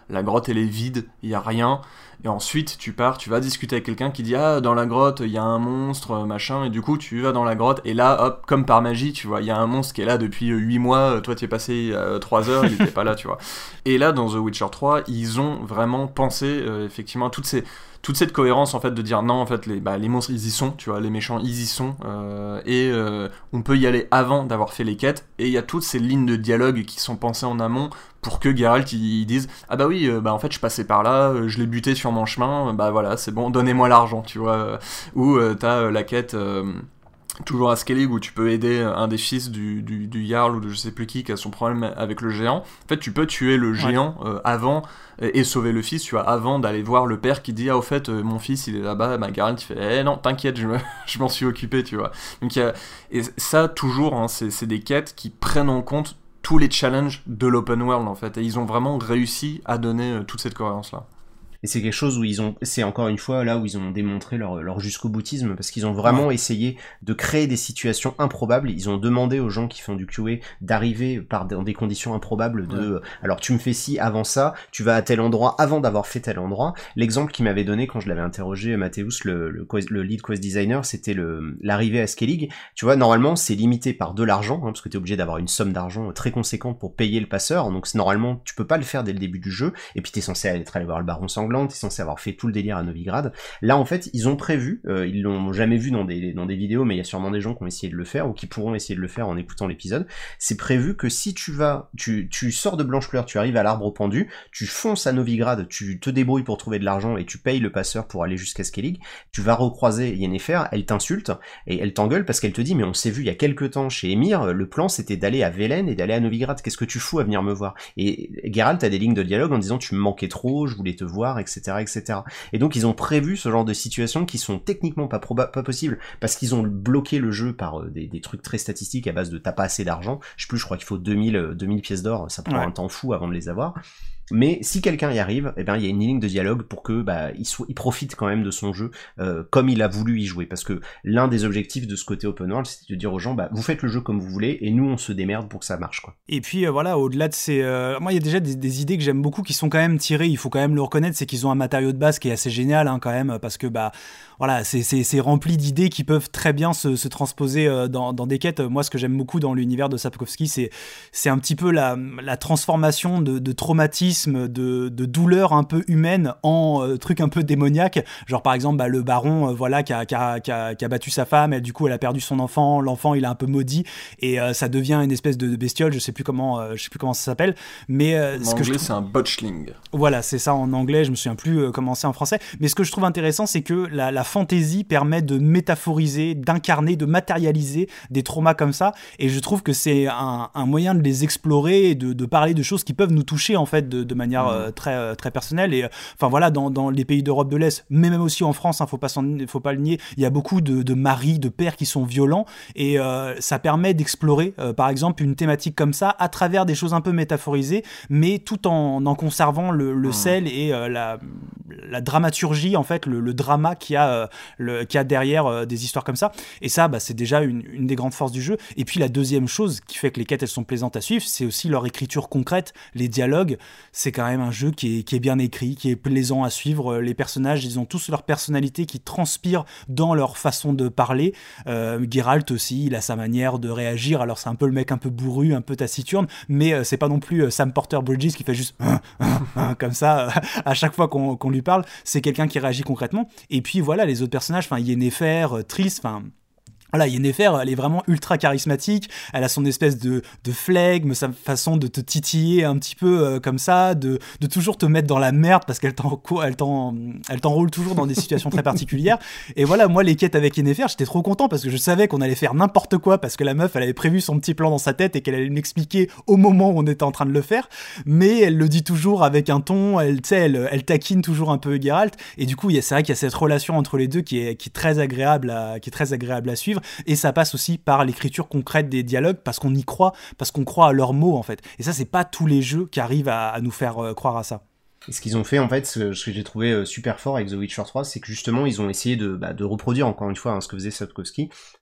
la grotte elle est vide, il y a rien, et ensuite tu pars, tu vas discuter avec quelqu'un qui dit ah dans la grotte il y a un monstre machin, et du coup tu vas dans la grotte et là hop comme par magie tu vois il y a un monstre qui est là depuis huit mois, toi tu es passé euh, trois heures, il était pas là tu vois. Et là dans The Witcher trois ils ont vraiment pensé euh, effectivement à toutes ces toute cette cohérence en fait de dire non en fait les, bah, les monstres ils y sont, tu vois, les méchants ils y sont euh, et euh, on peut y aller avant d'avoir fait les quêtes, et il y a toutes ces lignes de dialogue qui sont pensées en amont pour que Geralt il, il dise ah bah oui euh, bah en fait je passais par là, euh, je l'ai buté sur mon chemin, bah voilà c'est bon donnez-moi l'argent tu vois, euh, ou euh, t'as euh, la quête euh, toujours à Skellig où tu peux aider un des fils du, du, du Jarl ou de je sais plus qui qui a son problème avec le géant. En fait tu peux tuer le géant ouais. euh, avant et, et sauver le fils tu vois, avant d'aller voir le père qui dit ah au fait euh, mon fils il est là-bas, bah Geralt il fait eh non t'inquiète je, me, je m'en suis occupé tu vois. Donc y a, et ça toujours hein, c'est, c'est des quêtes qui prennent en compte tous les challenges de l'open world en fait, et ils ont vraiment réussi à donner euh, toute cette cohérence là. Et c'est quelque chose où ils ont, c'est encore une fois là où ils ont démontré leur, leur jusqu'au boutisme, parce qu'ils ont vraiment ouais. essayé de créer des situations improbables. Ils ont demandé aux gens qui font du Q A d'arriver par dans des conditions improbables de, ouais. alors tu me fais ci avant ça, tu vas à tel endroit avant d'avoir fait tel endroit. L'exemple qu'il m'avait donné quand je l'avais interrogé, Mathéus, le, le, le lead quest designer, c'était le, l'arrivée à Skellig. Tu vois, normalement, c'est limité par de l'argent, hein, parce que t'es obligé d'avoir une somme d'argent très conséquente pour payer le passeur. Donc, c'est, normalement, tu peux pas le faire dès le début du jeu. Et puis, t'es censé être allé voir le baron sanglant, t'es censé avoir fait tout le délire à Novigrad. Là, en fait, ils ont prévu, euh, ils l'ont jamais vu dans des, dans des vidéos, mais il y a sûrement des gens qui ont essayé de le faire, ou qui pourront essayer de le faire en écoutant l'épisode. C'est prévu que si tu vas, tu, tu sors de Blanchefleur, tu arrives à l'arbre pendu, tu fonces à Novigrad, tu te débrouilles pour trouver de l'argent et tu payes le passeur pour aller jusqu'à Skellig, tu vas recroiser Yennefer, elle t'insulte, et elle t'engueule parce qu'elle te dit, mais on s'est vu il y a quelques temps chez Émir, le plan c'était d'aller à Velen et d'aller à Novigrad, qu'est-ce que tu fous à venir me voir? Et Geralt a des lignes de dialogue en disant, tu me manquais trop, je voulais te voir, et cetera, et cetera. Et donc ils ont prévu ce genre de situations qui sont techniquement pas proba- pas possibles, parce qu'ils ont bloqué le jeu par euh, des, des trucs très statistiques à base de t'as pas assez d'argent, je sais plus, je crois qu'il faut deux mille, deux mille pièces d'or, ça prend ouais. un temps fou avant de les avoir. Mais si quelqu'un y arrive, eh ben il y a une ligne de dialogue pour que bah il, so- il profite quand même de son jeu euh, comme il a voulu y jouer, parce que l'un des objectifs de ce côté open world, c'est de dire aux gens bah vous faites le jeu comme vous voulez et nous on se démerde pour que ça marche quoi. Et puis euh, voilà, au-delà de ces euh... moi il y a déjà des, des idées que j'aime beaucoup qui sont quand même tirées, il faut quand même le reconnaître, c'est qu'ils ont un matériau de base qui est assez génial hein, quand même, parce que bah voilà, c'est, c'est, c'est rempli d'idées qui peuvent très bien se, se transposer euh, dans, dans des quêtes. Moi, ce que j'aime beaucoup dans l'univers de Sapkowski, c'est, c'est un petit peu la, la transformation de, de traumatisme, de, de douleur un peu humaine en euh, truc un peu démoniaque. Genre, par exemple, bah, le baron, euh, voilà, qui a, qui, a, qui, a, qui a battu sa femme, et du coup, elle a perdu son enfant. L'enfant, il est un peu maudit, et euh, ça devient une espèce de bestiole. Je sais plus comment, euh, je sais plus comment ça s'appelle. Mais euh, en ce anglais, que je trouve... c'est un botchling. Voilà, c'est ça en anglais. Je me souviens plus euh, comment c'est en français. Mais ce que je trouve intéressant, c'est que la, la fantaisie permet de métaphoriser, d'incarner, de matérialiser des traumas comme ça, et je trouve que c'est un, un moyen de les explorer et de, de parler de choses qui peuvent nous toucher en fait de, de manière mmh. euh, très euh, très personnelle. Et enfin euh, voilà, dans, dans les pays d'Europe de l'Est, mais même aussi en France, hein, faut pas s'en, faut pas le nier, il y a beaucoup de, de maris, de pères qui sont violents, et euh, ça permet d'explorer euh, par exemple une thématique comme ça à travers des choses un peu métaphorisées, mais tout en en conservant le, le mmh. sel et euh, la la dramaturgie en fait, le, le drama qui a euh, le qu'il y a derrière euh, des histoires comme ça, et ça bah, c'est déjà une, une des grandes forces du jeu. Et puis la deuxième chose qui fait que les quêtes elles sont plaisantes à suivre, c'est aussi leur écriture concrète, les dialogues. C'est quand même un jeu qui est, qui est bien écrit, qui est plaisant à suivre. Les personnages, ils ont tous leur personnalité qui transpire dans leur façon de parler. euh, Geralt aussi, il a sa manière de réagir, alors c'est un peu le mec un peu bourru, un peu taciturne, mais euh, c'est pas non plus euh, Sam Porter Bridges qui fait juste hein, hein, hein, comme ça euh, à chaque fois qu'on, qu'on lui parle. C'est quelqu'un qui réagit concrètement. Et puis voilà, les autres personnages, enfin Yennefer, Triss, enfin voilà, Yennefer, elle est vraiment ultra charismatique, elle a son espèce de, de flegme, sa façon de te titiller un petit peu euh, comme ça, de, de toujours te mettre dans la merde parce qu'elle t'en, elle t'en, elle t'enroule toujours dans des situations très particulières. Et voilà, moi, les quêtes avec Yennefer, j'étais trop content parce que je savais qu'on allait faire n'importe quoi, parce que la meuf, elle avait prévu son petit plan dans sa tête et qu'elle allait m'expliquer au moment où on était en train de le faire. Mais elle le dit toujours avec un ton, elle, tu sais, elle, elle taquine toujours un peu Geralt. Et du coup, c'est vrai qu'il y a cette relation entre les deux qui est, qui est très agréable à, qui est très agréable à suivre. Et ça passe aussi par l'écriture concrète des dialogues, parce qu'on y croit, parce qu'on croit à leurs mots en fait. Et ça, c'est pas tous les jeux qui arrivent à, à nous faire euh, croire à ça. Et ce qu'ils ont fait en fait, ce, ce que j'ai trouvé super fort avec The Witcher trois, c'est que justement ils ont essayé de, bah, de reproduire encore une fois hein, ce que faisait Sapkowski,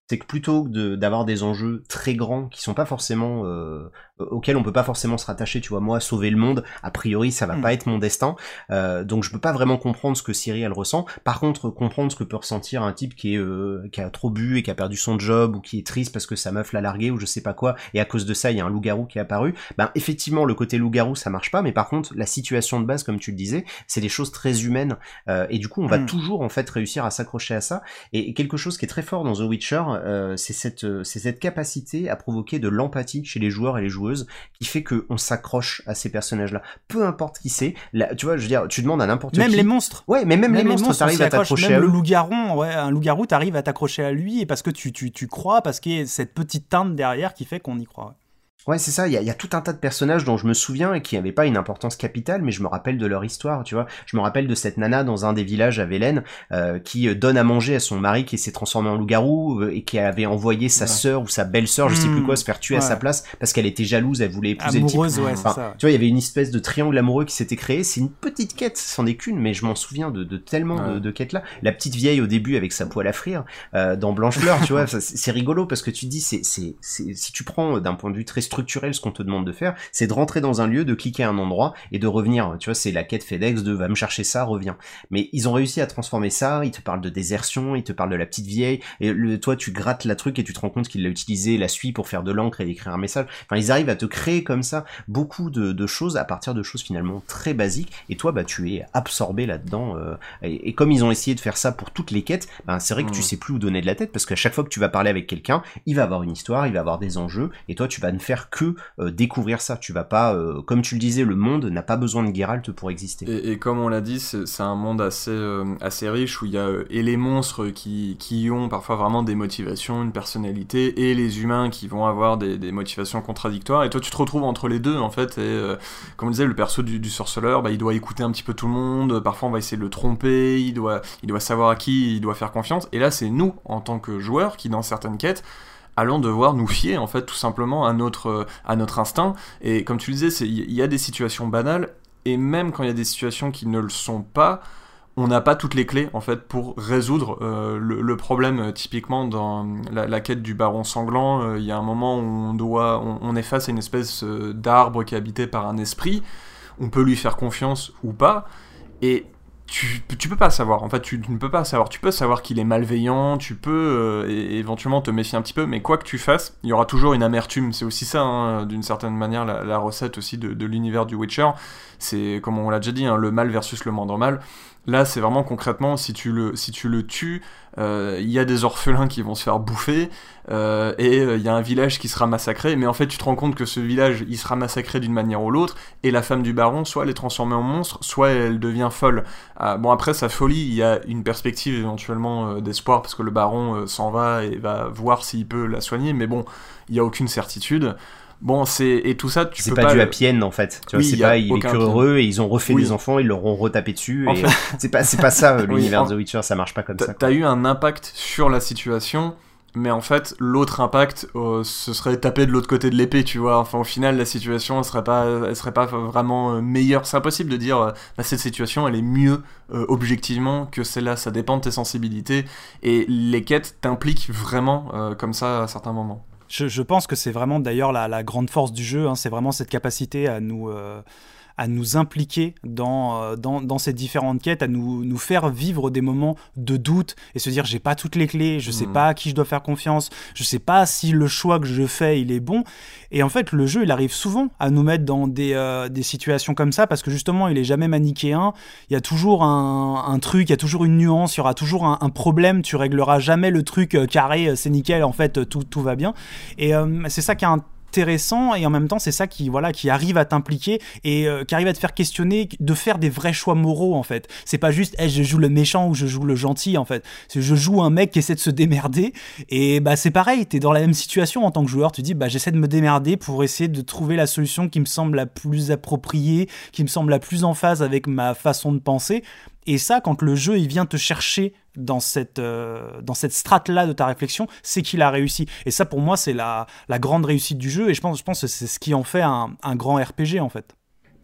c'est que plutôt que de, d'avoir des enjeux très grands qui sont pas forcément euh, auxquels on peut pas forcément se rattacher, tu vois, moi sauver le monde, a priori ça va mmh. pas être mon destin, euh, donc je peux pas vraiment comprendre ce que Ciri elle ressent. Par contre, comprendre ce que peut ressentir un type qui est euh, qui a trop bu et qui a perdu son job, ou qui est triste parce que sa meuf l'a largué ou je sais pas quoi, et à cause de ça il y a un loup-garou qui est apparu, ben effectivement le côté loup-garou ça marche pas, mais par contre la situation de base comme tu le disais, c'est des choses très humaines, euh, et du coup on va mmh. toujours en fait réussir à s'accrocher à ça. Et, et quelque chose qui est très fort dans The Witcher, Euh, c'est cette euh, c'est cette capacité à provoquer de l'empathie chez les joueurs et les joueuses qui fait que on s'accroche à ces personnages-là, peu importe qui c'est. Là, tu vois, je veux dire, tu demandes à n'importe même qui. Même les monstres. Ouais, mais même, même les monstres, monstres t'arrives à t'accrocher même à le eux. loup-garou, ouais, un loup-garou, t'arrives à t'accrocher à lui et parce que tu tu tu crois, parce qu'il y a cette petite teinte derrière qui fait qu'on y croit. Ouais. Ouais, c'est ça, il y a, y a tout un tas de personnages dont je me souviens et qui n'avaient pas une importance capitale, mais je me rappelle de leur histoire, tu vois. Je me rappelle de cette nana dans un des villages à Velen, euh, qui donne à manger à son mari qui s'est transformé en loup-garou, euh, et qui avait envoyé sa ouais. sœur ou sa belle-sœur, je sais plus quoi, se faire tuer ouais. à sa place, parce qu'elle était jalouse, elle voulait épouser Amoureuse, le type. Ouais, enfin, c'est ça, ouais. Tu vois, il y avait une espèce de triangle amoureux qui s'était créé, c'est une petite quête, c'en est qu'une, mais je m'en souviens de, de tellement ouais. de, de quêtes là. La petite vieille au début avec sa poêle à frire, euh, dans Blanche-Fleur, tu vois, c'est, c'est rigolo, parce que tu te dis, c'est, c'est, c'est, si tu prends d'un point de vue très structurel ce qu'on te demande de faire, c'est de rentrer dans un lieu, de cliquer à un endroit et de revenir, tu vois, c'est la quête FedEx de va me chercher ça, reviens. Mais ils ont réussi à transformer ça, ils te parlent de désertion, ils te parlent de la petite vieille, et le, toi tu grattes la truc et tu te rends compte qu'il l'a utilisé la suie pour faire de l'encre et d'écrire un message. Enfin, ils arrivent à te créer comme ça beaucoup de, de choses à partir de choses finalement très basiques, et toi bah tu es absorbé là-dedans, euh, et, et comme ils ont essayé de faire ça pour toutes les quêtes, ben c'est vrai que mmh. tu sais plus où donner de la tête, parce qu'à chaque fois que tu vas parler avec quelqu'un, il va avoir une histoire, il va avoir des enjeux, et toi tu vas ne faire que euh, découvrir ça. Tu vas pas, euh, comme tu le disais, le monde n'a pas besoin de Geralt pour exister. Et, et comme on l'a dit, c'est, c'est un monde assez, euh, assez riche où il y a euh, et les monstres qui, qui ont parfois vraiment des motivations, une personnalité, et les humains qui vont avoir des, des motivations contradictoires. Et toi, tu te retrouves entre les deux en fait. Et euh, comme on disait, le perso du, du sorceleur, bah, il doit écouter un petit peu tout le monde. Parfois, on va essayer de le tromper. Il doit, il doit savoir à qui il doit faire confiance. Et là, c'est nous, en tant que joueurs, qui dans certaines quêtes allons devoir nous fier en fait tout simplement à notre, à notre instinct. Et comme tu le disais, il y a des situations banales, et même quand il y a des situations qui ne le sont pas, on n'a pas toutes les clés en fait pour résoudre euh, le, le problème. Typiquement dans la, la quête du baron sanglant, il euh, y a un moment où on, doit, on, on est face à une espèce euh, d'arbre qui est habité par un esprit. On peut lui faire confiance ou pas, et Tu, tu peux pas savoir, en fait, tu, tu ne peux pas savoir. Tu peux savoir qu'il est malveillant, tu peux euh, et, éventuellement te méfier un petit peu, mais quoi que tu fasses, il y aura toujours une amertume. C'est aussi ça, hein, d'une certaine manière, la, la recette aussi de, de l'univers du Witcher. C'est, comme on l'a déjà dit, hein, le mal versus le moindre mal. Là, c'est vraiment concrètement, si tu le, si tu le tues, il euh, y a des orphelins qui vont se faire bouffer, euh, et il euh, y a un village qui sera massacré, mais en fait, tu te rends compte que ce village, il sera massacré d'une manière ou l'autre, et la femme du baron, soit elle est transformée en monstre, soit elle devient folle. Euh, bon, après, sa folie, il y a une perspective éventuellement euh, d'espoir, parce que le baron euh, s'en va et va voir s'il peut la soigner, mais bon, il n'y a aucune certitude. Bon, c'est et tout ça, tu c'est peux pas, euh, pas du le... happy end en fait. Tu vois, oui, c'est pas il est que heureux et ils ont refait oui. des enfants, ils leur ont retapé dessus. En et fait... c'est pas c'est pas ça l'univers oui, de The Witcher, ça marche pas comme t'as, ça. T'as eu un impact sur la situation, mais en fait l'autre impact, euh, ce serait taper de l'autre côté de l'épée, tu vois. Enfin au final la situation elle serait pas, elle serait pas vraiment meilleure. C'est impossible de dire euh, bah, cette situation elle est mieux euh, objectivement que celle-là. Ça dépend de tes sensibilités et les quêtes t'impliquent vraiment euh, comme ça à certains moments. Je, je pense que c'est vraiment d'ailleurs la, la grande force du jeu, hein, c'est vraiment cette capacité à nous, euh, à nous impliquer dans, euh, dans, dans ces différentes quêtes, à nous, nous faire vivre des moments de doute et se dire j'ai pas toutes les clés, je sais mmh. pas à qui je dois faire confiance, je sais pas si le choix que je fais il est bon. Et en fait le jeu il arrive souvent à nous mettre dans des, euh, des situations comme ça parce que justement il est jamais manichéen, il y a toujours un, un truc, il y a toujours une nuance, il y aura toujours un, un problème, tu régleras jamais le truc euh, carré, c'est nickel, en fait tout, tout va bien. Et euh, c'est ça qui est un intéressant et en même temps c'est ça qui voilà qui arrive à t'impliquer et euh, qui arrive à te faire questionner, de faire des vrais choix moraux en fait. C'est pas juste hey, je joue le méchant ou je joue le gentil en fait. C'est je joue un mec qui essaie de se démerder et bah c'est pareil, t'es dans la même situation en tant que joueur, tu dis bah j'essaie de me démerder pour essayer de trouver la solution qui me semble la plus appropriée, qui me semble la plus en phase avec ma façon de penser. Et ça, quand le jeu il vient te chercher dans cette, euh, dans cette strate-là de ta réflexion, c'est qu'il a réussi. Et ça, pour moi, c'est la, la grande réussite du jeu. Et je pense, je pense que c'est ce qui en fait un, un grand R P G, en fait.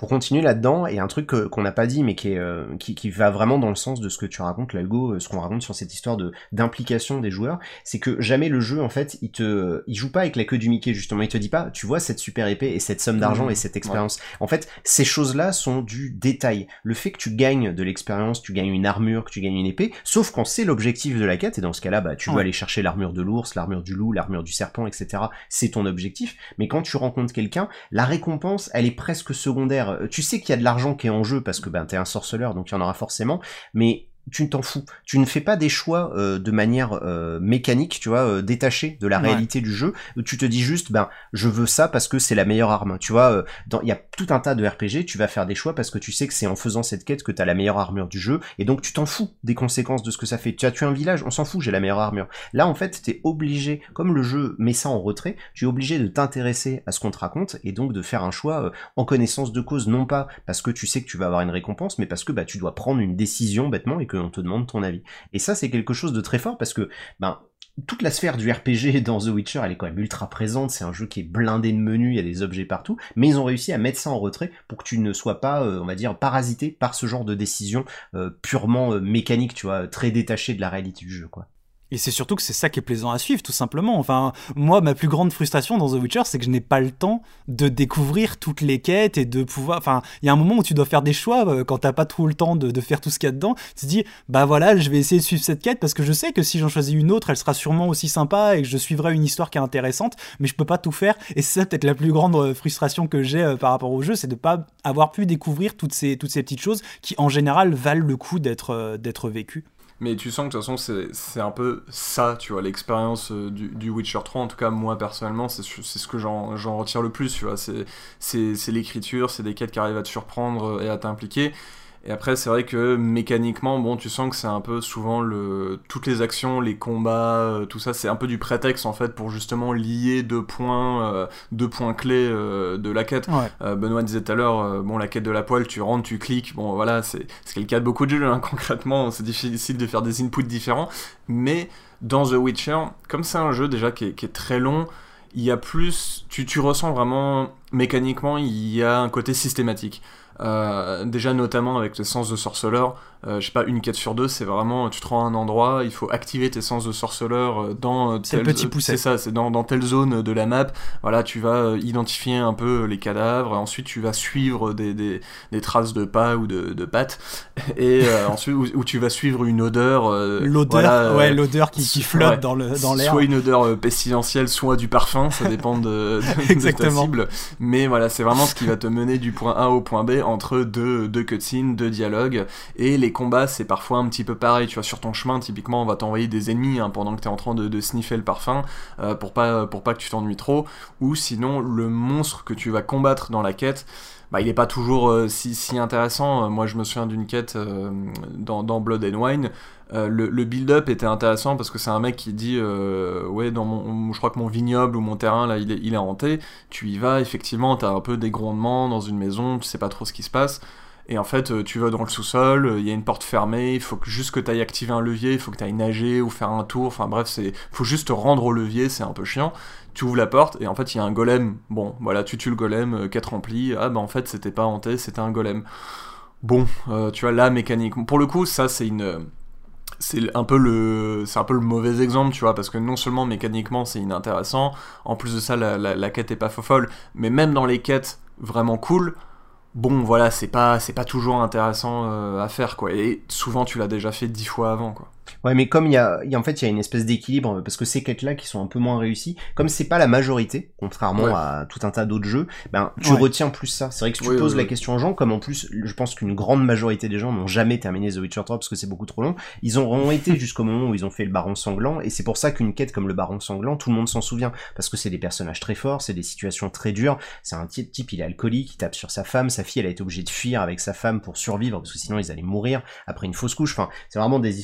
pour continuer là-dedans, et un truc que, qu'on n'a pas dit, mais qui, est, euh, qui, qui va vraiment dans le sens de ce que tu racontes, là, Hugo, ce qu'on raconte sur cette histoire de, d'implication des joueurs, c'est que jamais le jeu, en fait, il te, il joue pas avec la queue du Mickey, justement. Il te dit pas, tu vois cette super épée et cette somme d'argent mmh, et cette expérience. Ouais. En fait, ces choses-là sont du détail. Le fait que tu gagnes de l'expérience, tu gagnes une armure, que tu gagnes une épée, sauf quand c'est l'objectif de la quête, et dans ce cas-là, bah, tu ouais. veux aller chercher l'armure de l'ours, l'armure du loup, l'armure du serpent, et cetera. C'est ton objectif. Mais quand tu rencontres quelqu'un, la récompense, elle est presque secondaire. Tu sais qu'il y a de l'argent qui est en jeu parce que ben t'es un sorceleur, donc il y en aura forcément, mais tu ne t'en fous. Tu ne fais pas des choix euh, de manière euh, mécanique, tu vois, euh, détachée de la ouais. réalité du jeu. Tu te dis juste, ben, je veux ça parce que c'est la meilleure arme. Tu vois, euh, dans, il y a tout un tas de R P G, tu vas faire des choix parce que tu sais que c'est en faisant cette quête que t'as la meilleure armure du jeu, et donc tu t'en fous des conséquences de ce que ça fait. Tu as tué un village, on s'en fout, j'ai la meilleure armure. Là, en fait, t'es obligé, comme le jeu met ça en retrait, tu es obligé de t'intéresser à ce qu'on te raconte, et donc de faire un choix euh, en connaissance de cause, non pas parce que tu sais que tu vas avoir une récompense, mais parce que bah, tu dois prendre une décision bêtement et qu'on te demande ton avis. Et ça, c'est quelque chose de très fort parce que, ben, toute la sphère du R P G dans The Witcher, elle est quand même ultra présente, c'est un jeu qui est blindé de menus, il y a des objets partout, mais ils ont réussi à mettre ça en retrait pour que tu ne sois pas, euh, on va dire, parasité par ce genre de décision euh, purement euh, mécanique, tu vois, très détaché de la réalité du jeu, quoi. Et c'est surtout que c'est ça qui est plaisant à suivre, tout simplement. Enfin, moi, ma plus grande frustration dans The Witcher, c'est que je n'ai pas le temps de découvrir toutes les quêtes et de pouvoir... Enfin, il y a un moment où tu dois faire des choix, euh, quand t'as pas trop le temps de, de faire tout ce qu'il y a dedans. Tu te dis, bah voilà, je vais essayer de suivre cette quête parce que je sais que si j'en choisis une autre, elle sera sûrement aussi sympa et que je suivrai une histoire qui est intéressante, mais je peux pas tout faire. Et c'est ça peut-être la plus grande frustration que j'ai euh, par rapport au jeu, c'est de pas avoir pu découvrir toutes ces, toutes ces petites choses qui, en général, valent le coup d'être, euh, d'être vécues. Mais tu sens que de toute façon c'est, c'est un peu ça, tu vois, l'expérience du, du Witcher trois, en tout cas moi personnellement, c'est, c'est ce que j'en, j'en retire le plus, tu vois, c'est, c'est, c'est l'écriture, c'est des quêtes qui arrivent à te surprendre et à t'impliquer. Et après, c'est vrai que mécaniquement, bon, tu sens que c'est un peu souvent le... toutes les actions, les combats, euh, tout ça, c'est un peu du prétexte en fait pour justement lier deux points, euh, deux points clés euh, de la quête. Ouais. Euh, Benoît disait tout à l'heure, euh, bon, la quête de la poêle, tu rentres, tu cliques, bon, voilà, c'est, c'est le cas de beaucoup de jeux, hein, concrètement, c'est difficile de faire des inputs différents, mais dans The Witcher, comme c'est un jeu déjà qui est, qui est très long, il y a plus, tu, tu ressens vraiment mécaniquement, il y a un côté systématique. Euh, déjà notamment avec tes sens de sorceleur, euh, je sais pas, une quête sur deux, c'est vraiment, tu te rends à un endroit, il faut activer tes sens de sorceleur dans c'est telle, le petit poussette. C'est ça, c'est dans, dans telle zone de la map. Voilà, tu vas identifier un peu les cadavres, ensuite tu vas suivre des, des, des traces de pas ou de, de pattes, et euh, ensuite où, où tu vas suivre une odeur. Euh, l'odeur, voilà, ouais, euh, l'odeur qui, qui flotte ouais, dans, le, dans l'air. Soit une odeur euh, pestilentielle, soit du parfum, ça dépend de, de, Exactement. de ta cible. Mais voilà, c'est vraiment ce qui va te mener du point A au point B entre deux, deux cutscenes, deux dialogues, et les combats c'est parfois un petit peu pareil, tu vois, sur ton chemin typiquement on va t'envoyer des ennemis hein, pendant que t'es en train de, de sniffer le parfum euh, pour pas, pour pas que tu t'ennuies trop, ou sinon le monstre que tu vas combattre dans la quête, bah, il est pas toujours euh, si, si intéressant. Moi je me souviens d'une quête euh, dans, dans Blood and Wine. Euh, le, le build-up était intéressant parce que c'est un mec qui dit euh, ouais, dans mon, je crois que mon vignoble ou mon terrain là il est, il est hanté, tu y vas, effectivement t'as un peu des grondements dans une maison, tu sais pas trop ce qui se passe, et en fait tu vas dans le sous-sol, il y a une porte fermée, il faut que, juste que t'ailles activer un levier, il faut que t'ailles nager ou faire un tour, enfin bref, c'est faut juste te rendre au levier, c'est un peu chiant. Tu ouvres la porte et en fait il y a un golem, bon voilà, tu tues le golem, euh, quête remplie, ah bah en fait c'était pas hanté, c'était un golem. Bon, euh, tu vois là mécaniquement, pour le coup ça c'est une... c'est un peu le c'est un peu le mauvais exemple, tu vois, parce que non seulement mécaniquement c'est inintéressant, en plus de ça la, la, la quête est pas folle, mais même dans les quêtes vraiment cool, bon voilà, c'est pas c'est pas toujours intéressant euh, à faire quoi, et souvent tu l'as déjà fait dix fois avant quoi. Ouais, mais comme il y a, il y a, en fait, il y a une espèce d'équilibre, parce que ces quêtes-là qui sont un peu moins réussies, comme c'est pas la majorité, contrairement ouais. à tout un tas d'autres jeux, ben, tu ouais. retiens plus ça. C'est vrai que si tu oui, poses oui, la oui. question aux gens, comme en plus, je pense qu'une grande majorité des gens n'ont jamais terminé The Witcher trois parce que c'est beaucoup trop long, ils auront été jusqu'au moment où ils ont fait le Baron Sanglant, et c'est pour ça qu'une quête comme le Baron Sanglant, tout le monde s'en souvient, parce que c'est des personnages très forts, c'est des situations très dures, c'est un type, type, il est alcoolique, il tape sur sa femme, sa fille, elle a été obligée de fuir avec sa femme pour survivre, parce que sinon ils allaient mourir après une fausse couche, enfin, c'est vraiment des histoires qui sont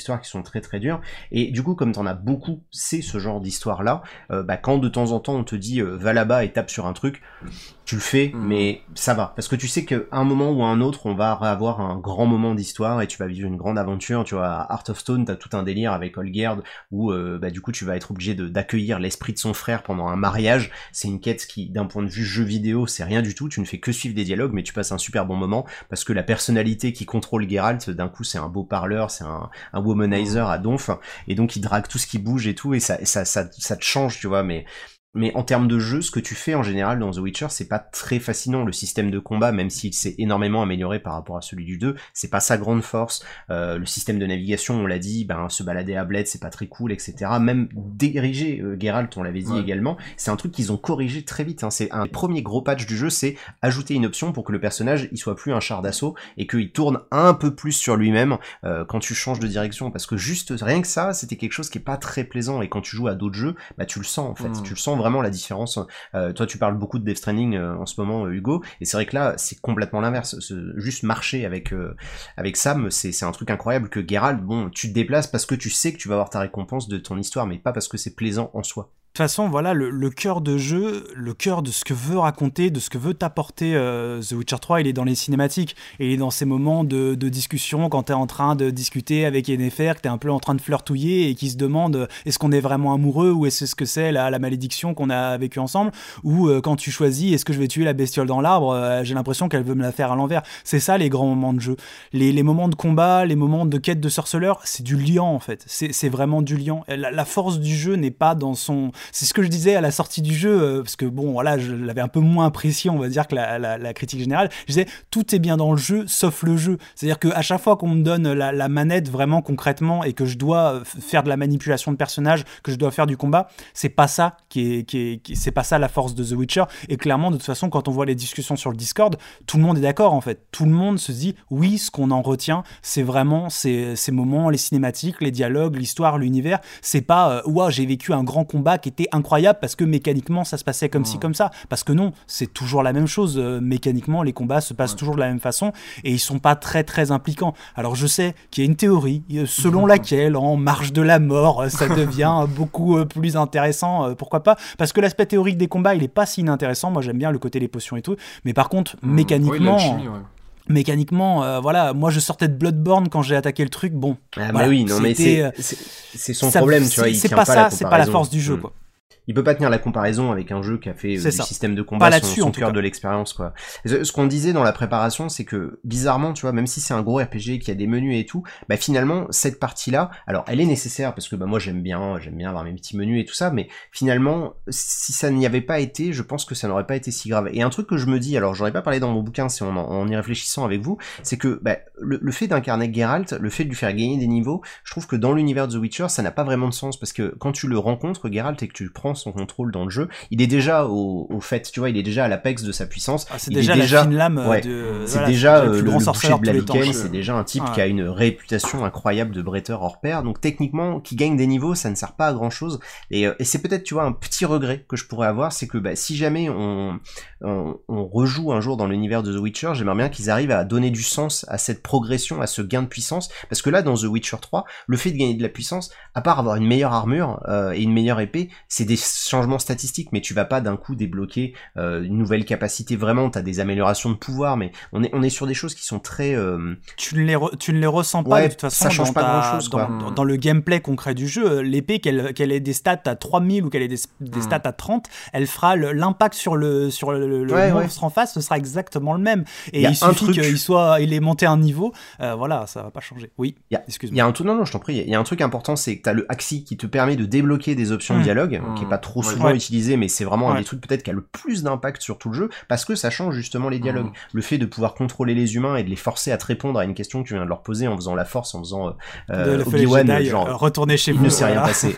très très dur. Et du coup, comme t'en as beaucoup, c'est ce genre d'histoire-là, euh, bah, quand de temps en temps on te dit euh, va là-bas et tape sur un truc, tu le fais, mmh. mais ça va. Parce que tu sais qu'à un moment ou à un autre, on va avoir un grand moment d'histoire et tu vas vivre une grande aventure. Tu vois, à Heart of Stone, t'as tout un délire avec Olgerd où euh, bah, du coup tu vas être obligé de, d'accueillir l'esprit de son frère pendant un mariage. C'est une quête qui, d'un point de vue jeu vidéo, c'est rien du tout. Tu ne fais que suivre des dialogues, mais tu passes un super bon moment parce que la personnalité qui contrôle Geralt, d'un coup, c'est un beau parleur, c'est un, un womanizer à donf, et donc il drague tout ce qui bouge et tout, et ça, ça, ça, ça te change, tu vois, mais... Mais en termes de jeu, ce que tu fais en général dans The Witcher, c'est pas très fascinant. Le système de combat, même s'il s'est énormément amélioré par rapport à celui du deux, c'est pas sa grande force. Euh, le système de navigation, on l'a dit, ben se balader à Bled, c'est pas très cool, et cetera. Même diriger euh, Geralt, on l'avait dit ouais. également, c'est un truc qu'ils ont corrigé très vite. Hein. C'est un des premiers gros patch du jeu, c'est ajouter une option pour que le personnage il soit plus un char d'assaut et qu'il tourne un peu plus sur lui-même euh, quand tu changes de direction. Parce que juste rien que ça, c'était quelque chose qui est pas très plaisant. Et quand tu joues à d'autres jeux, bah tu le sens en fait, mmh. tu le sens vraiment la différence. Euh, toi, tu parles beaucoup de Death Stranding euh, en ce moment, euh, Hugo, et c'est vrai que là, c'est complètement l'inverse. Ce, juste marcher avec euh, avec Sam, c'est c'est un truc incroyable que Geralt, bon, tu te déplaces parce que tu sais que tu vas avoir ta récompense de ton histoire, mais pas parce que c'est plaisant en soi. De toute façon, voilà, le, le cœur de jeu, le cœur de ce que veut raconter, de ce que veut t'apporter euh, The Witcher trois, il est dans les cinématiques, et il est dans ces moments de, de discussion, quand t'es en train de discuter avec Yennefer, que t'es un peu en train de flirtouiller, et qui se demande est-ce qu'on est vraiment amoureux, ou est-ce que c'est la, la malédiction qu'on a vécue ensemble, ou euh, quand tu choisis est-ce que je vais tuer la bestiole dans l'arbre, euh, j'ai l'impression qu'elle veut me la faire à l'envers. C'est ça les grands moments de jeu. Les, les moments de combat, les moments de quête de sorceleur, c'est du liant en fait, c'est, c'est vraiment du liant. La, la force du jeu n'est pas dans son... C'est ce que je disais à la sortie du jeu, euh, parce que bon, voilà, je l'avais un peu moins apprécié, on va dire, que la, la, la critique générale. Je disais, tout est bien dans le jeu, sauf le jeu. C'est-à-dire qu'à chaque fois qu'on me donne la, la manette vraiment concrètement et que je dois faire de la manipulation de personnages, que je dois faire du combat, c'est pas ça qui est, qui est, qui, c'est pas ça la force de The Witcher. Et clairement, de toute façon, quand on voit les discussions sur le Discord, tout le monde est d'accord en fait. Tout le monde se dit, oui, ce qu'on en retient, c'est vraiment ces, ces moments, les cinématiques, les dialogues, l'histoire, l'univers. C'est pas, euh, ouah, j'ai vécu un grand combat qui était incroyable parce que mécaniquement ça se passait comme mmh. ci comme ça, parce que non, c'est toujours la même chose. Euh, mécaniquement les combats se passent ouais. toujours de la même façon et ils sont pas très très impliquants. Alors je sais qu'il y a une théorie euh, selon mmh. laquelle en marge de la mort euh, ça devient beaucoup euh, plus intéressant, euh, pourquoi pas, parce que l'aspect théorique des combats il est pas si inintéressant. Moi j'aime bien le côté des potions et tout, mais par contre mmh. mécaniquement oui, mécaniquement, euh, voilà, moi je sortais de Bloodborne quand j'ai attaqué le truc, bon. Ah voilà, bah oui, non mais c'est, c'est, c'est son ça, problème, tu vois, il c'est tient pas pas ça, la c'est pas la force du jeu, mmh. quoi. Il peut pas tenir la comparaison avec un jeu qui a fait euh, du ça. système de combat son, son cœur cas. de l'expérience, quoi. Ce, ce qu'on disait dans la préparation, c'est que bizarrement, tu vois, même si c'est un gros R P G qui a des menus et tout, bah finalement cette partie-là, alors elle est nécessaire parce que bah moi j'aime bien, j'aime bien avoir mes petits menus et tout ça, mais finalement si ça n'y avait pas été, je pense que ça n'aurait pas été si grave. Et un truc que je me dis, alors j'aurais pas parlé dans mon bouquin, c'est en, en y réfléchissant avec vous, c'est que bah, le, le fait d'incarner Geralt, le fait de lui faire gagner des niveaux, je trouve que dans l'univers de The Witcher, ça n'a pas vraiment de sens parce que quand tu le rencontres Geralt et que tu prends son contrôle dans le jeu, il est déjà au, au fait, tu vois, il est déjà à l'apex de sa puissance. Ah, c'est il déjà est la déjà, fine lame ouais, de... c'est voilà, déjà le, le, le, le boucher de Blaviken, c'est temps, déjà un type ouais. qui a une réputation incroyable de bretteur hors pair, donc techniquement, qui gagne des niveaux, ça ne sert pas à grand chose, et, et c'est peut-être, tu vois, un petit regret que je pourrais avoir, c'est que bah, si jamais on, on, on rejoue un jour dans l'univers de The Witcher, j'aimerais bien qu'ils arrivent à donner du sens à cette progression, à ce gain de puissance, parce que là, dans The Witcher trois, le fait de gagner de la puissance, à part avoir une meilleure armure euh, et une meilleure épée, c'est des changements statistiques, mais tu vas pas d'un coup débloquer euh, une nouvelle capacité. Vraiment, t'as des améliorations de pouvoir, mais on est on est sur des choses qui sont très. Euh... Tu ne les re, tu ne les ressens pas ouais, de toute façon. Ça change dans pas ta, grand chose. Dans, dans, dans le gameplay concret du jeu, l'épée qu'elle qu'elle ait des stats à trois mille ou qu'elle ait des, des stats à trente, elle fera le, l'impact sur le sur le, le ouais, monstre ouais. en face, ce sera exactement le même. Et il suffit truc... qu'il soit, il ait monté un niveau, euh, voilà, ça va pas changer. Oui. Il y a, excuse-moi. Il y a un tout non non, je t'en prie. Il y a un truc important, c'est que t'as le Axi qui te permet de débloquer des options mmh. de dialogue, mmh. qui est pas trop souvent ouais. utilisé, mais c'est vraiment ouais. un des trucs peut-être qui a le plus d'impact sur tout le jeu, parce que ça change justement les dialogues. Mmh. Le fait de pouvoir contrôler les humains et de les forcer à te répondre à une question que tu viens de leur poser en faisant la force, en faisant euh, Obi-Wan, genre euh, retourner chez il vous. ne s'est voilà. rien passé.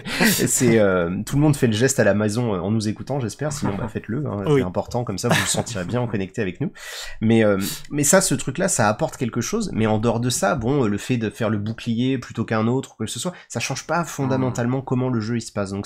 c'est euh, tout le monde fait le geste à la maison en nous écoutant, j'espère. Sinon, bah faites-le. Hein, oui. C'est important, comme ça vous vous sentirez bien connecté avec nous. Mais euh, mais ça, ce truc-là, ça apporte quelque chose. Mais en dehors de ça, bon, le fait de faire le bouclier plutôt qu'un autre, que ce soit, ça change pas fondamentalement mmh. comment le jeu il se passe. Donc ça, c'est vrai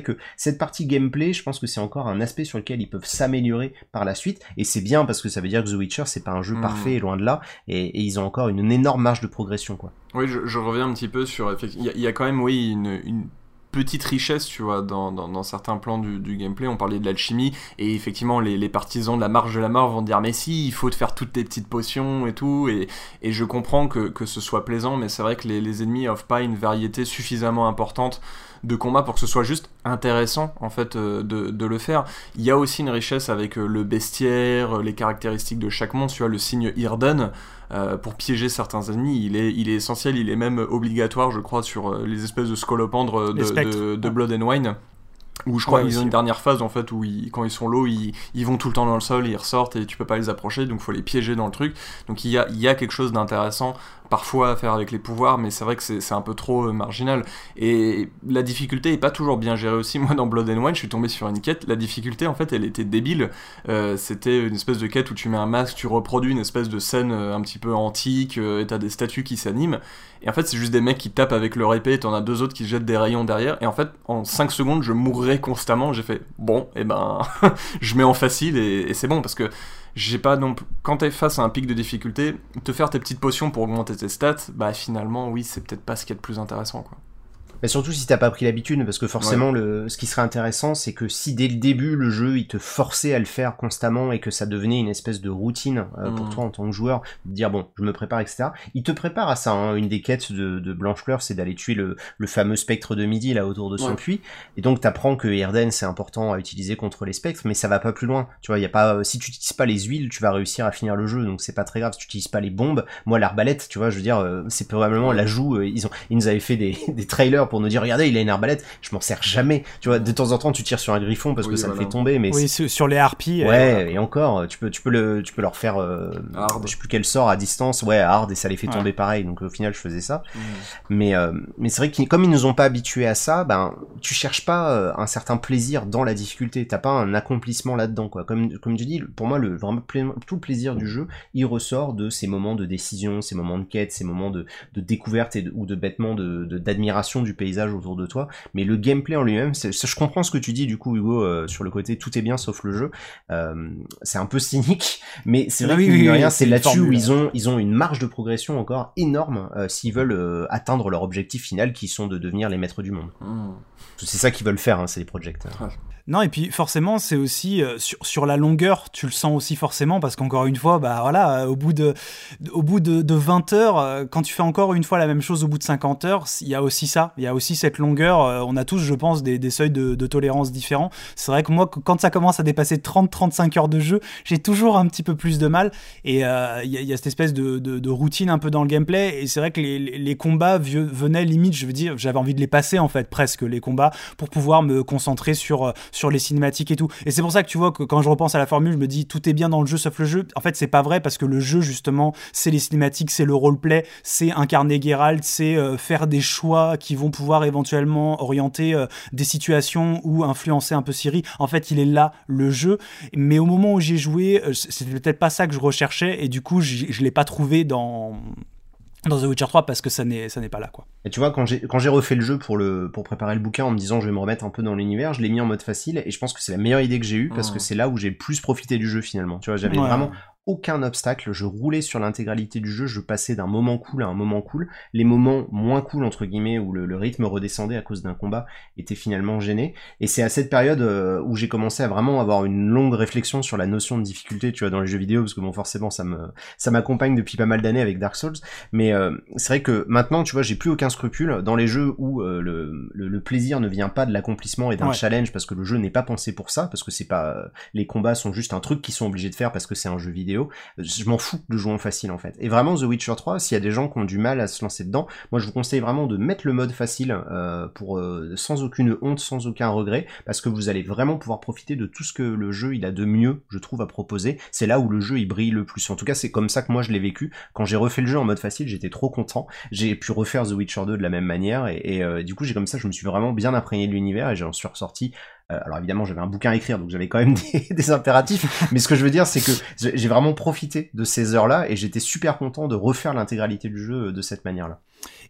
que cette partie gameplay, je pense que c'est encore un aspect sur lequel ils peuvent s'améliorer par la suite, et c'est bien parce que ça veut dire que The Witcher c'est pas un jeu mmh. parfait, loin de là, et, et ils ont encore une, une énorme marge de progression, quoi. Oui, je, je reviens un petit peu sur, il y, y a quand même, oui, une, une petite richesse, tu vois, dans, dans, dans certains plans du, du gameplay. On parlait de l'alchimie, et effectivement les, les partisans de la marche de la mort vont dire mais si, il faut te faire toutes tes petites potions et tout, et, et je comprends que, que ce soit plaisant, mais c'est vrai que les, les ennemis offrent pas une variété suffisamment importante de combat pour que ce soit juste intéressant en fait euh, de, de le faire. Il y a aussi une richesse avec euh, le bestiaire, euh, les caractéristiques de chaque monstre, tu vois, le signe Irden euh, pour piéger certains ennemis, il est, il est essentiel, il est même obligatoire je crois sur euh, les espèces de scolopendres de, de, de Blood and Wine, où je crois ouais, qu'ils ont une dernière phase en fait où ils, quand ils sont low ils, ils vont tout le temps dans le sol, ils ressortent et tu peux pas les approcher, donc faut les piéger dans le truc. Donc il y a, il y a quelque chose d'intéressant parfois à faire avec les pouvoirs, mais c'est vrai que c'est, c'est un peu trop euh, marginal, et la difficulté est pas toujours bien gérée aussi. Moi dans Blood and Wine je suis tombé sur une quête, la difficulté en fait elle était débile, euh, c'était une espèce de quête où tu mets un masque, tu reproduis une espèce de scène euh, un petit peu antique, euh, et t'as des statues qui s'animent, et en fait c'est juste des mecs qui tapent avec leur épée, et t'en as deux autres qui jettent des rayons derrière, et en fait en cinq secondes je mourrais constamment. J'ai fait bon, et eh ben je mets en facile et, et c'est bon, parce que j'ai pas non plus... quand t'es face à un pic de difficulté, te faire tes petites potions pour augmenter tes stats, bah finalement oui c'est peut-être pas ce qu'il y a de plus intéressant, quoi. Mais surtout si t'as pas pris l'habitude, parce que forcément, ouais. le, ce qui serait intéressant, c'est que si dès le début, le jeu, il te forçait à le faire constamment et que ça devenait une espèce de routine euh, mmh. pour toi en tant que joueur, de dire bon, je me prépare, et cetera. Il te prépare à ça, hein. Une des quêtes de, de Blanchefleur, c'est d'aller tuer le, le fameux spectre de midi, là, autour de son ouais. puits. Et donc, t'apprends que Irden, c'est important à utiliser contre les spectres, mais ça va pas plus loin. Tu vois, y a pas, si tu utilises pas les huiles, tu vas réussir à finir le jeu, donc c'est pas très grave. Si tu utilises pas les bombes, moi, l'arbalète, tu vois, je veux dire, euh, c'est probablement l'ajout, euh, ils ont, ils nous avaient fait des, des trailers pour nous dire, regardez, il a une arbalète, je m'en sers jamais. Tu vois, de temps en temps, tu tires sur un griffon parce oui, que ça voilà. le fait tomber, mais oui, c'est... sur les harpies. Ouais, euh, et encore, tu peux, tu peux le, tu peux leur faire, euh, je sais plus quel sort à distance, ouais, hard, et ça les fait tomber ouais. pareil. Donc au final, je faisais ça. Mmh. Mais, euh, mais c'est vrai que comme ils nous ont pas habitués à ça, ben, tu cherches pas euh, un certain plaisir dans la difficulté. T'as pas un accomplissement là-dedans, quoi. Comme, comme tu dis, pour moi, le vraiment tout le plaisir du jeu, il ressort de ces moments de décision, ces moments de quête, ces moments de, de découverte et de, ou de bêtement de, de, d'admiration du paysage autour de toi. Mais le gameplay en lui-même, c'est, je comprends ce que tu dis du coup Hugo euh, sur le côté tout est bien sauf le jeu. Euh, c'est un peu cynique, mais c'est vrai oui, que oui, rien, oui, c'est, c'est là-dessus où ils ont ils ont une marge de progression encore énorme euh, s'ils veulent euh, atteindre leur objectif final qui sont de devenir les maîtres du monde. Mmh. C'est ça qu'ils veulent faire, hein, c'est les projects. Ouais. Non, et puis forcément, c'est aussi euh, sur, sur la longueur, tu le sens aussi forcément, parce qu'encore une fois, bah voilà, euh, au bout de, au bout de, de vingt heures, euh, quand tu fais encore une fois la même chose au bout de cinquante heures, il y a aussi ça, il y a aussi cette longueur. Euh, on a tous, je pense, des, des seuils de, de tolérance différents. C'est vrai que moi, quand ça commence à dépasser trente à trente-cinq heures de jeu, j'ai toujours un petit peu plus de mal. Et il euh, y, y a cette espèce de, de, de routine un peu dans le gameplay. Et c'est vrai que les, les combats vieux, venaient limite, je veux dire, j'avais envie de les passer en fait, presque les combats, pour pouvoir me concentrer sur sur les cinématiques et tout. Et c'est pour ça que tu vois que quand je repense à la formule, je me dis tout est bien dans le jeu sauf le jeu. En fait, c'est pas vrai parce que le jeu, justement, c'est les cinématiques, c'est le roleplay, c'est incarner Geralt, c'est euh, faire des choix qui vont pouvoir éventuellement orienter euh, des situations ou influencer un peu Ciri. En fait, il est là, le jeu. Mais au moment où j'ai joué, euh, c'était peut-être pas ça que je recherchais et du coup, je, je l'ai pas trouvé dans... dans The Witcher trois parce que ça n'est ça n'est pas là, quoi. Et tu vois, quand j'ai quand j'ai refait le jeu pour le pour préparer le bouquin en me disant je vais me remettre un peu dans l'univers, je l'ai mis en mode facile et je pense que c'est la meilleure idée que j'ai eue parce mmh. que c'est là où j'ai le plus profité du jeu finalement. Tu vois, j'avais ouais. vraiment aucun obstacle, je roulais sur l'intégralité du jeu, je passais d'un moment cool à un moment cool. Les moments moins cool entre guillemets où le, le rythme redescendait à cause d'un combat étaient finalement gênés. Et c'est à cette période euh, où j'ai commencé à vraiment avoir une longue réflexion sur la notion de difficulté, tu vois, dans les jeux vidéo, parce que bon, forcément, ça me ça m'accompagne depuis pas mal d'années avec Dark Souls. Mais euh, c'est vrai que maintenant, tu vois, j'ai plus aucun scrupule dans les jeux où euh, le, le le plaisir ne vient pas de l'accomplissement et d'un ouais. challenge, parce que le jeu n'est pas pensé pour ça, parce que c'est pas euh, les combats sont juste un truc qu'ils sont obligés de faire parce que c'est un jeu vidéo. Je m'en fous de jouer en facile en fait. Et vraiment The Witcher trois, s'il y a des gens qui ont du mal à se lancer dedans, moi je vous conseille vraiment de mettre le mode facile euh, pour euh, sans aucune honte, sans aucun regret, parce que vous allez vraiment pouvoir profiter de tout ce que le jeu il a de mieux, je trouve, à proposer. C'est là où le jeu il brille le plus. En tout cas, c'est comme ça que moi je l'ai vécu. Quand j'ai refait le jeu en mode facile, j'étais trop content. J'ai pu refaire The Witcher deux de la même manière et, et euh, du coup j'ai comme ça, je me suis vraiment bien imprégné de l'univers et j'en suis ressorti. Euh, alors évidemment j'avais un bouquin à écrire donc j'avais quand même des, des impératifs, mais ce que je veux dire c'est que j'ai vraiment profité de ces heures là et j'étais super content de refaire l'intégralité du jeu de cette manière là.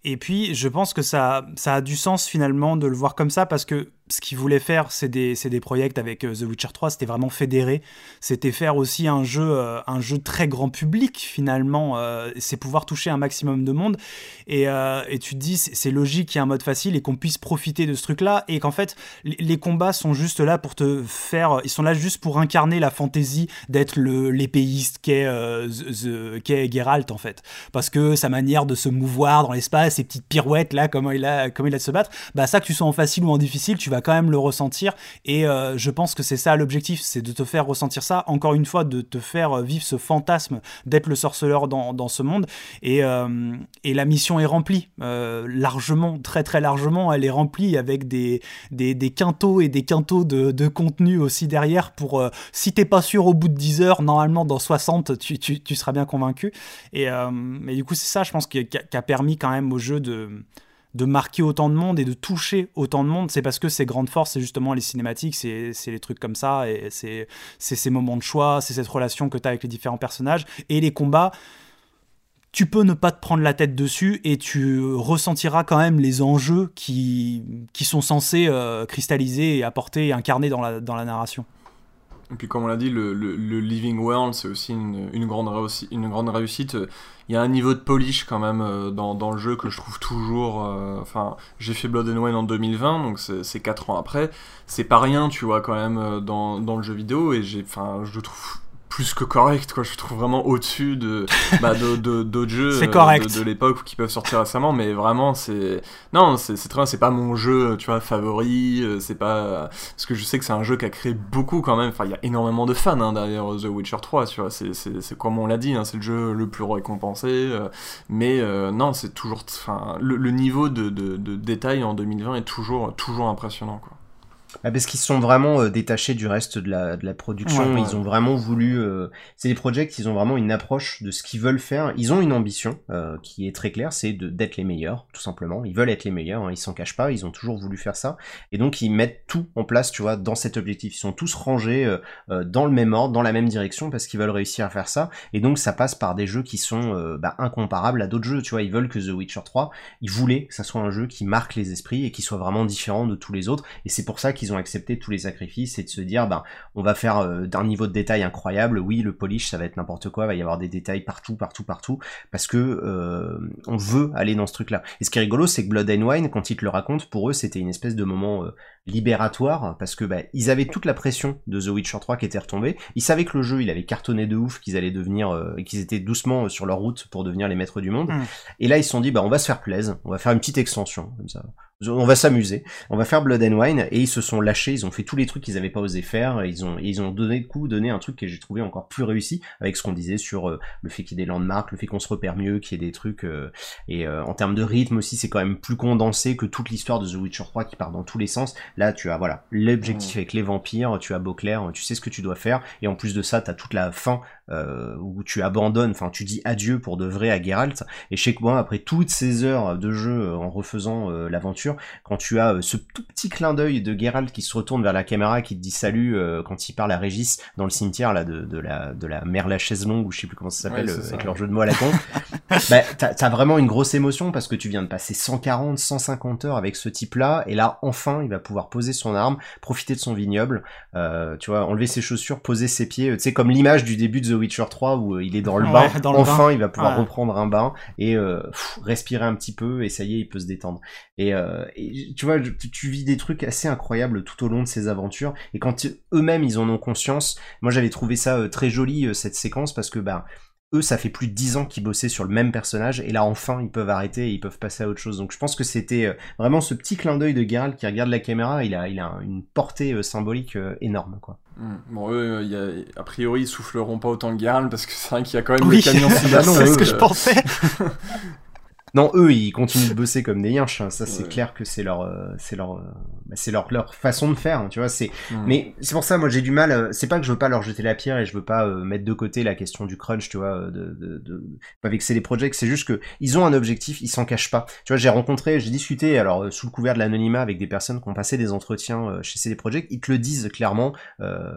Et puis, je pense que ça, ça a du sens finalement de le voir comme ça, parce que ce qu'ils voulaient faire, c'est des, c'est des projets avec euh, The Witcher trois, c'était vraiment fédéré. C'était faire aussi un jeu, euh, un jeu très grand public finalement. Euh, c'est pouvoir toucher un maximum de monde. Et, euh, et tu te dis, c'est, c'est logique qu'il y ait un mode facile et qu'on puisse profiter de ce truc-là. Et qu'en fait, les, les combats sont juste là pour te faire. Ils sont là juste pour incarner la fantaisie d'être le, l'épéiste qu'est, euh, the, the, qu'est Geralt en fait. Parce que sa manière de se mouvoir dans l'espace, ses petites pirouettes là, comment il a, comment il a de se battre, bah ça que tu sois en facile ou en difficile, tu vas quand même le ressentir. Et euh, je pense que c'est ça l'objectif, c'est de te faire ressentir ça, encore une fois, de te faire vivre ce fantasme d'être le sorceleur dans, dans ce monde. Et, euh, et la mission est remplie, euh, largement, très très largement, elle est remplie avec des, des, des quintaux et des quintaux de, de contenu aussi derrière pour, euh, si t'es pas sûr au bout de dix heures, normalement dans soixante, tu, tu, tu seras bien convaincu. Et, euh, et du coup, c'est ça, je pense, qui, qui a permis quand même au jeu de... de marquer autant de monde et de toucher autant de monde. C'est parce que ses grandes forces, c'est justement les cinématiques, c'est, c'est les trucs comme ça, et c'est, c'est ces moments de choix, c'est cette relation que tu as avec les différents personnages, et les combats, tu peux ne pas te prendre la tête dessus, et tu ressentiras quand même les enjeux qui, qui sont censés euh, cristalliser et apporter et incarner dans la, dans la narration. Et puis comme on l'a dit, le, le, le Living World, c'est aussi une, une, grande réussi- une grande réussite. Il y a un niveau de polish quand même euh, dans, dans le jeu que je trouve toujours... Enfin, euh, j'ai fait Blood and Wine en deux mille vingt, donc c'est, c'est quatre ans après. C'est pas rien, tu vois, quand même, euh, dans, dans le jeu vidéo, et j'ai, je le trouve plus que correct, quoi. Je trouve vraiment au-dessus de, bah, de, de, d'autres jeux c'est correct. Euh, de, de l'époque qui peuvent sortir récemment, mais vraiment, c'est... Non, c'est, c'est très bien, c'est pas mon jeu, tu vois, favori, c'est pas... Parce que je sais que c'est un jeu qui a créé beaucoup, quand même, enfin, il y a énormément de fans, hein, derrière The Witcher trois, tu vois, c'est, c'est, c'est comme on l'a dit, hein, c'est le jeu le plus récompensé, euh, mais euh, non, c'est toujours... Enfin, le, le niveau de, de, de détail en deux mille vingt est toujours, toujours impressionnant, quoi. Ah, parce qu'ils sont vraiment euh, détachés du reste de la, de la production, ouais, ouais. Ils ont vraiment voulu... Euh... C'est des projets qui ont vraiment une approche de ce qu'ils veulent faire. Ils ont une ambition euh, qui est très claire, c'est de, d'être les meilleurs, tout simplement. Ils veulent être les meilleurs, hein, ils s'en cachent pas, ils ont toujours voulu faire ça. Et donc ils mettent tout en place, tu vois, dans cet objectif. Ils sont tous rangés euh, euh, dans le même ordre, dans la même direction, parce qu'ils veulent réussir à faire ça. Et donc ça passe par des jeux qui sont euh, bah, incomparables à d'autres jeux, tu vois. Ils veulent que The Witcher trois, ils voulaient que ça soit un jeu qui marque les esprits et qui soit vraiment différent de tous les autres. Et c'est pour ça qu'ils ont accepté tous les sacrifices et de se dire ben on va faire euh, d'un niveau de détail incroyable. Oui, le polish ça va être n'importe quoi, il va y avoir des détails partout partout partout parce que euh, on veut aller dans ce truc là. Et ce qui est rigolo, c'est que Blood and Wine, quand ils te le racontent, pour eux c'était une espèce de moment euh, libératoire, parce que bah, ils avaient toute la pression de The Witcher trois qui était retombée. Ils savaient que le jeu il avait cartonné de ouf, qu'ils allaient devenir euh, et qu'ils étaient doucement sur leur route pour devenir les maîtres du monde. Mmh. Et là ils se sont dit bah on va se faire plaisir, on va faire une petite extension comme ça. On va s'amuser, on va faire Blood and Wine, et ils se sont lâchés, ils ont fait tous les trucs qu'ils avaient pas osé faire, et ils ont, et ils ont donné le coup, donné un truc que j'ai trouvé encore plus réussi, avec ce qu'on disait sur euh, le fait qu'il y ait des landmarks, le fait qu'on se repère mieux, qu'il y ait des trucs, euh, et euh, en termes de rythme aussi, c'est quand même plus condensé que toute l'histoire de The Witcher trois qui part dans tous les sens. Là, tu as, voilà, l'objectif mmh. avec les vampires, tu as Beauclair, tu sais ce que tu dois faire, et en plus de ça, t'as toute la fin euh, où tu abandonnes, enfin, tu dis adieu pour de vrai à Geralt, et je sais que moi, après toutes ces heures de jeu en refaisant euh, l'aventure, quand tu as euh, ce tout petit clin d'œil de Geralt qui se retourne vers la caméra, qui te dit salut euh, quand il parle à Régis dans le cimetière là de, de la de la mère la chaise longue, ou je sais plus comment ça s'appelle, ouais, euh, avec leur jeu de mots à la con, bah t'as, t'as vraiment une grosse émotion parce que tu viens de passer cent quarante, cent cinquante heures avec ce type là, et là enfin il va pouvoir poser son arme, profiter de son vignoble, euh, tu vois, enlever ses chaussures, poser ses pieds, tu sais, comme l'image du début de The Witcher trois où euh, il est dans le bain, ouais, dans le enfin bain. Il va pouvoir ouais. reprendre un bain et euh, pff, respirer un petit peu, et ça y est, il peut se détendre. Et, euh, et tu vois, tu, tu vis des trucs assez incroyables tout au long de ces aventures, et quand eux-mêmes ils en ont conscience, moi j'avais trouvé ça euh, très joli euh, cette séquence, parce que bah eux ça fait plus de dix ans qu'ils bossaient sur le même personnage, et là enfin ils peuvent arrêter et ils peuvent passer à autre chose. Donc je pense que c'était euh, vraiment ce petit clin d'œil de Geralt qui regarde la caméra, il a, il a une portée euh, symbolique euh, énorme, quoi. Mmh. Bon, eux, y a, a priori, ils souffleront pas autant que Geralt, parce que c'est vrai qu'il y a quand même oui. le camion Cyberpunk. C'est ce que je pensais. Non, eux, ils continuent de bosser comme des yinches, hein. Ça, c'est ouais. clair que c'est leur, euh, c'est leur, euh, bah, c'est leur, leur façon de faire, hein, tu vois, c'est, mmh. mais c'est pour ça, moi, j'ai du mal, euh, c'est pas que je veux pas leur jeter la pierre et je veux pas euh, mettre de côté la question du crunch, tu vois, de, de, de, pas vexer les projets, c'est juste que ils ont un objectif, ils s'en cachent pas. Tu vois, j'ai rencontré, j'ai discuté, alors, euh, sous le couvert de l'anonymat avec des personnes qui ont passé des entretiens euh, chez C D Projekt, ils te le disent clairement, euh,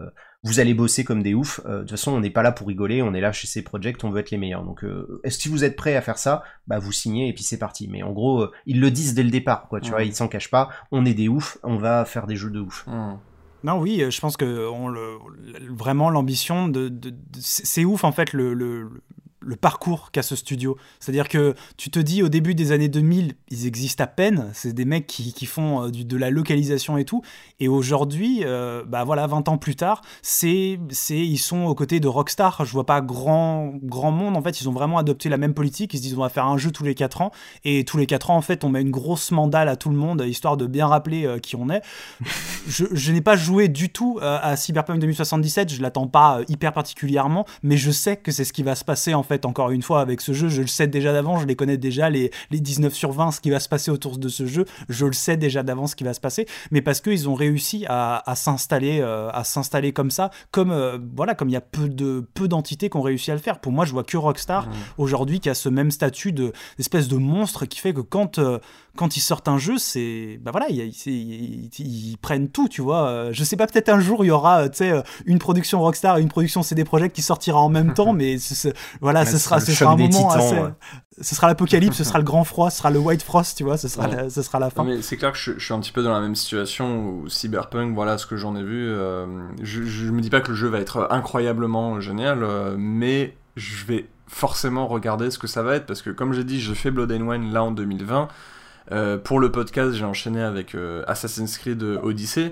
vous allez bosser comme des oufs. Euh, de toute façon, on n'est pas là pour rigoler, on est là chez C Project, on veut être les meilleurs. Donc, euh, est-ce que vous êtes prêts à faire ça? Bah, vous signez et puis c'est parti. Mais en gros, euh, ils le disent dès le départ, quoi. Tu mmh. vois, ils s'en cachent pas. On est des oufs, on va faire des jeux de ouf. Mmh. Non, oui, je pense que on le, vraiment l'ambition de, de, de c'est ouf en fait le, le, le parcours qu'a ce studio. C'est-à-dire que tu te dis au début des années deux mille, ils existent à peine. C'est des mecs qui, qui font euh, du, de la localisation et tout. Et aujourd'hui, euh, bah voilà, vingt ans plus tard, c'est, c'est, ils sont aux côtés de Rockstar. Je vois pas grand, grand monde. En fait, ils ont vraiment adopté la même politique. Ils se disent on va faire un jeu tous les quatre ans. Et tous les quatre ans, en fait, on met une grosse mandale à tout le monde, histoire de bien rappeler euh, qui on est. je, je n'ai pas joué du tout euh, à Cyberpunk deux mille soixante-dix-sept. Je l'attends pas euh, hyper particulièrement, mais je sais que c'est ce qui va se passer en fait. Encore une fois, avec ce jeu, je le sais déjà d'avance, je les connais déjà, les, les dix-neuf sur vingt, ce qui va se passer autour de ce jeu, je le sais déjà d'avance ce qui va se passer, mais parce qu'ils ont réussi à, à, s'installer, euh, à s'installer comme ça, comme euh, voilà, comme il y a peu, de, peu d'entités qui ont réussi à le faire. Pour moi, je vois que Rockstar, mmh. aujourd'hui, qui a ce même statut de, d'espèce de monstre qui fait que quand, euh, quand ils sortent un jeu, c'est, bah voilà, ils, ils, ils, ils prennent tout, tu vois. Je sais pas, peut-être un jour, il y aura, tu sais, une production Rockstar et une production C D Projekt qui sortira en même temps, mais c'est, c'est, voilà, ce sera, ce sera un moment titans, assez... Ouais. Ce sera l'apocalypse, ce sera le grand froid, ce sera le white frost, tu vois, ce sera, ouais. la, ce sera la fin. Non, mais c'est clair que je, je suis un petit peu dans la même situation où Cyberpunk, voilà ce que j'en ai vu. Euh, je, je me dis pas que le jeu va être incroyablement génial, euh, mais je vais forcément regarder ce que ça va être, parce que comme j'ai dit, j'ai fait Blood and Wine là en deux mille vingt. Euh, pour le podcast, j'ai enchaîné avec euh, Assassin's Creed Odyssey.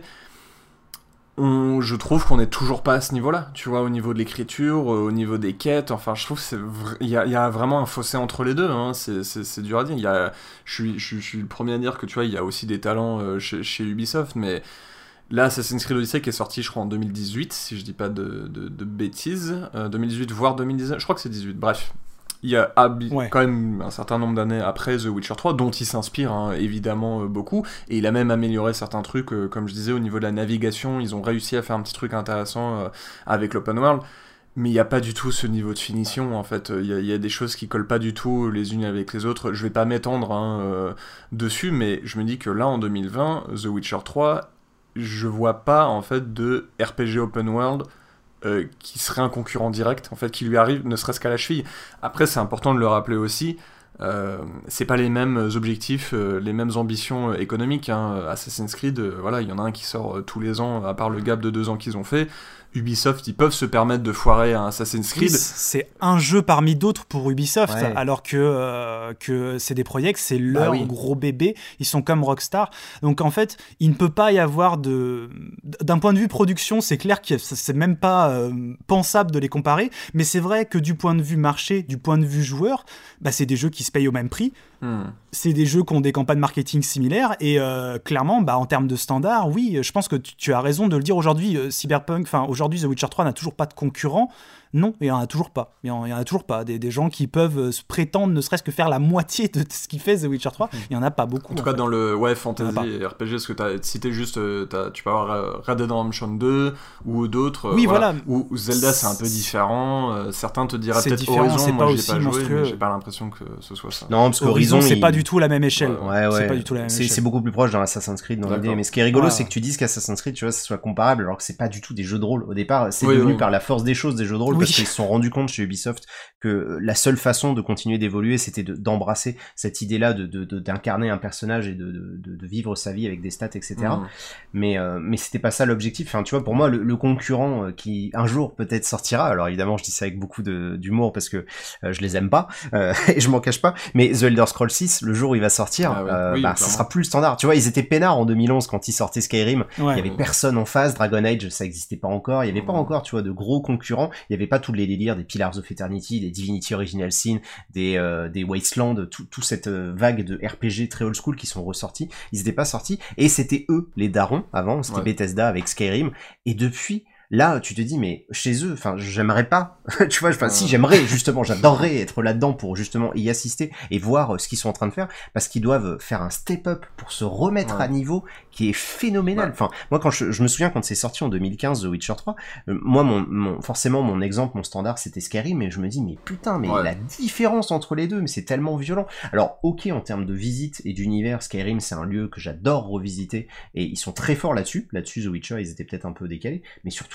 On, je trouve qu'on est toujours pas à ce niveau-là, tu vois, au niveau de l'écriture, euh, au niveau des quêtes, enfin, je trouve qu'il vr- y, a, y a vraiment un fossé entre les deux, hein, c'est, c'est, c'est dur à dire. Y a, je, suis, je, je suis le premier à dire que, tu vois, il y a aussi des talents euh, chez, chez Ubisoft, mais là, Assassin's Creed Odyssey qui est sorti, je crois, en deux mille dix-huit, si je dis pas de, de, de bêtises, euh, deux mille dix-huit, voire deux mille dix-neuf, je crois que c'est dix-huit, bref. Il y a habi- ouais. quand même un certain nombre d'années après The Witcher trois, dont il s'inspire hein, évidemment euh, beaucoup, et il a même amélioré certains trucs, euh, comme je disais, au niveau de la navigation, ils ont réussi à faire un petit truc intéressant euh, avec l'open world, mais il n'y a pas du tout ce niveau de finition, en fait, il y, y a des choses qui collent pas du tout les unes avec les autres, je vais pas m'étendre hein, euh, dessus, mais je me dis que là, en deux mille vingt, The Witcher trois, je vois pas, en fait, de R P G open world Euh, qui serait un concurrent direct, en fait, qui lui arrive ne serait-ce qu'à la cheville. Après, c'est important de le rappeler aussi, euh, c'est pas les mêmes objectifs, euh, les mêmes ambitions euh, économiques. Hein. Assassin's Creed, euh, voilà, il y en a un qui sort euh, tous les ans, à part le gap de deux ans qu'ils ont fait. Ubisoft, ils peuvent se permettre de foirer un Assassin's Creed. Oui, c'est un jeu parmi d'autres pour Ubisoft, ouais. alors que, euh, que C D Projekt, c'est leur bah oui. gros bébé. Ils sont comme Rockstar. Donc en fait, il ne peut pas y avoir de... D'un point de vue production, c'est clair que c'est même pas euh, pensable de les comparer, mais c'est vrai que du point de vue marché, du point de vue joueur, bah, c'est des jeux qui se payent au même prix. Hmm. C'est des jeux qui ont des campagnes marketing similaires et euh, clairement, bah, en termes de standards, oui, je pense que tu, tu as raison de le dire aujourd'hui. Euh, Cyberpunk, enfin aujourd'hui, The Witcher trois n'a toujours pas de concurrent. Non, il n'y en a toujours pas. Il n'y en a toujours pas. Des, des gens qui peuvent se prétendre ne serait-ce que faire la moitié de ce qu'il fait The Witcher trois, il n'y en a pas beaucoup. En tout en cas, fait. Dans le ouais, fantasy et R P G, parce que tu as cité juste, t'as, tu peux avoir Red Dead Redemption deux ou d'autres. Oui, voilà. voilà. Ou Zelda, c'est un peu différent. Euh, certains te diraient c'est peut-être différent, Horizon, c'est moi pas j'ai pas joué, monstrueux. mais j'ai pas l'impression que ce soit ça. Non, parce qu'Horizon, Horizon, c'est il... pas du tout la même échelle. Ouais, ouais. C'est pas du tout la même c'est, échelle. C'est beaucoup plus proche d'un Assassin's Creed dans l'idée. Mais ce qui est rigolo, ouais, c'est que tu dises qu'Assassin's Creed, tu vois, ça soit comparable, alors que c'est pas du tout des jeux de rôle. Au départ, c'est oui, devenu oui. par la force des choses des jeux de rôle, oui. parce qu'ils se sont rendus compte chez Ubisoft que la seule façon de continuer d'évoluer, c'était de, d'embrasser cette idée-là de, de, de, d'incarner un personnage et de, de, de vivre sa vie avec des stats, et cetera. Mmh. Mais, euh, mais c'était pas ça l'objectif. Enfin, tu vois, pour moi, le, le concurrent qui un jour peut-être sortira, alors évidemment, je dis ça avec beaucoup de, d'humour parce que euh, je les aime pas, euh, et je m'en cache pas, mais The Elder Scrolls six, le jour où il va sortir, ah ouais. euh, oui, bah, ça sera plus le standard. Tu vois, ils étaient peinards en deux mille onze quand ils sortaient Skyrim. Ouais, il y avait ouais. personne en face. Dragon Age, ça existait pas encore. Il y avait mmh. pas encore, tu vois, de gros concurrents. Il y avait pas tous les délires des Pillars of Eternity, des Divinity Original Sin, des, euh, des Wasteland, tout, tout cette euh, vague de R P G très old school qui sont ressortis. Ils étaient pas sortis. Et c'était eux, les darons, avant. C'était ouais. Bethesda avec Skyrim. Et depuis... Là, tu te dis, mais chez eux, enfin, j'aimerais pas, tu vois, enfin, euh... si, j'aimerais, justement, j'adorerais être là-dedans pour, justement, y assister et voir ce qu'ils sont en train de faire, parce qu'ils doivent faire un step-up pour se remettre ouais. à niveau qui est phénoménal. Ouais. Enfin, moi, quand je, je me souviens quand c'est sorti en deux mille quinze, The Witcher trois, euh, moi, mon, mon, forcément, mon exemple, mon standard, c'était Skyrim, mais je me dis, mais putain, mais ouais. la différence entre les deux, mais c'est tellement violent. Alors, ok, en termes de visite et d'univers, Skyrim, c'est un lieu que j'adore revisiter, et ils sont très forts là-dessus. Là-dessus, The Witcher, ils étaient peut-être un peu décalés, mais surtout,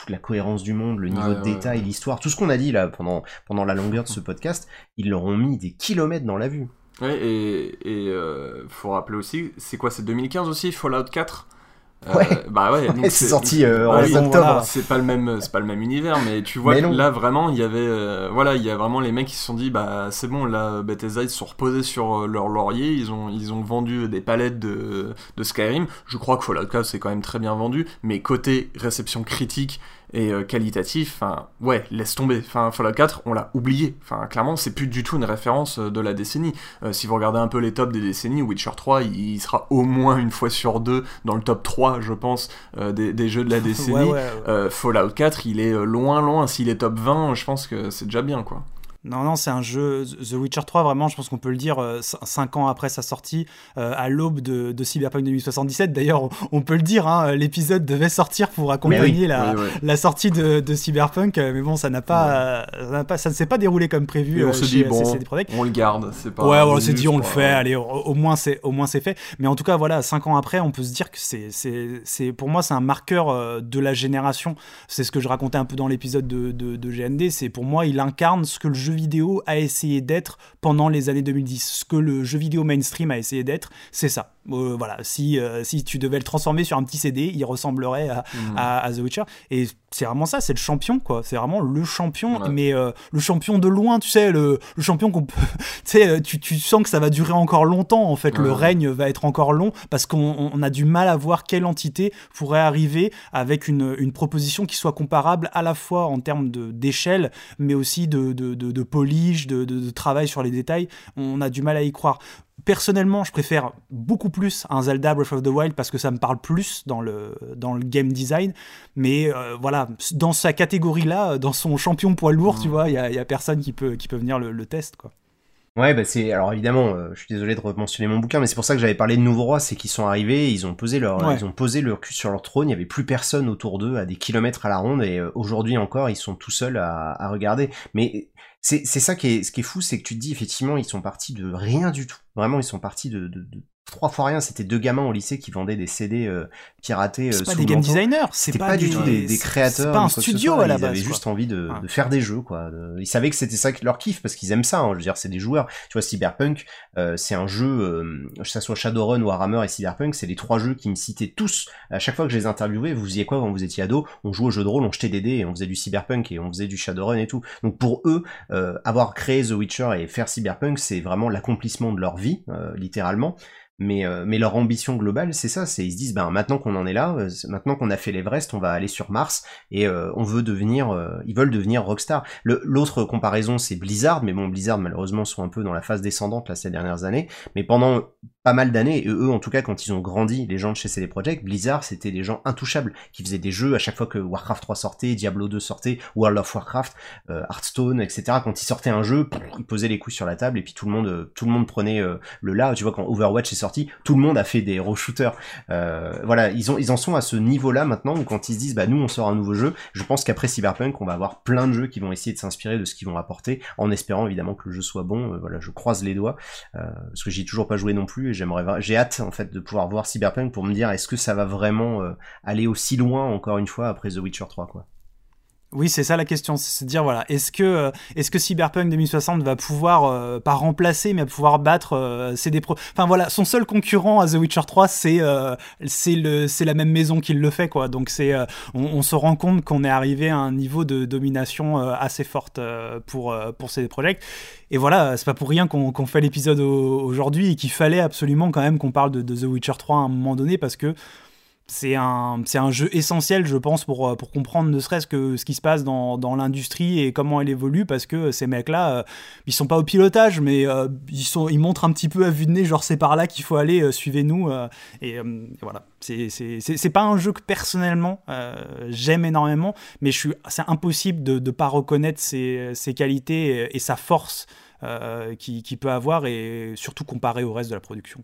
toute la cohérence du monde, le niveau Ouais, de ouais, détail, ouais. l'histoire, tout ce qu'on a dit là pendant pendant la longueur de ce podcast, ils leur ont mis des kilomètres dans la vue. Ouais, et, et euh, faut rappeler aussi, c'est quoi, c'est deux mille quinze aussi, Fallout quatre. Euh, Ouais. Bah ouais, donc Ouais, c'est sorti euh, bah en oui, bon, octobre. voilà. c'est pas le même, c'est pas le même univers, mais tu vois Mais que non. là vraiment il y avait, euh, voilà, il y a vraiment les mecs qui se sont dit bah c'est bon, là Bethesda ils se sont reposés sur euh, leur laurier, ils ont, ils ont vendu des palettes de, de Skyrim. Je crois que Fallout quatre c'est quand même très bien vendu, mais côté réception critique et euh, qualitatif, enfin ouais, laisse tomber. Enfin Fallout quatre, on l'a oublié. Enfin clairement, c'est plus du tout une référence euh, de la décennie. Euh, si vous regardez un peu les tops des décennies, Witcher trois, il, il sera au moins une fois sur deux dans le top trois, je pense, euh, des, des jeux de la décennie. Ouais, ouais, ouais. Euh, Fallout quatre, il est euh, loin, loin. S'il est top vingt, je pense que c'est déjà bien, quoi. Non, non, c'est un jeu, The Witcher trois, vraiment, je pense qu'on peut le dire, euh, cinq ans après sa sortie, euh, à l'aube de, de Cyberpunk deux mille soixante-dix-sept. D'ailleurs, on, on peut le dire, hein, l'épisode devait sortir pour accompagner oui. la, Oui, oui. la sortie de, de Cyberpunk, euh, mais bon, ça n'a pas, euh, ça, n'a pas ça ne s'est pas déroulé comme prévu. Et on euh, se chez dit, bon, C D Projekt. on le garde, c'est pas... Ouais, on bonus, s'est dit, on le quoi. fait, allez, au, au moins c'est, au moins c'est fait. Mais en tout cas, voilà, cinq ans après, on peut se dire que c'est, c'est, c'est, pour moi, c'est un marqueur euh, de la génération. C'est ce que je racontais un peu dans l'épisode de, de, de G N D. C'est pour moi, il incarne ce que le jeu vidéo a essayé d'être pendant les années deux mille dix. Ce que le jeu vidéo mainstream a essayé d'être, c'est ça. Euh, voilà, si, euh, si tu devais le transformer sur un petit C D, il ressemblerait à, Mhm. à, à The Witcher. Et c'est vraiment ça, c'est le champion, quoi. C'est vraiment le champion, Ouais. mais euh, le champion de loin, tu sais, le, le champion qu'on peut. Tu sais, tu, tu sens que ça va durer encore longtemps, en fait. Ouais. Le règne va être encore long parce qu'on on a du mal à voir quelle entité pourrait arriver avec une, une proposition qui soit comparable à la fois en termes de, d'échelle, mais aussi de, de, de, de polish, de, de, de travail sur les détails. On a du mal à y croire. Personnellement, je préfère beaucoup plus un Zelda Breath of the Wild parce que ça me parle plus dans le, dans le game design. Mais euh, voilà, dans sa catégorie-là, dans son champion poids lourd, Mmh. tu vois, il y a, y a personne qui peut, qui peut venir le, le test, quoi. Ouais, bah c'est alors évidemment, euh, je suis désolé de mentionner mon bouquin, mais c'est pour ça que j'avais parlé de Nouveau Roi, c'est qu'ils sont arrivés, ils ont posé leur, Ouais. ils ont posé leur cul sur leur trône, il y avait plus personne autour d'eux à des kilomètres à la ronde, et euh, aujourd'hui encore, ils sont tout seuls à, à regarder. Mais c'est c'est ça qui est, ce qui est fou, c'est que tu te dis effectivement, ils sont partis de rien du tout. Vraiment, ils sont partis de, de, de trois fois rien. C'était deux gamins au lycée qui vendaient des C D euh, piratés. Euh, C'est pas sous des le game manteau. designers, c'est C'était pas, pas des, du tout des, des c'est- créateurs. C'est pas un ni quoi que ce studio soit. à la Ils base. avaient quoi. juste envie de, Ouais. de faire des jeux, quoi. De- Ils savaient que c'était ça leur kiff parce qu'ils aiment ça. Hein. Je veux dire, c'est des joueurs. Tu vois, Cyberpunk, euh, c'est un jeu, euh, que ça soit Shadowrun, Warhammer et Cyberpunk, c'est les trois jeux qui me citaient tous. À chaque fois que je les interviewais, vous faisiez quoi quand vous étiez ado? On jouait au jeu de rôle, on jetait des dés et on faisait du Cyberpunk et on faisait du Shadowrun et tout. Donc pour eux, euh, avoir créé The Witcher et faire Cyberpunk, c'est vraiment l'accomplissement de leur vie, euh, littéralement. Mais, euh, mais leur ambition globale, c'est ça, c'est ils se disent, ben maintenant qu'on en est là, euh, maintenant qu'on a fait l'Everest, on va aller sur Mars et euh, on veut devenir, euh, ils veulent devenir Rockstar. Le, l'autre comparaison, c'est Blizzard, mais bon, Blizzard malheureusement sont un peu dans la phase descendante là ces dernières années. Mais pendant pas mal d'années, et eux en tout cas quand ils ont grandi, les gens de chez C D Projekt, Blizzard c'était des gens intouchables qui faisaient des jeux à chaque fois que Warcraft trois sortait, Diablo deux sortait, World of Warcraft, euh, Hearthstone, et cetera. Quand ils sortaient un jeu, pff, ils posaient les couilles sur la table et puis tout le monde, euh, tout le monde prenait euh, le là. Tu vois quand Overwatch est sorti, tout le monde a fait des hero shooters. Euh, voilà, ils ont, ils en sont à ce niveau-là maintenant où quand ils se disent bah nous on sort un nouveau jeu, je pense qu'après Cyberpunk on va avoir plein de jeux qui vont essayer de s'inspirer de ce qu'ils vont apporter, en espérant évidemment que le jeu soit bon. Euh, voilà, je croise les doigts euh, parce que j'y ai toujours pas joué non plus et j'aimerais, j'ai hâte en fait de pouvoir voir Cyberpunk pour me dire est-ce que ça va vraiment euh, aller aussi loin encore une fois après The Witcher trois quoi. Oui, c'est ça la question, c'est se dire voilà, est-ce que euh, est-ce que Cyberpunk deux mille soixante va pouvoir euh, pas remplacer mais pouvoir battre euh, C D Pro. Enfin voilà, son seul concurrent à The Witcher trois, c'est euh, c'est le c'est la même maison qui le fait quoi. Donc c'est euh, on, on se rend compte qu'on est arrivé à un niveau de domination euh, assez forte euh, pour euh, pour C D Projekt. Et voilà, c'est pas pour rien qu'on qu'on fait l'épisode au, aujourd'hui et qu'il fallait absolument quand même qu'on parle de, de The Witcher trois à un moment donné parce que c'est un, c'est un jeu essentiel, je pense, pour, pour comprendre ne serait-ce que ce qui se passe dans, dans l'industrie et comment elle évolue, parce que ces mecs-là, euh, ils sont pas au pilotage, mais euh, ils, sont, ils montrent un petit peu à vue de nez, genre c'est par là qu'il faut aller, euh, suivez-nous. Euh, et, euh, et voilà, c'est, c'est, c'est, c'est pas un jeu que personnellement euh, j'aime énormément, mais je suis, c'est impossible de ne pas reconnaître ses, ses qualités et, et sa force euh, qu'il, qu'il peut avoir, et surtout comparé au reste de la production, quoi.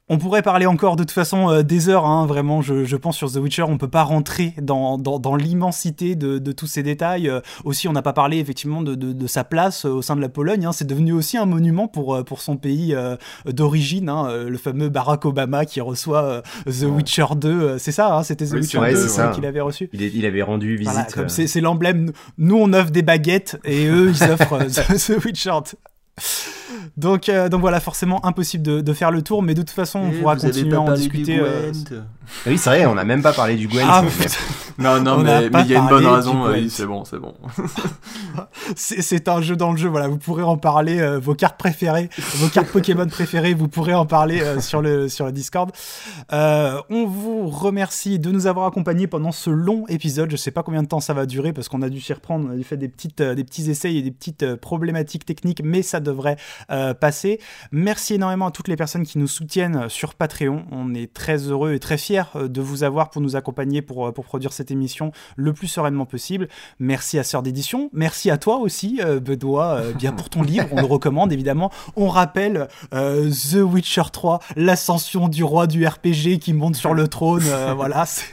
On pourrait parler encore de toute façon euh, des heures, hein, vraiment, je, je pense sur The Witcher, on peut pas rentrer dans, dans, dans l'immensité de, de tous ces détails. Euh, aussi, on n'a pas parlé effectivement de, de, de sa place euh, au sein de la Pologne, hein. C'est devenu aussi un monument pour, euh, pour son pays euh, d'origine, hein, euh, le fameux Barack Obama qui reçoit euh, The ouais. Witcher deux, euh, c'est ça, hein, c'était The oui, Witcher ouais, deux ça. qu'il avait reçu. Il, est, il avait rendu visite. Voilà, comme euh... c'est, c'est l'emblème, nous on offre des baguettes et eux ils offrent euh, The Witcher deux. Donc, euh, donc voilà, forcément impossible de, de faire le tour, mais de toute façon, on pourra continuer à en discuter. Euh... Oui, c'est vrai, on n'a même pas parlé du Gwent. Ah, mais... Non, non, mais il y a une bonne raison. Oui, c'est bon, c'est bon. c'est, c'est un jeu dans le jeu, voilà, vous pourrez en parler, euh, vos cartes préférées, vos cartes Pokémon préférées, vous pourrez en parler euh, sur, le, sur le Discord. Euh, on vous remercie de nous avoir accompagnés pendant ce long épisode. Je sais pas combien de temps ça va durer parce qu'on a dû s'y reprendre, on a fait des, petites, euh, des petits essais et des petites euh, problématiques techniques, mais ça devrait euh, passer. Merci énormément à toutes les personnes qui nous soutiennent sur Patreon. On est très heureux et très fiers de vous avoir pour nous accompagner pour, pour produire cette émission le plus sereinement possible. Merci à Sœur d'édition. Merci à toi aussi, euh, Benoît, euh, bien pour ton livre. On le recommande évidemment. On rappelle euh, The Witcher trois, l'ascension du roi du R P G qui monte sur le trône. Euh, voilà. C'est...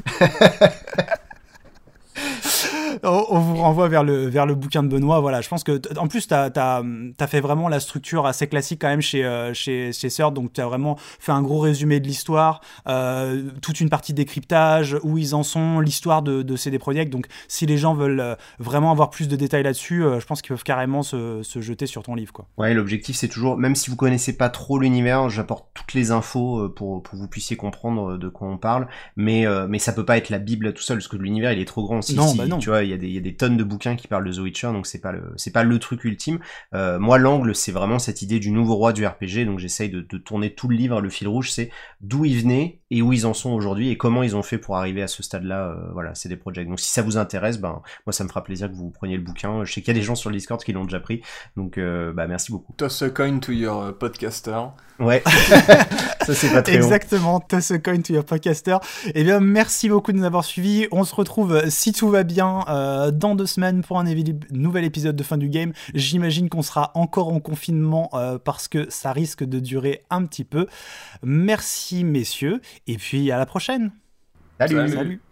On vous renvoie vers le, vers le bouquin de Benoît. Voilà, je pense que, t- en plus, tu as fait vraiment la structure assez classique quand même chez, euh, chez, chez Sœur. Donc, tu as vraiment fait un gros résumé de l'histoire, euh, toute une partie de décryptage, où ils en sont, l'histoire de, de C D Projekt. Donc, si les gens veulent euh, vraiment avoir plus de détails là-dessus, euh, je pense qu'ils peuvent carrément se, se jeter sur ton livre, quoi. Ouais, l'objectif, c'est toujours, même si vous connaissez pas trop l'univers, j'apporte toutes les infos pour, pour que vous puissiez comprendre de quoi on parle. Mais, euh, mais ça peut pas être la Bible tout seul, parce que l'univers, il est trop grand. Si, non, si, bah non. Tu vois, il y a des, il y a des tonnes de bouquins qui parlent de The Witcher, donc c'est pas le, c'est pas le truc ultime. Euh, moi, l'angle, c'est vraiment cette idée du nouveau roi du R P G, donc j'essaye de, de tourner tout le livre, le fil rouge, c'est d'où ils venaient et où ils en sont aujourd'hui et comment ils ont fait pour arriver à ce stade-là. Euh, voilà, c'est des projets. Donc si ça vous intéresse, ben moi ça me fera plaisir que vous preniez le bouquin. Je sais qu'il y a des gens sur le Discord qui l'ont déjà pris, donc euh, bah merci beaucoup. Toss a coin to your podcaster. Ouais, ça c'est pas très Exactement, toss a coin to your podcaster. Eh bien, merci beaucoup de nous avoir suivis. On se retrouve, si tout va bien, euh, dans deux semaines pour un évi- nouvel épisode de Fin du Game. J'imagine qu'on sera encore en confinement euh, parce que ça risque de durer un petit peu. Merci messieurs, et puis à la prochaine. Salut. Salut. Salut.